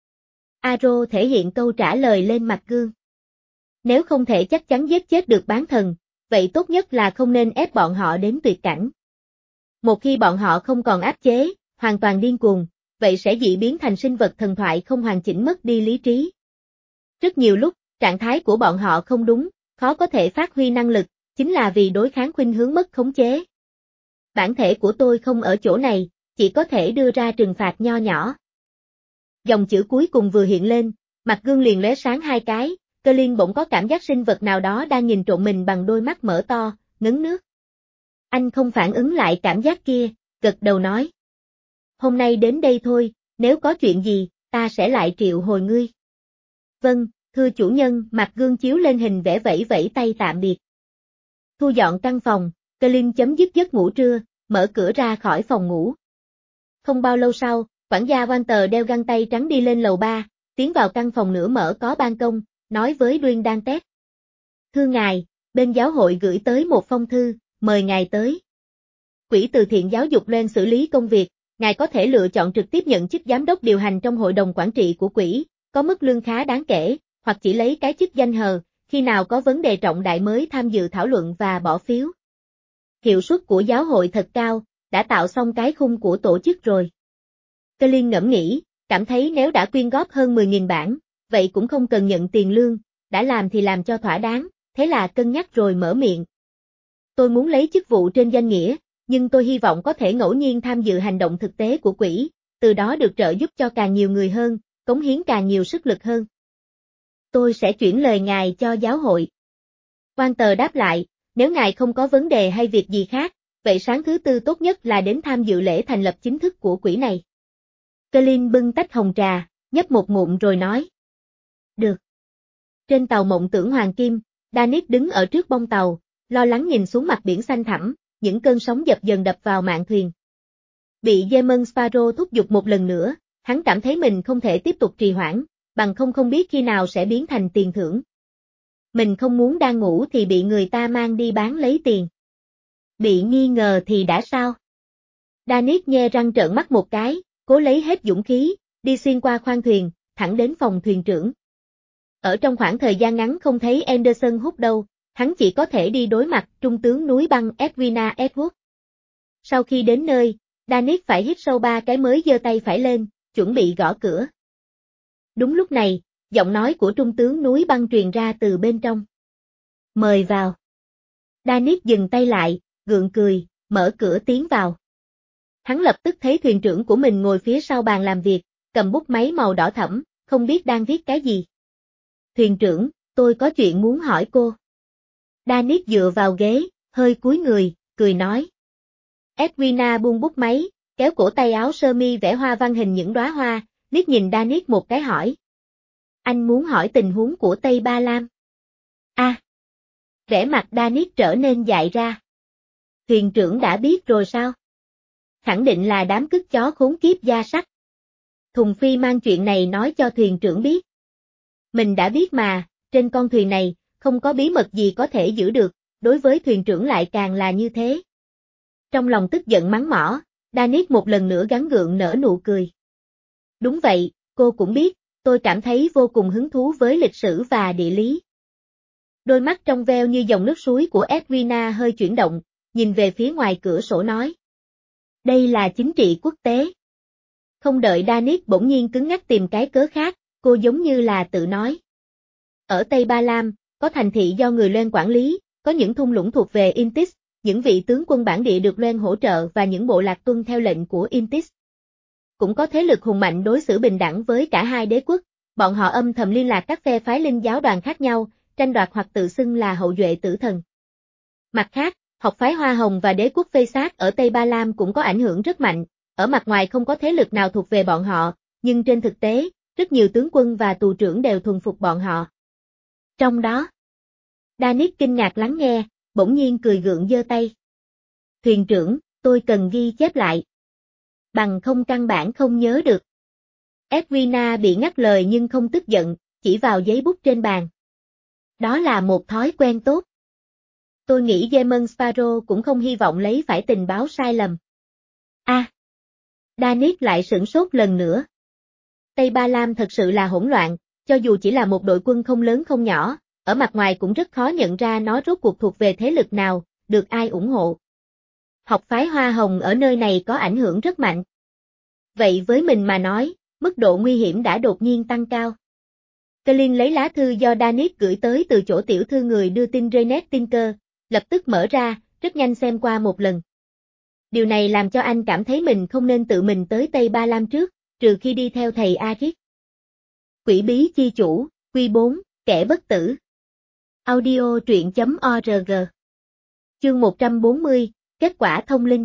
Aro thể hiện câu trả lời lên mặt gương. Nếu không thể chắc chắn giết chết được bán thần, vậy tốt nhất là không nên ép bọn họ đến tuyệt cảnh. Một khi bọn họ không còn áp chế, hoàn toàn điên cuồng, vậy sẽ dị biến thành sinh vật thần thoại không hoàn chỉnh mất đi lý trí. Rất nhiều lúc, trạng thái của bọn họ không đúng, khó có thể phát huy năng lực, chính là vì đối kháng khuynh hướng mất khống chế. Bản thể của tôi không ở chỗ này, chỉ có thể đưa ra trừng phạt nho nhỏ. Dòng chữ cuối cùng vừa hiện lên, mặt gương liền lóe sáng hai cái, Colin bỗng có cảm giác sinh vật nào đó đang nhìn trộm mình bằng đôi mắt mở to, ngấn nước. Anh không phản ứng lại cảm giác kia, gật đầu nói. Hôm nay đến đây thôi, nếu có chuyện gì, ta sẽ lại triệu hồi ngươi. Vâng, thưa chủ nhân, mặt gương chiếu lên hình vẽ vẫy vẫy tay tạm biệt. Thu dọn căn phòng, Colin chấm dứt giấc ngủ trưa, mở cửa ra khỏi phòng ngủ. Không bao lâu sau, quản gia Walter đeo găng tay trắng đi lên lầu ba, tiến vào căn phòng nửa mở có ban công, nói với Duyên Đan Tét. Thưa ngài, bên giáo hội gửi tới một phong thư, mời ngài tới. Quỹ từ thiện giáo dục lên xử lý công việc, ngài có thể lựa chọn trực tiếp nhận chức giám đốc điều hành trong hội đồng quản trị của quỹ, có mức lương khá đáng kể, hoặc chỉ lấy cái chức danh hờ, khi nào có vấn đề trọng đại mới tham dự thảo luận và bỏ phiếu. Hiệu suất của giáo hội thật cao, đã tạo xong cái khung của tổ chức rồi. Colin ngẫm nghĩ, cảm thấy nếu đã quyên góp hơn mười nghìn bảng, vậy cũng không cần nhận tiền lương, đã làm thì làm cho thỏa đáng, thế là cân nhắc rồi mở miệng. Tôi muốn lấy chức vụ trên danh nghĩa, nhưng tôi hy vọng có thể ngẫu nhiên tham dự hành động thực tế của quỹ, từ đó được trợ giúp cho càng nhiều người hơn, cống hiến càng nhiều sức lực hơn. Tôi sẽ chuyển lời ngài cho giáo hội. Walter đáp lại, nếu ngài không có vấn đề hay việc gì khác, vậy sáng thứ tư tốt nhất là đến tham dự lễ thành lập chính thức của quỹ này. Colin bưng tách hồng trà, nhấp một ngụm rồi nói. Được. Trên tàu mộng tưởng hoàng kim, Danis đứng ở trước bông tàu, lo lắng nhìn xuống mặt biển xanh thẳm, những cơn sóng dập dần đập vào mạn thuyền. Bị Demon Sparrow thúc giục một lần nữa, hắn cảm thấy mình không thể tiếp tục trì hoãn, bằng không không biết khi nào sẽ biến thành tiền thưởng. Mình không muốn đang ngủ thì bị người ta mang đi bán lấy tiền. Bị nghi ngờ thì đã sao? Danis nhe răng trợn mắt một cái, cố lấy hết dũng khí, đi xuyên qua khoang thuyền, thẳng đến phòng thuyền trưởng. Ở trong khoảng thời gian ngắn không thấy Anderson hút đâu, hắn chỉ có thể đi đối mặt trung tướng núi băng Edwina Edward. Sau khi đến nơi, Danis phải hít sâu ba cái mới giơ tay phải lên, chuẩn bị gõ cửa. Đúng lúc này, giọng nói của trung tướng núi băng truyền ra từ bên trong. Mời vào. Danis dừng tay lại, gượng cười, mở cửa tiến vào. Hắn lập tức thấy thuyền trưởng của mình ngồi phía sau bàn làm việc, cầm bút máy màu đỏ thẫm, không biết đang viết cái gì. Thuyền trưởng, tôi có chuyện muốn hỏi cô. Danis dựa vào ghế, hơi cúi người, cười nói. Edwina buông bút máy, kéo cổ tay áo sơ mi vẽ hoa văn hình những đóa hoa, liếc nhìn Danis một cái hỏi. Anh muốn hỏi tình huống của Tây Ba Lam. A. À, vẻ mặt Danis trở nên dại ra. Thuyền trưởng đã biết rồi sao? Khẳng định là đám cứt chó khốn kiếp da sắt. Thùng Phi mang chuyện này nói cho thuyền trưởng biết. Mình đã biết mà, trên con thuyền này, không có bí mật gì có thể giữ được, đối với thuyền trưởng lại càng là như thế. Trong lòng tức giận mắng mỏ, Danis một lần nữa gắng gượng nở nụ cười. Đúng vậy, cô cũng biết, tôi cảm thấy vô cùng hứng thú với lịch sử và địa lý. Đôi mắt trong veo như dòng nước suối của Edwina hơi chuyển động, nhìn về phía ngoài cửa sổ nói. Đây là chính trị quốc tế. Không đợi Danis bỗng nhiên cứng ngắc tìm cái cớ khác, cô giống như là tự nói. Ở Tây Ba Lam, có thành thị do người Loan quản lý, có những thung lũng thuộc về Intis, những vị tướng quân bản địa được Loan hỗ trợ và những bộ lạc tuân theo lệnh của Intis. Cũng có thế lực hùng mạnh đối xử bình đẳng với cả hai đế quốc, bọn họ âm thầm liên lạc các phe phái linh giáo đoàn khác nhau, tranh đoạt hoặc tự xưng là hậu duệ tử thần. Mặt khác, học phái Hoa Hồng và đế quốc Phê Sát ở Tây Ba Lam cũng có ảnh hưởng rất mạnh, ở mặt ngoài không có thế lực nào thuộc về bọn họ, nhưng trên thực tế, rất nhiều tướng quân và tù trưởng đều thuần phục bọn họ. Trong đó, Danis kinh ngạc lắng nghe, bỗng nhiên cười gượng giơ tay. Thuyền trưởng, tôi cần ghi chép lại. Bằng không căn bản không nhớ được. Edwina bị ngắt lời nhưng không tức giận, chỉ vào giấy bút trên bàn. Đó là một thói quen tốt. Tôi nghĩ Demon Sparrow cũng không hy vọng lấy phải tình báo sai lầm. A. À, Danis lại sửng sốt lần nữa. Tây Ba Lam thật sự là hỗn loạn, cho dù chỉ là một đội quân không lớn không nhỏ, ở mặt ngoài cũng rất khó nhận ra nó rốt cuộc thuộc về thế lực nào, được ai ủng hộ. Học phái Hoa Hồng ở nơi này có ảnh hưởng rất mạnh. Vậy với mình mà nói, mức độ nguy hiểm đã đột nhiên tăng cao. Colin lấy lá thư do Danis gửi tới từ chỗ tiểu thư người đưa tin Reynet Tinker, lập tức mở ra, rất nhanh xem qua một lần. Điều này làm cho anh cảm thấy mình không nên tự mình tới Tây Ba Lam trước, trừ khi đi theo thầy Arik. Quỷ bí chi chủ, Quy bốn, kẻ bất tử. Audio truyện chấm org. Chương một trăm bốn mươi, kết quả thông linh.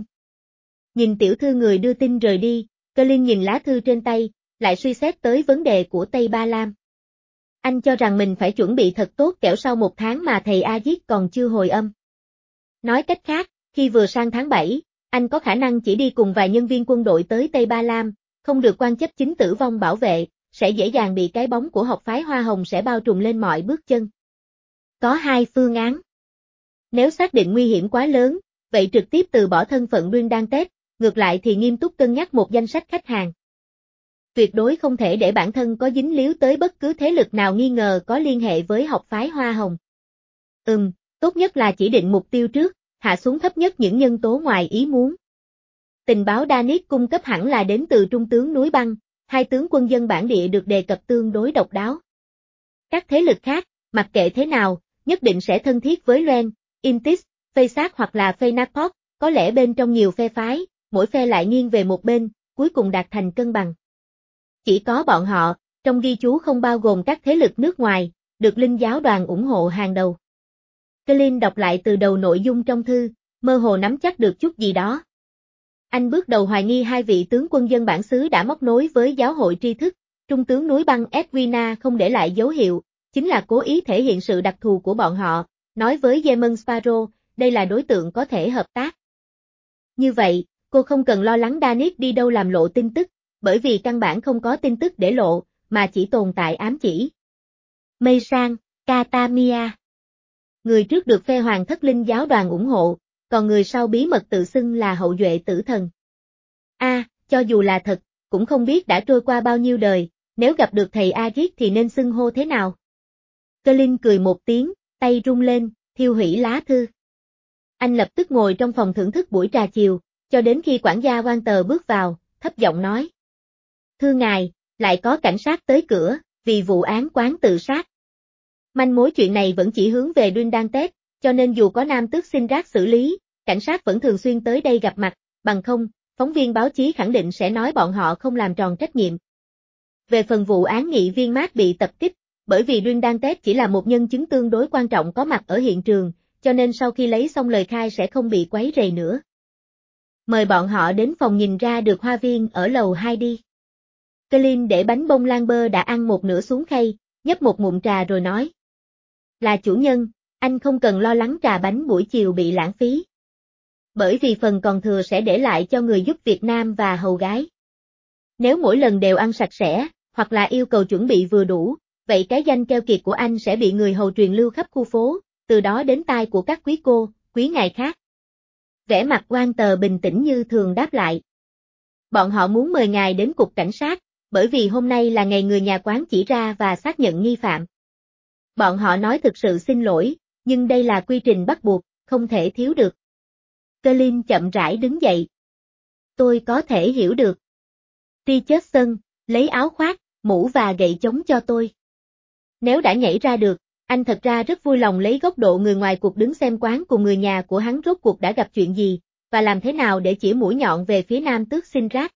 Nhìn tiểu thư người đưa tin rời đi, Colin nhìn lá thư trên tay, lại suy xét tới vấn đề của Tây Ba Lam. Anh cho rằng mình phải chuẩn bị thật tốt kẻo sau một tháng mà thầy Arik còn chưa hồi âm. Nói cách khác, khi vừa sang tháng bảy, anh có khả năng chỉ đi cùng vài nhân viên quân đội tới Tây Ba Lam, không được quan chấp chính tử vong bảo vệ, sẽ dễ dàng bị cái bóng của học phái Hoa Hồng sẽ bao trùm lên mọi bước chân. Có hai phương án. Nếu xác định nguy hiểm quá lớn, vậy trực tiếp từ bỏ thân phận Brindantep, ngược lại thì nghiêm túc cân nhắc một danh sách khách hàng. Tuyệt đối không thể để bản thân có dính líu tới bất cứ thế lực nào nghi ngờ có liên hệ với học phái Hoa Hồng. Ừm, tốt nhất là chỉ định mục tiêu trước, hạ xuống thấp nhất những nhân tố ngoài ý muốn. Tình báo Danis cung cấp hẳn là đến từ trung tướng núi băng, hai tướng quân dân bản địa được đề cập tương đối độc đáo. Các thế lực khác, mặc kệ thế nào, nhất định sẽ thân thiết với Loan, Intis, Phê Sát hoặc là Phê Nakpok, có lẽ bên trong nhiều phe phái, mỗi phe lại nghiêng về một bên, cuối cùng đạt thành cân bằng. Chỉ có bọn họ, trong ghi chú không bao gồm các thế lực nước ngoài, được linh giáo đoàn ủng hộ hàng đầu. Colin đọc lại từ đầu nội dung trong thư, mơ hồ nắm chắc được chút gì đó. Anh bước đầu hoài nghi hai vị tướng quân dân bản xứ đã móc nối với giáo hội tri thức, trung tướng núi băng Edwina không để lại dấu hiệu, chính là cố ý thể hiện sự đặc thù của bọn họ, nói với Demon Sparrow, đây là đối tượng có thể hợp tác. Như vậy, cô không cần lo lắng Danis đi đâu làm lộ tin tức, bởi vì căn bản không có tin tức để lộ, mà chỉ tồn tại ám chỉ. Mây Sang, Katamia. Người trước được phe hoàng thất linh giáo đoàn ủng hộ, còn người sau bí mật tự xưng là hậu duệ tử thần. A, à, cho dù là thật, cũng không biết đã trôi qua bao nhiêu đời, nếu gặp được thầy Arik thì nên xưng hô thế nào. Colin cười một tiếng, tay rung lên, thiêu hủy lá thư. Anh lập tức ngồi trong phòng thưởng thức buổi trà chiều, cho đến khi quản gia Walter bước vào, thấp giọng nói. Thưa ngài, lại có cảnh sát tới cửa, vì vụ án quán tự sát. Manh mối chuyện này vẫn chỉ hướng về Dundantet, cho nên dù có nam tước xin rác xử lý, cảnh sát vẫn thường xuyên tới đây gặp mặt, bằng không, phóng viên báo chí khẳng định sẽ nói bọn họ không làm tròn trách nhiệm. Về phần vụ án nghị viên Mark bị tập kích, bởi vì Dundantet chỉ là một nhân chứng tương đối quan trọng có mặt ở hiện trường, cho nên sau khi lấy xong lời khai sẽ không bị quấy rầy nữa. Mời bọn họ đến phòng nhìn ra được hoa viên ở lầu hai đi. Colin để bánh bông lan bơ đã ăn một nửa xuống khay, nhấp một ngụm trà rồi nói. Là chủ nhân, anh không cần lo lắng trà bánh buổi chiều bị lãng phí. Bởi vì phần còn thừa sẽ để lại cho người giúp Việt Nam và hầu gái. Nếu mỗi lần đều ăn sạch sẽ, hoặc là yêu cầu chuẩn bị vừa đủ, vậy cái danh keo kiệt của anh sẽ bị người hầu truyền lưu khắp khu phố, từ đó đến tai của các quý cô, quý ngài khác. Vẻ mặt Walter bình tĩnh như thường đáp lại. Bọn họ muốn mời ngài đến cục cảnh sát, bởi vì hôm nay là ngày người nhà quán chỉ ra và xác nhận nghi phạm. Bọn họ nói thực sự xin lỗi, nhưng đây là quy trình bắt buộc, không thể thiếu được. Colin chậm rãi đứng dậy. Tôi có thể hiểu được. Richardson, lấy áo khoác, mũ và gậy chống cho tôi. Nếu đã nhảy ra được, anh thật ra rất vui lòng lấy góc độ người ngoài cuộc đứng xem quán cùng người nhà của hắn rốt cuộc đã gặp chuyện gì, và làm thế nào để chỉ mũi nhọn về phía nam tước xin rác.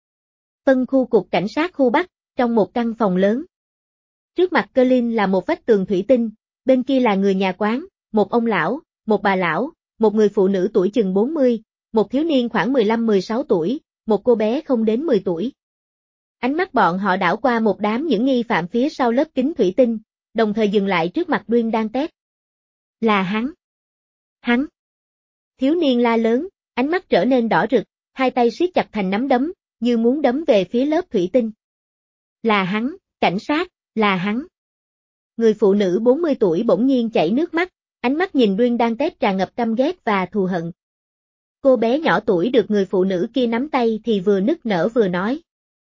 Phân khu cục cảnh sát khu Bắc, trong một căn phòng lớn. Trước mặt Colin là một vách tường thủy tinh, bên kia là người nhà quán, một ông lão, một bà lão, một người phụ nữ tuổi chừng bốn mươi, một thiếu niên khoảng mười lăm mười sáu tuổi, một cô bé không đến mười tuổi. Ánh mắt bọn họ đảo qua một đám những nghi phạm phía sau lớp kính thủy tinh, đồng thời dừng lại trước mặt Dundantet. Là hắn. Hắn. Thiếu niên la lớn, ánh mắt trở nên đỏ rực, hai tay siết chặt thành nắm đấm, như muốn đấm về phía lớp thủy tinh. Là hắn, cảnh sát, là hắn. Người phụ nữ bốn mươi tuổi bỗng nhiên chảy nước mắt, ánh mắt nhìn Dundantet tràn ngập căm ghét và thù hận. Cô bé nhỏ tuổi được người phụ nữ kia nắm tay thì vừa nức nở vừa nói.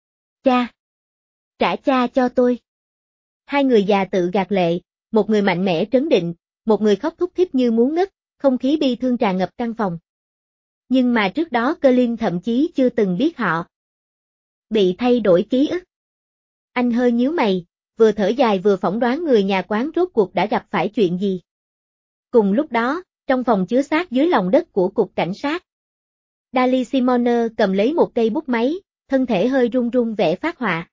Cha! Trả cha cho tôi! Hai người già tự gạt lệ, một người mạnh mẽ trấn định, một người khóc thút thít như muốn ngất, không khí bi thương tràn ngập căn phòng. Nhưng mà trước đó Colin thậm chí chưa từng biết họ. Bị thay đổi ký ức. Anh hơi nhíu mày, vừa thở dài vừa phỏng đoán người nhà quán rốt cuộc đã gặp phải chuyện gì. Cùng lúc đó, trong phòng chứa xác dưới lòng đất của cục cảnh sát, Dali Simoner cầm lấy một cây bút máy, thân thể hơi run run vẽ phác họa.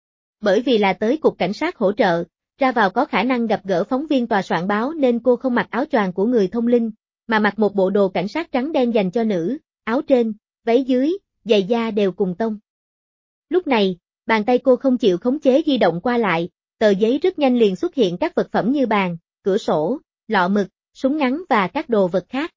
Bởi vì là tới cục cảnh sát hỗ trợ, ra vào có khả năng gặp gỡ phóng viên tòa soạn báo nên cô không mặc áo choàng của người thông linh, mà mặc một bộ đồ cảnh sát trắng đen dành cho nữ, áo trên, váy dưới, giày da đều cùng tông. Lúc này, bàn tay cô không chịu khống chế di động qua lại, tờ giấy rất nhanh liền xuất hiện các vật phẩm như bàn, cửa sổ, lọ mực, súng ngắn và các đồ vật khác.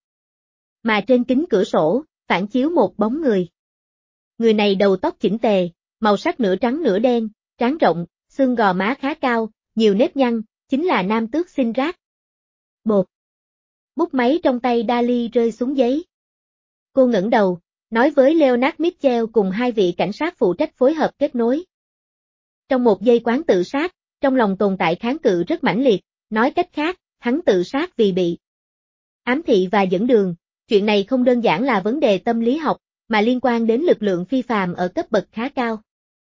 Mà trên kính cửa sổ, phản chiếu một bóng người. Người này đầu tóc chỉnh tề, màu sắc nửa trắng nửa đen, trán rộng, xương gò má khá cao, nhiều nếp nhăn, chính là nam tước xin rác. Bột. Bút máy trong tay Dali rơi xuống giấy. Cô ngẩng đầu, nói với Leonard Mitchell cùng hai vị cảnh sát phụ trách phối hợp kết nối. Trong một giây quán tự sát, trong lòng tồn tại kháng cự rất mãnh liệt, nói cách khác, hắn tự sát vì bị ám thị và dẫn đường. Chuyện này không đơn giản là vấn đề tâm lý học, mà liên quan đến lực lượng phi phàm ở cấp bậc khá cao.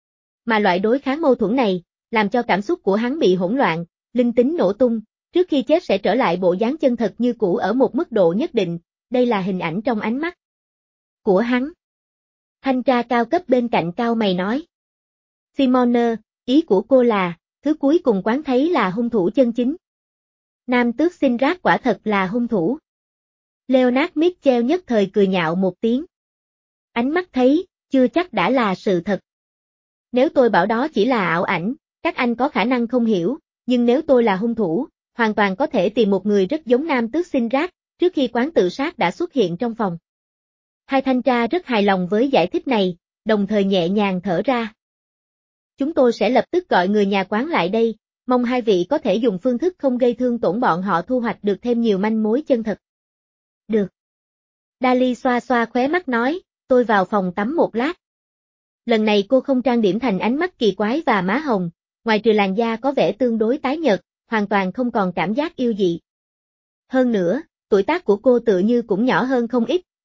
Mà loại đối kháng mâu thuẫn này, làm cho cảm xúc của hắn bị hỗn loạn, linh tính nổ tung, trước khi chết sẽ trở lại bộ dáng chân thật như cũ ở một mức độ nhất định, đây là hình ảnh trong ánh mắt của hắn. Thanh tra cao cấp bên cạnh cao mày nói. Simoner, ý của cô là, thứ cuối cùng quán thấy là hung thủ chân chính. Nam tước xin rác quả thật là hung thủ. Leonard Mitchell nhất thời cười nhạo một tiếng. Ánh mắt thấy, chưa chắc đã là sự thật. Nếu tôi bảo đó chỉ là ảo ảnh, các anh có khả năng không hiểu, nhưng nếu tôi là hung thủ, hoàn toàn có thể tìm một người rất giống nam tước xin rác, trước khi quán tự sát đã xuất hiện trong phòng. Hai thanh tra rất hài lòng với giải thích này, đồng thời nhẹ nhàng thở ra. Chúng tôi sẽ lập tức gọi người nhà quán lại đây, mong hai vị có thể dùng phương thức không gây thương tổn bọn họ thu hoạch được thêm nhiều manh mối chân thật. Được. Dali xoa xoa khóe mắt nói, tôi vào phòng tắm một lát. Lần này cô không trang điểm thành ánh mắt kỳ quái và má hồng, ngoài trừ làn da có vẻ tương đối tái nhợt, hoàn toàn không còn cảm giác yêu dị. Hơn nữa, tuổi tác của cô tự như cũng nhỏ hơn không ít,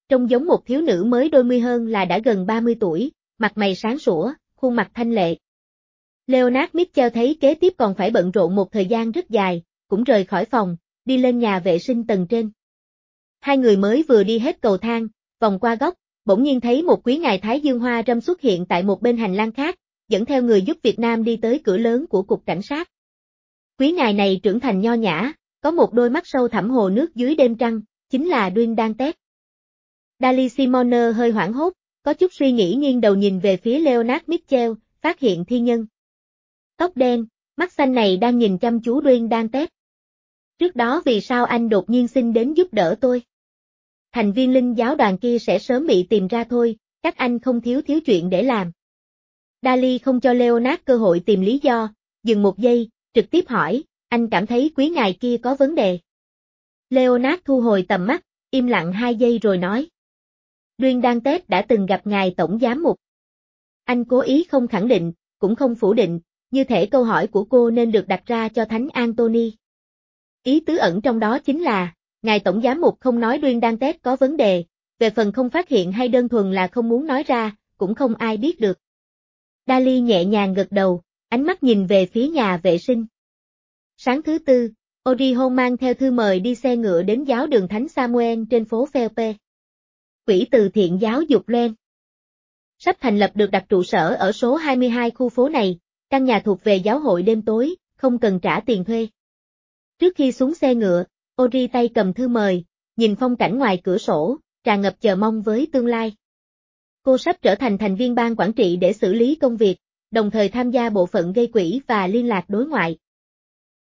trông giống một thiếu nữ mới đôi mươi hơn là đã gần ba mươi tuổi, mặt mày sáng sủa, khuôn mặt thanh lệ. Leonard Mitchell thấy kế tiếp còn phải bận rộn một thời gian rất dài, cũng rời khỏi phòng, đi lên nhà vệ sinh tầng trên. Hai người mới vừa đi hết cầu thang, vòng qua góc, bỗng nhiên thấy một quý ngài Thái Dương Hoa Râm xuất hiện tại một bên hành lang khác, dẫn theo người giúp Việt Nam đi tới cửa lớn của cục cảnh sát. Quý ngài này trưởng thành nho nhã, có một đôi mắt sâu thẳm hồ nước dưới đêm trăng, chính là Duyên Dantes. Dali Simone hơi hoảng hốt, có chút suy nghĩ nghiêng đầu nhìn về phía Leonard Mitchell, phát hiện thi nhân. Tóc đen, mắt xanh này đang nhìn chăm chú Duyên Dantes. Trước đó vì sao anh đột nhiên xin đến giúp đỡ tôi? Thành viên linh giáo đoàn kia sẽ sớm bị tìm ra thôi, các anh không thiếu thiếu chuyện để làm. Dali không cho Leonard cơ hội tìm lý do, dừng một giây, trực tiếp hỏi, anh cảm thấy quý ngài kia có vấn đề. Leonard thu hồi tầm mắt, im lặng hai giây rồi nói. Duyên Dantes đã từng gặp ngài tổng giám mục. Anh cố ý không khẳng định, cũng không phủ định, như thể câu hỏi của cô nên được đặt ra cho Thánh Anthony. Ý tứ ẩn trong đó chính là, ngài tổng giám mục không nói Duyên Dantes có vấn đề, về phần không phát hiện hay đơn thuần là không muốn nói ra, cũng không ai biết được. Dali nhẹ nhàng gật đầu, ánh mắt nhìn về phía nhà vệ sinh. Sáng thứ tư, Orion mang theo thư mời đi xe ngựa đến giáo đường Thánh Samuel trên phố Felpe. Quỹ từ thiện giáo dục Len. Sắp thành lập được đặt trụ sở ở số hai mươi hai khu phố này, căn nhà thuộc về giáo hội đêm tối, không cần trả tiền thuê. Trước khi xuống xe ngựa, Ori tay cầm thư mời, nhìn phong cảnh ngoài cửa sổ, tràn ngập chờ mong với tương lai. Cô sắp trở thành thành viên ban quản trị để xử lý công việc, đồng thời tham gia bộ phận gây quỹ và liên lạc đối ngoại.